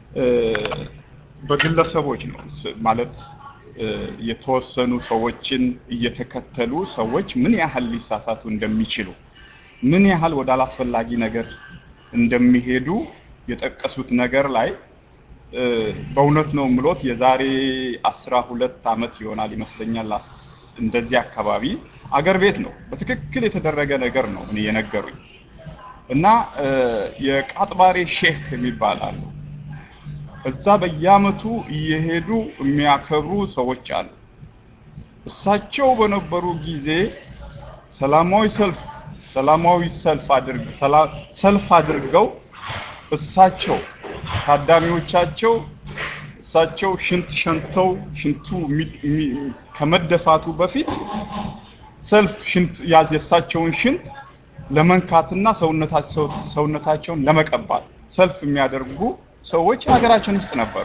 በግለሰቦች ነው ማለት የተወሰኑ ሰዎችን እየተከተሉ ሰዎች ምን ያህል ሊሳሳቱ እንደሚችሉ ምን ያህል ወደ አላስፈላጊ ነገር እንደሚሄዱ የጠቀሱት ነገር ላይ በእውነት ነው ምሎት የዛሬ አስራ ሁለት አመት ይሆናል ይመስለኛል እንደዚህ አካባቢ አገር ቤት ነው በትክክል የተደረገ ነገር ነው እኔ የነገሩኝ እና የቃጥባሬ ሼህ የሚባላሉ እዛ በያመቱ እየሄዱ የሚያከብሩ ሰዎች አሉ። እሳቸው በነበሩ ጊዜ ሰላማዊ ሰልፍ ሰላማዊ ሰልፍ አድርግ ሰልፍ አድርገው እሳቸው ታዳሚዎቻቸው እሳቸው ሽንት ሸንተው ሽንቱ ከመደፋቱ በፊት ሰልፍ ሽንት ያዝ የሳቸውን ሽንት ለመንካትና ሰውነታቸው ሰውነታቸውን ለመቀባት ሰልፍ የሚያደርጉ ሰዎች ሀገራችን ውስጥ ነበሩ።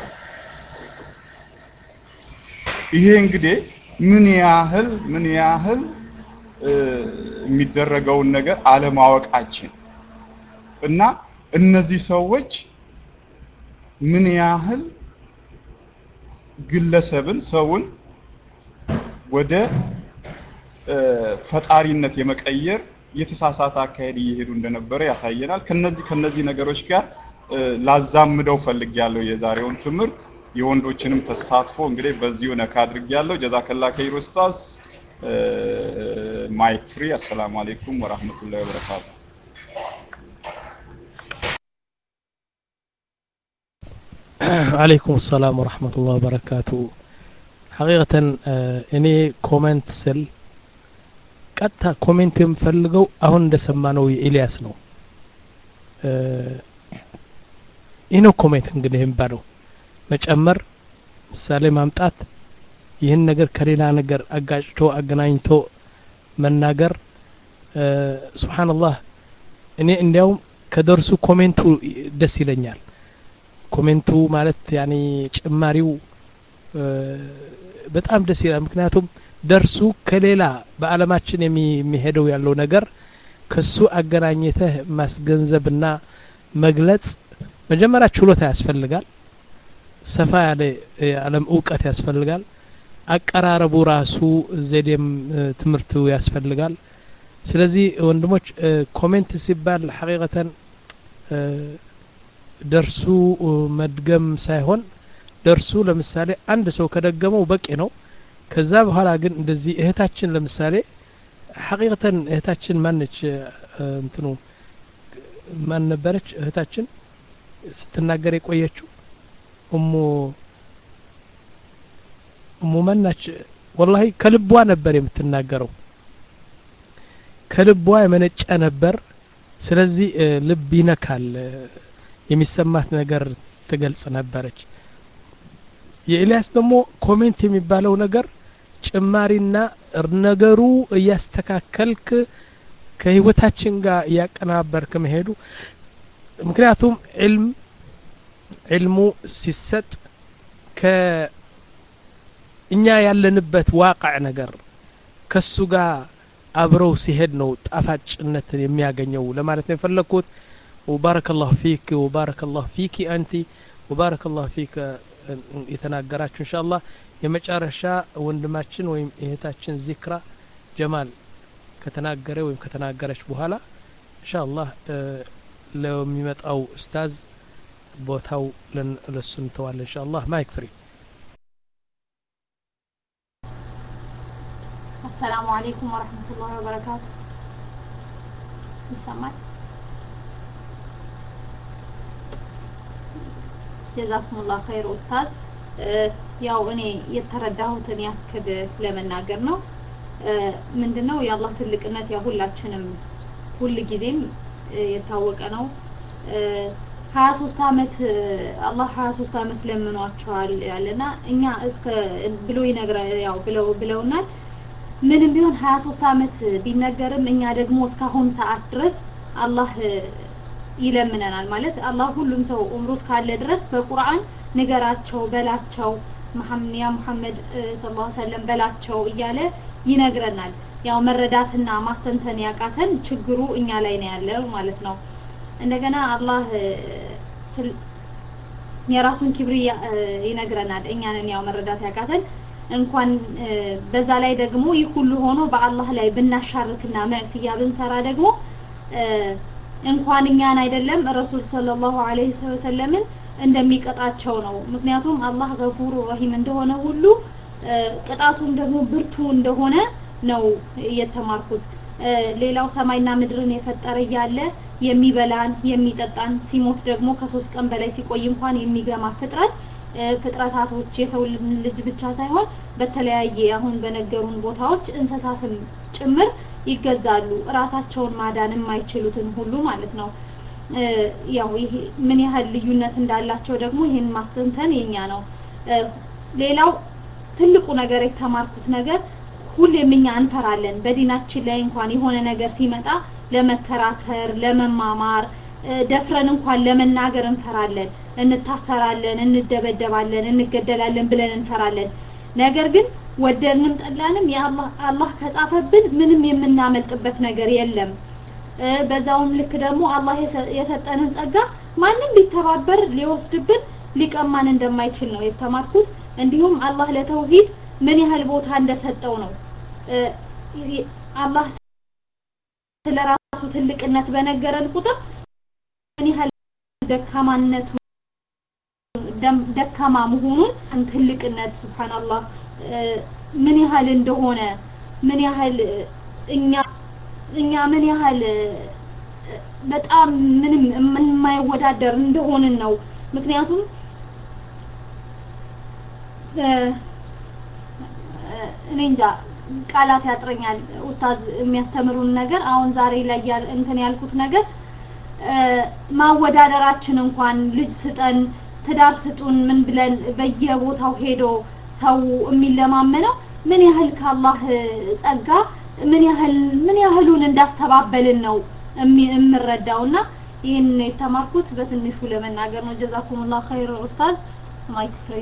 ይሄ እንግዲህ ምን ያህል ምን ያህል የሚደረገውን ነገር አለማወቃችን እና እነዚህ ሰዎች ምን ያህል ግለሰብን ሰውን ወደ ፈጣሪነት የመቀየር የተሳሳተ አካሄድ እየሄዱ እንደነበረ ያሳየናል። ከነዚህ ከነዚህ ነገሮች ጋር ላዛምደው ፈልጊያለሁ የዛሬውን ትምህርት የወንዶችንም ተሳትፎ እንግዲህ በዚሁ ነካ አድርጊያለሁ። ጀዛከላ ኸይር ኡስታዝ። ማይክ ፍሪ። አሰላሙ አለይኩም ወራህመቱላሂ ወበረካቱ። عليكم السلام ورحمة الله وبركاته. حقيقة إني كومنت سل قطع كومنت يمفلقوا أهون دسمانو إلياس نو إنو كومنت እንግዲህ የሚባለው መጨመር ምሳሌ ማምጣት ይህን ነገር ከሌላ ነገር አጋጭቶ አገናኝቶ መናገር ሱብሃንአላህ እኔ እንዲያውም ከደርሱ ኮሜንቱ ደስ ይለኛል። ኮሜንቱ ማለት ያኒ ጭማሪው በጣም ደስ ይላል። ምክንያቱም ደርሱ ከሌላ በአለማችን የሚሄደው ያለው ነገር ከሱ አገናኝተህ ማስገንዘብና መግለጽ መጀመሪያ ችሎታ ያስፈልጋል። ሰፋ ያለ ዓለም ዕውቀት ያስፈልጋል። አቀራረቡ ራሱ ዘዴም ትምህርቱ ያስፈልጋል። ስለዚህ ወንድሞች ኮሜንት ሲባል ሐቂቀተን ደርሱ መድገም ሳይሆን ደርሱ ለምሳሌ አንድ ሰው ከደገመው በቂ ነው። ከዛ በኋላ ግን እንደዚህ እህታችን ለምሳሌ ሐቂቀተን እህታችን ማነች እንትኑ ማን ነበረች እህታችን ስትናገር የቆየችው ኡሙ ኡሙ ማናች ወላሂ ከልቧ ነበር የምትናገረው ከልቧ የመነጨ ነበር። ስለዚህ ልብ ይነካል የሚሰማት ነገር ትገልጽ ነበረች። የኢልያስ ደግሞ ኮሜንት የሚባለው ነገር ጭማሪና ነገሩ እያስተካከልክ ከህይወታችን ጋር ያቀናበርክ መሄዱ ምክንያቱም ዒልም ዒልሙ ሲሰጥ ከእኛ ያለንበት ዋቃዕ ነገር ከሱ ጋር አብረው ሲሄድ ነው ጣፋጭነትን የሚያገኘው ለማለት ነው የፈለኩት። وبارك الله فيك وبارك الله فيك أنت وبارك الله فيك የተናገራችሁ ኢንሻአላህ የመጨረሻ ወንድማችን ወይም እህታችን ዚክራ ጀማል ከተናገረ ወይም ከተናገረች በኋላ ኢንሻአላህ ለሚመጣው ኡስታዝ ቦታው ለሱ እንተዋለን ኢንሻአላህ። ማይክ ፍሪ። السلام عليكم ورحمة الله وبركاته. ይሰማል? جزاكم الله خير ኡስታዝ። ያው እኔ የተረዳሁትን ያክል ለመናገር ነው። ምንድነው የአላህ ትልቅነት ያው ሁላችንም ሁሉ ጊዜም የታወቀ ነው። ሀያ ሶስት አመት አላህ ሀያ ሶስት አመት ለምኗቸዋል ያለና እኛ እስከ ብሎ ይነግራል ያው ብለው ብለውናል ምንም ቢሆን ሀያ ሶስት አመት ቢነገርም እኛ ደግሞ እስካሁን ሰዓት ድረስ አላህ ይለምነናል ማለት አላህ ሁሉም ሰው ዑምሩ እስካለ ድረስ በቁርአን ንገራቸው በላቸው መሐመድ ያ መሐመድ ሰለላሁ ዐለይሂ ወሰለም በላቸው እያለ ይነግረናል ያው መረዳትና ማስተንተን ያቃተን ችግሩ እኛ ላይ ነው ያለው ማለት ነው እንደገና አላህ የራሱን ክብር ይነግረናል እኛንን ያው መረዳት ያቃተን እንኳን በዛ ላይ ደግሞ ይህ ሁሉ ሆኖ በአላህ ላይ ብናሻርክና ማዕሲያ ብንሰራ ደግሞ እንኳን እኛን አይደለም ረሱል ሰለላሁ ዐለይሂ ወሰለም እንደሚቀጣቸው ነው ምክንያቱም አላህ ገፉሩ ረሂም እንደሆነ ሁሉ ቅጣቱም ደግሞ ብርቱ እንደሆነ ነው የተማርኩት ሌላው ሰማይና ምድርን የፈጠረ ያለ የሚበላን የሚጠጣን ሲሞት ደግሞ ከሶስት ቀን በላይ ሲቆይ እንኳን የሚገማ ፍጥረት ፍጥረታቶች የሰው ልጅ ብቻ ሳይሆን በተለያየ አሁን በነገሩን ቦታዎች እንስሳትም ጭምር ይገዛሉ ራሳቸውን ማዳን የማይችሉትን ሁሉ ማለት ነው ያው ይሄ ምን ያህል ልዩነት እንዳላቸው ደግሞ ይሄን ማስተንተን የኛ ነው ሌላው ትልቁ ነገር የተማርኩት ነገር ሁሌም እኛ እንፈራለን በዲናችን ላይ እንኳን የሆነ ነገር ሲመጣ ለመከራከር ለመማማር ደፍረን እንኳን ለመናገር እንፈራለን እንታሰራለን እንደበደባለን እንገደላለን ብለን እንፈራለን ነገር ግን ወደንም ጠላንም ያአላህ አላህ ከጻፈብን ምንም የምናመልጥበት ነገር የለም በዛውም ልክ ደግሞ አላህ የሰጠንን ጸጋ ማንንም ቢተባበር ሊወስድብን ሊቀማን እንደማይችል ነው የተማርኩት እንዲሁም አላህ ለተውሂድ ምን ያህል ቦታ እንደሰጠው ነው አላህ ስለራሱ ትልቅነት በነገረን ቁጥር ምን ያህል ደካማነቱ ደካማ መሆኑን ትልቅነት ሱብሃንአላህ ምን ያህል እንደሆነ ምን ያህል እኛ እኛ ምን ያህል በጣም ምንም የማይወዳደር እንደሆነ ነው ምክንያቱም እኔ እንጃ ቃላት ያጥረኛል ኡስታዝ የሚያስተምሩን ነገር አሁን ዛሬ ላይ እንትን ያልኩት ነገር ማወዳደራችን እንኳን ልጅ ስጠን ትዳር ስጡን ምን ብለን በየቦታው ሄዶ ሰው የሚለማመነው ምን ያህል ከአላህ ጸጋ ምን ያህል ምን ያህሉን እንዳስተባበልን ነው እምረዳውና ይሄን የተማርኩት በትንሹ ለመናገር ነው ጀዛኩሙላህ ኸይር ኡስታዝ ማይክ ፍሪ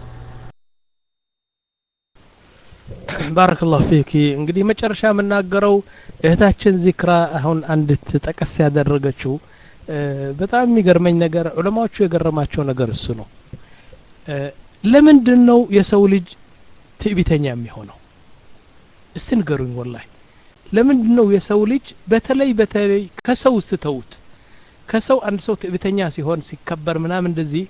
ባረከላሁ ፊኪ እንግዲህ መጨረሻ የምናገረው እህታችን ዚክራ አሁን አንድ ተጠቀስ ያደረገችው በጣም የሚገርመኝ ነገር ዑለማዎቹ የገረማቸው ነገር እሱ ነው ለምንድን ነው የሰው ልጅ ትዕቢተኛ የሚሆነው እስቲ ንገሩኝ ወላሂ ለምንድን ነው የሰው ልጅ በተለይ በተለይ ከሰው ስተውት ከሰው አንድ ሰው ትዕቢተኛ ሲሆን ሲከበር ምናምን እንደዚህ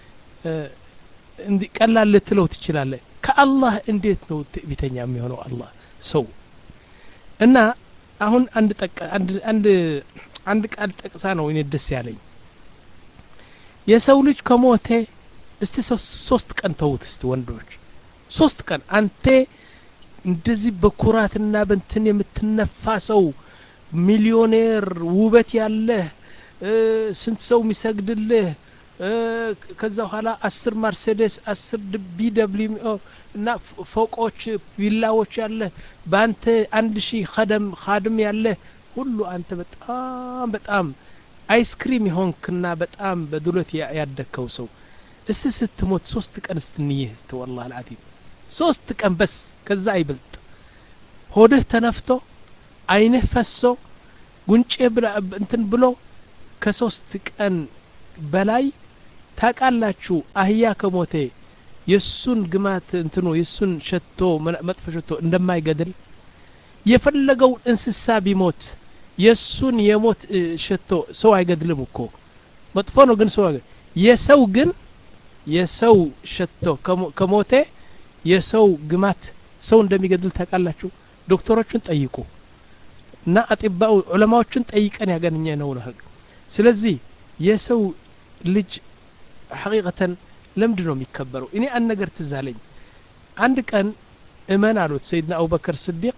እንዲ ቀላል ልትለው ትችላለህ ከአላህ እንዴት ነው ትዕቢተኛ የሚሆነው አላህ ሰው እና አሁን አንድ ጠቀ አንድ አንድ አንድ ቃል ጠቅሳ ነው እኔ ደስ ያለኝ የሰው ልጅ ከሞተ እስቲ ሶስት ቀን ተውት እስቲ ወንዶች ሶስት ቀን አንተ እንደዚህ በኩራትና በእንትን የምትነፋ ሰው ሚሊዮኔር ውበት ያለ ስንት ሰው የሚሰግድልህ ከዛ ኋላ አስር መርሴዲስ አስር ቢደብሊው እና ፎቆች ቪላዎች ያለ ባንተ አንድ ሺህ ኸደም ኻድም ያለ ሁሉ አንተ በጣም በጣም አይስክሪም ይሆንክና በጣም በዱለት ያደከው ሰው እስቲ ስትሞት ሶስት ቀን ስትንይህ እስቲ والله العظيم ሶስት ቀን በስ ከዛ አይበልጥ ሆድህ ተነፍቶ አይንህ ፈሶ ጉንጬ እንትን ብሎ ከሶስት ቀን በላይ ታቃላችሁ አህያ ከሞተ የሱን ግማት እንትኑ የሱን ሸቶ መጥፎ ሸቶ እንደማይገድል የፈለገው እንስሳ ቢሞት የሱን የሞት ሸቶ ሰው አይገድልም እኮ መጥፎ ነው ግን ሰው የሰው ግን የሰው ሸቶ ከሞተ የሰው ግማት ሰው እንደሚገድል ታቃላችሁ ዶክተሮችን ጠይቁ እና አጥባው ዑለማዎችን ጠይቀን ያገኘ ነው ነው ስለዚህ የሰው ልጅ حقيقة لمد ነው የሚከበረው እኔ አንድ ነገር ትዛለኝ አንድ ቀን እመን አሉት ሰይድና አቡበከር ስዲቅ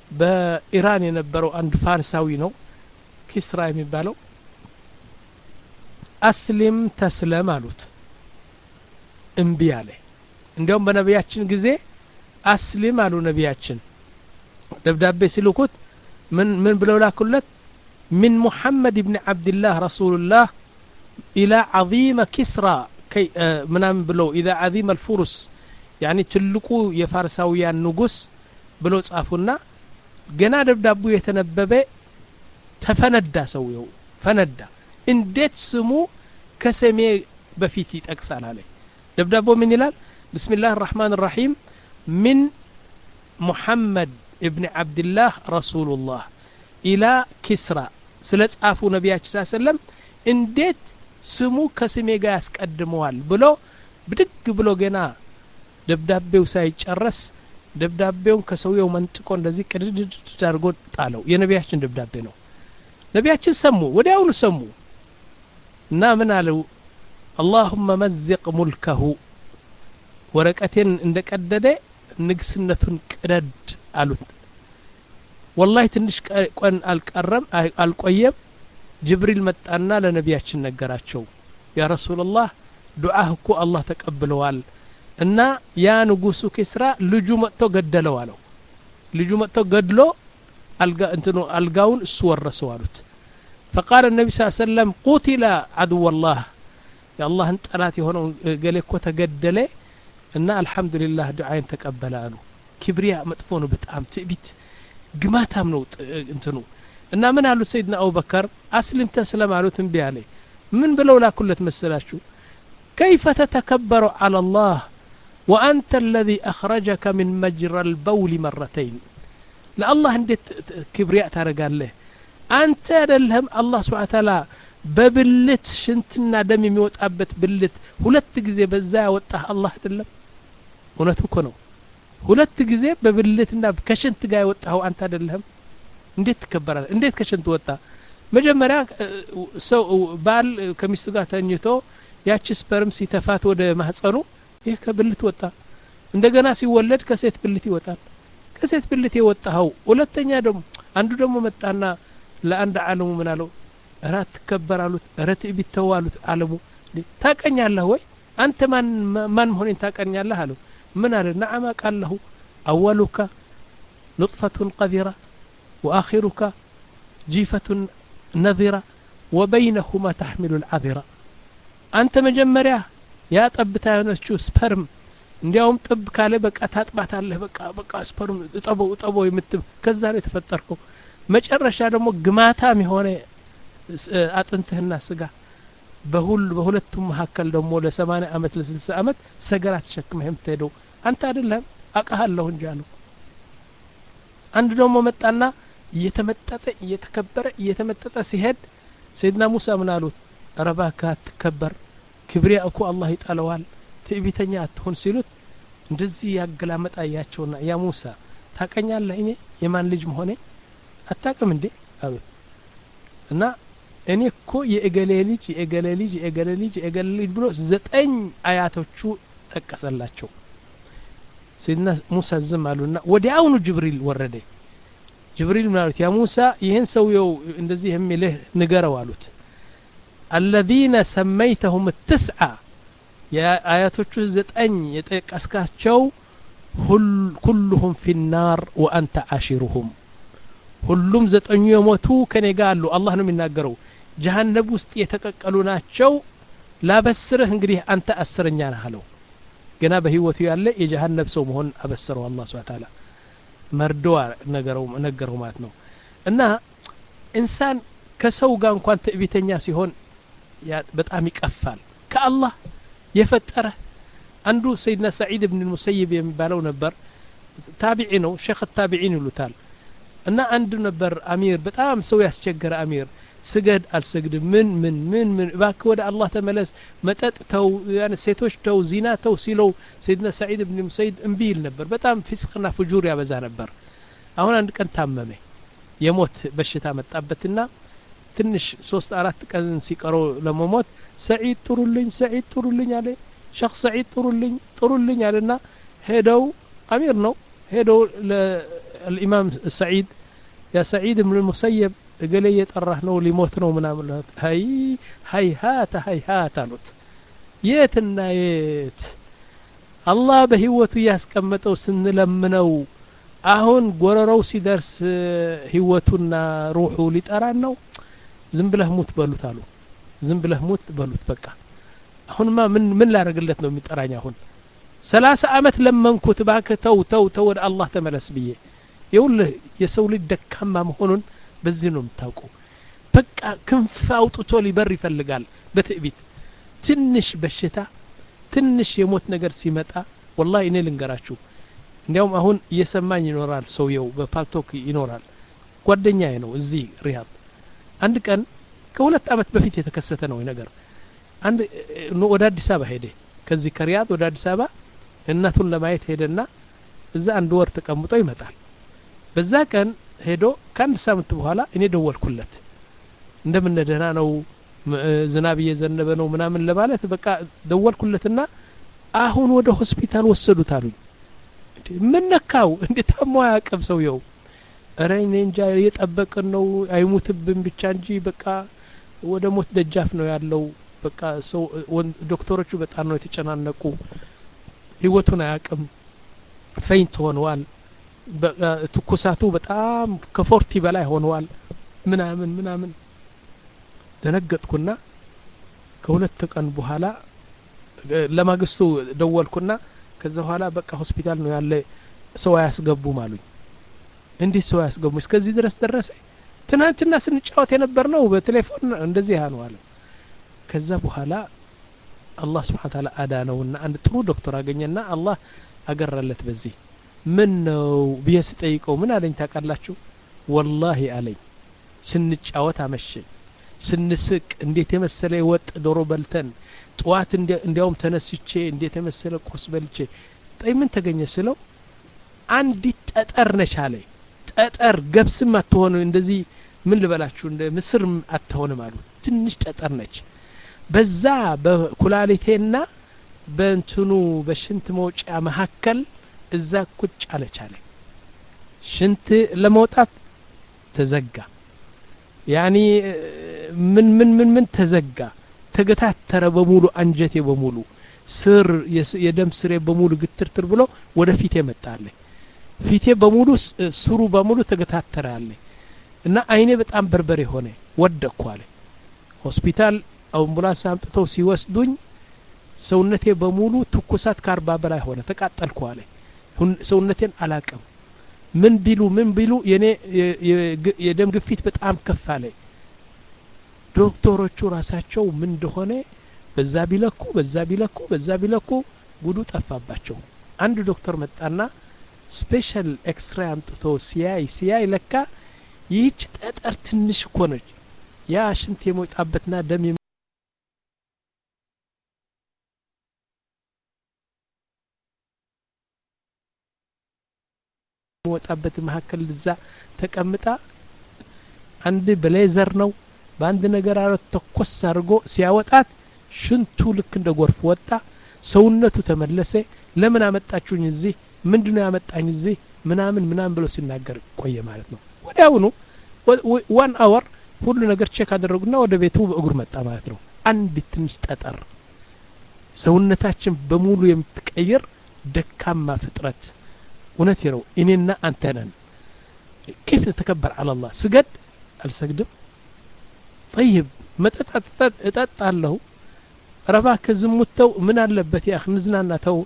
በኢራን የነበረው አንድ ፋርሳዊ ነው ኪስራ የሚባለው አስሊም ተስለም አሉት እምቢ አለ እንዲያውም በነቢያችን ጊዜ አስሊም አሉ ነቢያችን ደብዳቤ ሲልኩት ምን ምን ብለው ላኩለት من محمد بن عبد الله رسول الله إلى عظيم كسرى كي منام بلو إذا عظيم الفرس يعني تلقوا يفارساويان نقص بلو صافونا جنا دبدابو يتنبب تفندى سويو فندى انديت سمو كسمي بفيتي تأكسال عليه دبدابو من يلال بسم الله الرحمن الرحيم من محمد ابن عبد الله رسول الله إلى كسرى سلت عفو نبياتش صلى الله عليه وسلم انديت سمو كسمي قاس قدموال بلو بدق بلو جنا دبدابيو ሳይጨርስ ደብዳቤውን ከሰውየው መንጥቆ እንደዚህ ቅድድ አድርጎ ጣለው የነቢያችን ደብዳቤ ነው ነቢያችን ሰሙ ወዲያውኑ ሰሙ እና ምን አለው اللهم مزق ملكه ወረቀቴን እንደቀደደ ንግስነቱን ቅደድ አሉት والله ትንሽ ቀን አልቀረም አልቆየም ጅብሪል መጣና ለነቢያችን ነገራቸው ያ ረሱላህ ዱዓህ እኮ አላህ ተቀብለዋል እና ያ ንጉሱ ኪስራ ልጁ መጥቶ ገደለው አለው ልጁ መጥቶ ገድሎ አልጋ እንትኑ አልጋውን እሱ ወረሰው አሉት فقال النبي صلى الله عليه وسلم قتل عدو الله يا الله انطلات የሆነው ገሌ እኮ ተገደለ እና አልহামዱሊላህ ዱዓይን ተቀበለ አሉ ክብሪያ መጥፎ ነው በጣም ትዕቢት ግማታም ነው እንትኑ እና ምን አሉ ሰይድና አቡበከር አስልም ተስለም አሉት እንቢ አለ ምን ብለው ላኩለት መሰላችሁ كيف تتكبر على الله وأنت الذي أخرجك من مجرى البول مرتين لا الله عندك كبرياء ترجع له أنت لهم الله سبحانه وتعالى ببلت شنتنا دم يموت أبت بلت ሁለት ጊዜ በዛ ወጣህ አላህ አይደለም እውነቱ እኮ ነው ሁለት ጊዜ በብልትና ከሽንት ጋር ወጣው አንተ አይደለም እንዴት ተከበራለህ እንዴት ከሽንት ወጣ መጀመሪያ ሰው ባል ከሚስቱ ጋር ተኝቶ ያቺ ስፐርም ሲተፋት ወደ ማህፀኑ ይሄ ከብልት ወጣ እንደገና ሲወለድ ከሴት ብልት ይወጣል ከሴት ብልት የወጣው ሁለተኛ ደግሞ አንዱ ደግሞ መጣና ለአንድ ዓለሙ ምን አለው ራት ተከበራሉት ራት ቢተዋሉት ዓለሙ ታቀኛለህ ወይ አንተ ማን ማን ሆነን ታቀኛለህ አለው من على نعم قال له أولك نطفة قذرة وآخرك جيفة نذرة وبينهما تحمل العذرة أنت مجمريا يا طبتا نشو سبرم እንዲያውም ጥብ ካለ በቃ ታጥባታለህ በቃ በቃ ስፐርም ጠበው ጠበው የምትብ ከዛ ነው የተፈጠርከው መጨረሻ ደግሞ ግማታም የሆነ አጥንትህና ስጋ በሁሉ በሁለቱም መካከል ደግሞ ለ80 አመት ለ60 አመት ሰገራ ተሸክመህ የምትሄደው አንተ አይደለም አቀሃለሁ እንጂ አለው አንድ ደግሞ መጣና እየተመጠጠ እየተከበረ እየተመጠጠ ሲሄድ ሰይድና ሙሳ ምን አሉት ረባካ ተከበር ክብሪያ እኮ አላህ ይጣለዋል ትዕቢተኛ አትሆን ሲሉት እንደዚህ ያገላመጣያቸውና ያ ሙሳ ታቀኛለህ እኔ የማን ልጅ መሆኔ አታቀም እንዴ አሉት እና እኔ እኮ የእገሌ ልጅ የእገሌ ልጅ የእገሌ ልጅ የእገሌ ልጅ ብሎ ዘጠኝ አያቶቹ ተቀሰላቸው ሰይድና ሙሳ ዝም አሉና ወዲያውኑ ጅብሪል ወረደ ጅብሪል ማለት ያ ሙሳ ይሄን ሰውየው እንደዚህ የሚልህ ንገረው አሉት الذين سميتهم التسعة يا آياتك زتأن يتقسكاቸው كلهم في النار وأنت عاشرهم ሁሉም ዘጠኙ የሞቱ ከኔ ጋር አሉ አላህ ነው የሚናገረው ጀሃነም ውስጥ የተቀቀሉ ናቸው ላበስርህ እንግዲህ አንተ አስረኛ ነህ አለው ገና በህይወቱ ያለ የጀሃነም ሰው መሆን አበሰረው አላህ Subhanahu Wa Ta'ala መርዶዋ ነገረው ነገረው ማለት ነው እና ኢንሳን ከሰው ጋር እንኳን ትዕቢተኛ ሲሆን በጣም ይቀፋል ከአላህ የፈጠረ አንዱ ሰይድና ሰዒድ ኢብኑ ሙሰይብ የሚባለው ነበር ታቢዒ ነው ሼኽ ታቢዒን ይሉታል እና አንድ ነበር አሚር በጣም ሰው ያስቸገረ አሚር ስገድ አልሰግድ ምን ምን ምን ምን ባክ ወደ አላህ ተመለስ መጠጥ ተው ያኔ ሴቶች ተው ዚና ተው ሲለው ሰይድና ሰዒድ ኢብኑ ሙሰይብ እንቢል ነበር በጣም ፍስቅና ፍጁር ያበዛ ነበር አሁን አንድ ቀን ታመመ የሞት በሽታ መጣበትና ትንሽ ሶስት አራት ቀን ሲቀረው ለመሞት ሰዒድ ጥሩልኝ ሰዒድ ጥሩልኝ አለ ሸኽ ሰዒድ ጥሩልኝ ጥሩልኝ አለና ሄደው አሚር ነው ሄደው ለኢማም ሰዒድ يا سعيد بن المسيب እገሌ እየጠራህ ነው ሊሞት ነው ምናምን አይ ሃይሃታ ሃይሃታ አሉት የትና የት አላህ በህይወቱ ያስቀመጠው ስንለምነው አሁን ጎረሮው ሲደርስ ህይወቱና ሩሑ ሊጠራን ነው ዝም ብለህ ሙት በሉት አሉ ዝም ብለህ ሙት በሉት በቃ አሁንማ ምን ምን ላደርግለት ነው የሚጠራኝ አሁን ሰላሳ አመት ለመንኩት ባከ ተው ተው ተው ወደ አላህ ተመለስ ብዬ ይኸውልህ የሰው ልጅ ደካማ መሆኑን በዚህ ነው የምታውቀው በቃ ክንፍ አውጥቶ ሊበር ይፈልጋል በትዕቢት ትንሽ በሽታ ትንሽ የሞት ነገር ሲመጣ والله እኔ ልንገራችሁ እንዲያውም አሁን እየሰማኝ ይኖራል ሰውየው በፓልቶክ ይኖራል ጓደኛዬ ነው እዚህ ሪያድ አንድ ቀን ከሁለት አመት በፊት የተከሰተ ነው ነገር አንድ ወደ አዲስ አበባ ሄደ ከዚህ ከሪያድ ወደ አዲስ አበባ እናቱን ለማየት ሄደና እዛ አንድ ወር ተቀምጦ ይመጣል በዛ ቀን ሄዶ ከአንድ ሳምንት በኋላ እኔ ደወልኩለት እንደምን ደህና ነው ዝናብ እየዘነበ ነው ምናምን ለማለት በቃ ደወልኩለትና አሁን ወደ ሆስፒታል ወሰዱት አሉኝ ምን ነካው እንዴት ታሞ ያቀብ ሰውየው ኧረ እኔ እንጃ እየጠበቅን ነው አይሙትብን ብቻ እንጂ በቃ ወደ ሞት ደጃፍ ነው ያለው በቃ ሰው ዶክተሮቹ በጣም ነው የተጨናነቁ ህይወቱን አያቅም ፈይንት ሆነዋል ትኩሳቱ በጣም ከፎርቲ በላይ ሆነዋል ምናምን ምናምን ደነገጥኩና ከሁለት ቀን በኋላ ለማግስቱ ደወልኩና ከዛ በኋላ በቃ ሆስፒታል ነው ያለ ሰው ያስገቡ ማሉኝ እንዴ ሰው ያስገቡ እስከዚህ ድረስ ደረሰ ትናንትና ስንጫወት የነበርነው በቴሌፎን እንደዚህ ያነው አለ ከዛ በኋላ አላህ Subhanahu Ta'ala አዳነውና አንድ ጥሩ ዶክተር አገኘና አላህ አገራለት በዚህ ምን ነው ቢያስጠይቀው ምን አለኝ ታውቃላችሁ والله አለኝ ስንጫወት አመሸን ስንስቅ እንዴት የመሰለ ወጥ ዶሮ በልተን ጧት እንዲያውም ተነስቼ እንዴት የመሰለ ቁርስ በልቼ ጠይ ምን ተገኘ ስለው አንዲት ጠጠር ነች አለ ጠጠር ገብስም አትሆነ እንደዚህ ምን ልበላችሁ እንደ ምስር አትሆንም አሉ ትንሽ ጠጠር ነች በዛ በኩላሊቴና በእንትኑ በሽንት መውጫ መሐከል እዛ ቁጭ አለች አለ ሽንት ለመውጣት ተዘጋ ያኒ ምን ምን ምን ምን ተዘጋ ተገታተረ በሙሉ አንጀቴ በሙሉ ስር የደም ስሬ በሙሉ ግትርትር ብሎ ወደ ፊቴ መጣለ ፊቴ በሙሉ ስሩ በሙሉ ተገታተረ አለ እና አይኔ በጣም በርበሬ ሆነ ወደኩ አለ ሆስፒታል አምቡላንስ አምጥተው ሲወስዱኝ ሰውነቴ በሙሉ ትኩሳት ከአርባ በላይ ሆነ ተቃጠልኩ አለ ሰውነቴን አላቀም ምን ቢሉ ምን ቢሉ የኔ የደም ግፊት በጣም ከፍ አለ ዶክተሮቹ ራሳቸው ምን እንደሆነ በዛ ቢለኩ በዛ ቢለኩ በዛ ቢለኩ ጉዱ ጠፋባቸው አንድ ዶክተር መጣና ስፔሻል ኤክስትራ አምጥቶ ሲያይ ሲያይ ለካ ይህች ጠጠር ትንሽ ኮነች ያ ሽንት የሞጣበትና ደም የሞጣበት መሐከል እዛ ተቀምጣ አንድ በሌዘር ነው በአንድ ነገር አረ ተኮስ አድርጎ ሲያወጣት ሽንቱ ልክ እንደ ጎርፍ ወጣ ሰውነቱ ተመለሰ ለምን አመጣችሁኝ እዚህ ምንድነው ያመጣኝ እዚህ ምናምን ምናምን ብሎ ሲናገር ቆየ ማለት ነው ወዲያውኑ one hour ሁሉ ነገር ቼክ አደረጉና ወደ ቤቱ እግር መጣ ማለት ነው አንድ ትንሽ ጠጠር ሰውነታችን በሙሉ የምትቀየር ደካማ ፍጥረት እውነት ነው እኔና አንተ ነን كيف نتكبر على الله سجد አልሰግድም طيب መጠጣት እጠጣለሁ ረባከ ዝሙተው ምን አለበት ያ خنዝናና ተው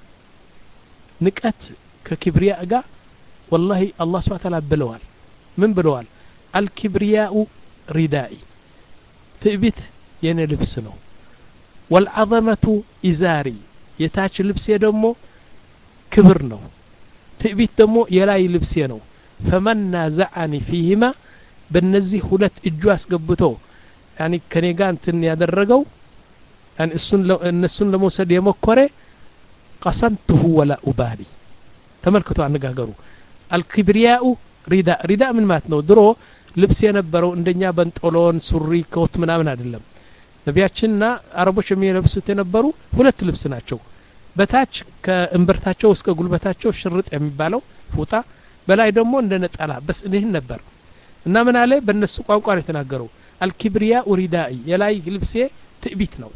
ንቀት ከኪብሪያ ጋር والله الله سبحانه وتعالى ብለዋል ምን ብለዋል الكبرياء ردائي ትዕቢት የኔ ልብስ ነው والعظمه ازاري የታች ልብስ ደግሞ ክብር ነው ትዕቢት ደግሞ የላይ ልብስ ነው فمن نازعني فيهما በእነዚህ ሁለት እጁ አስገብቶ ያኒ ከኔጋ እንትን ያደረገው ያን እሱን እነሱን ለመውሰድ የመኮረ قسمته ولا ابالي ተመልከቱ አነጋገሩ الكبرياء رداء رداء ምን ማለት ነው ድሮ ልብስ የነበረው እንደኛ በንጦሎን ሱሪ ኮት ምናምን አይደለም ነቢያችንና አረቦች የሚለብሱት የነበሩ ሁለት ልብስ ናቸው በታች ከእምብርታቸው እስከ ጉልበታቸው ሽርጥ የሚባለው ፉጣ በላይ ደግሞ እንደ ነጠላ በስ እንዲህ ነበር እና ምን አለ በእነሱ ቋንቋ ነው የተናገረው አልኪብሪያ ሪዳኢ የላይ ልብሴ ትዕቢት ነው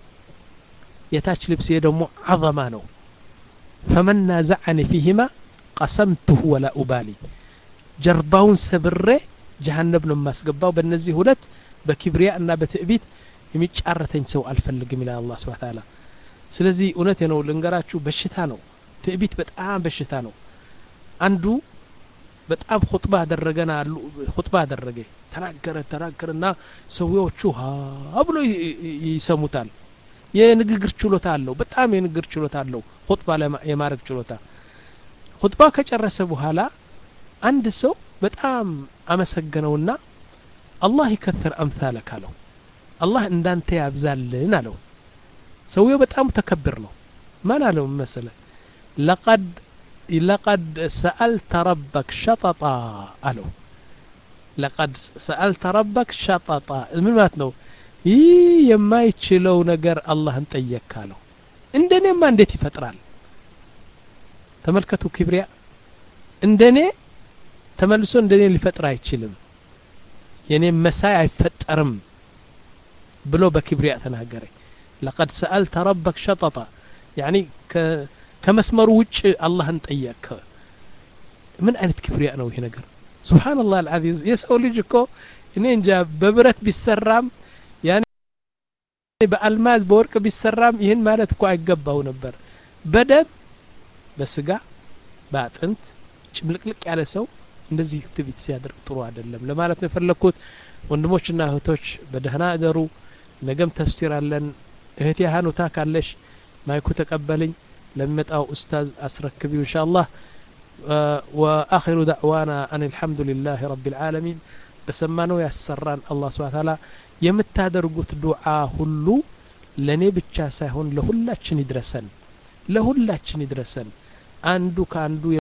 የታች ልብሴ ደግሞ عظማ ነው فمن نازعني فيهما قسمته ولا أبالي ጀርባውን ሰብሬ ጀሃነም ነው ማስገባው በእነዚህ ሁለት በኪብሪያ እና በትዕቢት የሚጫረተኝ ሰው አልፈልግም ይላል አላህ Subhanahu Ta'ala ስለዚህ እውነቴ ነው ልንገራችሁ በሽታ ነው ትዕቢት በጣም በሽታ ነው አንዱ በጣም ኹጥባ አደረገና ኹጥባ አደረገ ተናገረ ተናገረና ሰውዮቹ አብሎ ይሰሙታል የንግግር ችሎታ አለው በጣም የንግግር ችሎታ አለው ኹጥባ የማረግ ችሎታ ኹጥባ ከጨረሰ በኋላ አንድ ሰው በጣም አመሰገነውና አላህ ይከተር አምሳለክ አለው አላህ እንዳንተ ያብዛልን አለው ሰውየው በጣም ተከብር ነው ማን አለው መሰለ لقد لقد سألت ربك شططا አለው لقد سألت ربك شططا ምን ማለት ነው ይህ የማይችለው ነገር አላህን ጠየቅክ አለው እንደኔማ እንዴት ይፈጥራል ተመልከቱ ኪብሪያ እንደኔ ተመልሶ እንደኔ ሊፈጥር አይችልም የኔ መሳይ አይፈጠርም ብሎ በኪብሪያ ተናገረ لقد سألت ربك شططا يعني ከመስመሩ ውጭ አላህን ጠየቅክ ምን አይነት ኪብሪያ ነው ይሄ ነገር ሱብሃንአላህ አልዓዚዝ የሰው ልጅ እኮ እኔ እንጃ በብረት ቢሰራም ያኔ በአልማዝ በወርቅ ቢሰራም ይሄን ማለት እኮ አይገባው ነበር በደም በስጋ በአጥንት ጭምልቅልቅ ያለ ሰው እንደዚህ ትዕቢት ሲያደርግ ጥሩ አይደለም ለማለት ነው የፈለኩት ወንድሞችና እህቶች በደህና አደሩ ነገም ተፍሲር አለን እህቴ ሃኑታ ካለሽ ማይኩ ተቀበልኝ ለሚመጣው ኡስታዝ አስረክቢው ኢንሻአላህ واخر دعوانا ان الحمد لله رب العالمين በሰማነው ያሰራን አላህ Subhanahu Ta'ala የምታደርጉት ዱዓ ሁሉ ለኔ ብቻ ሳይሆን ለሁላችን ይድረሰን ለሁላችን ይድረሰን አንዱ ካንዱ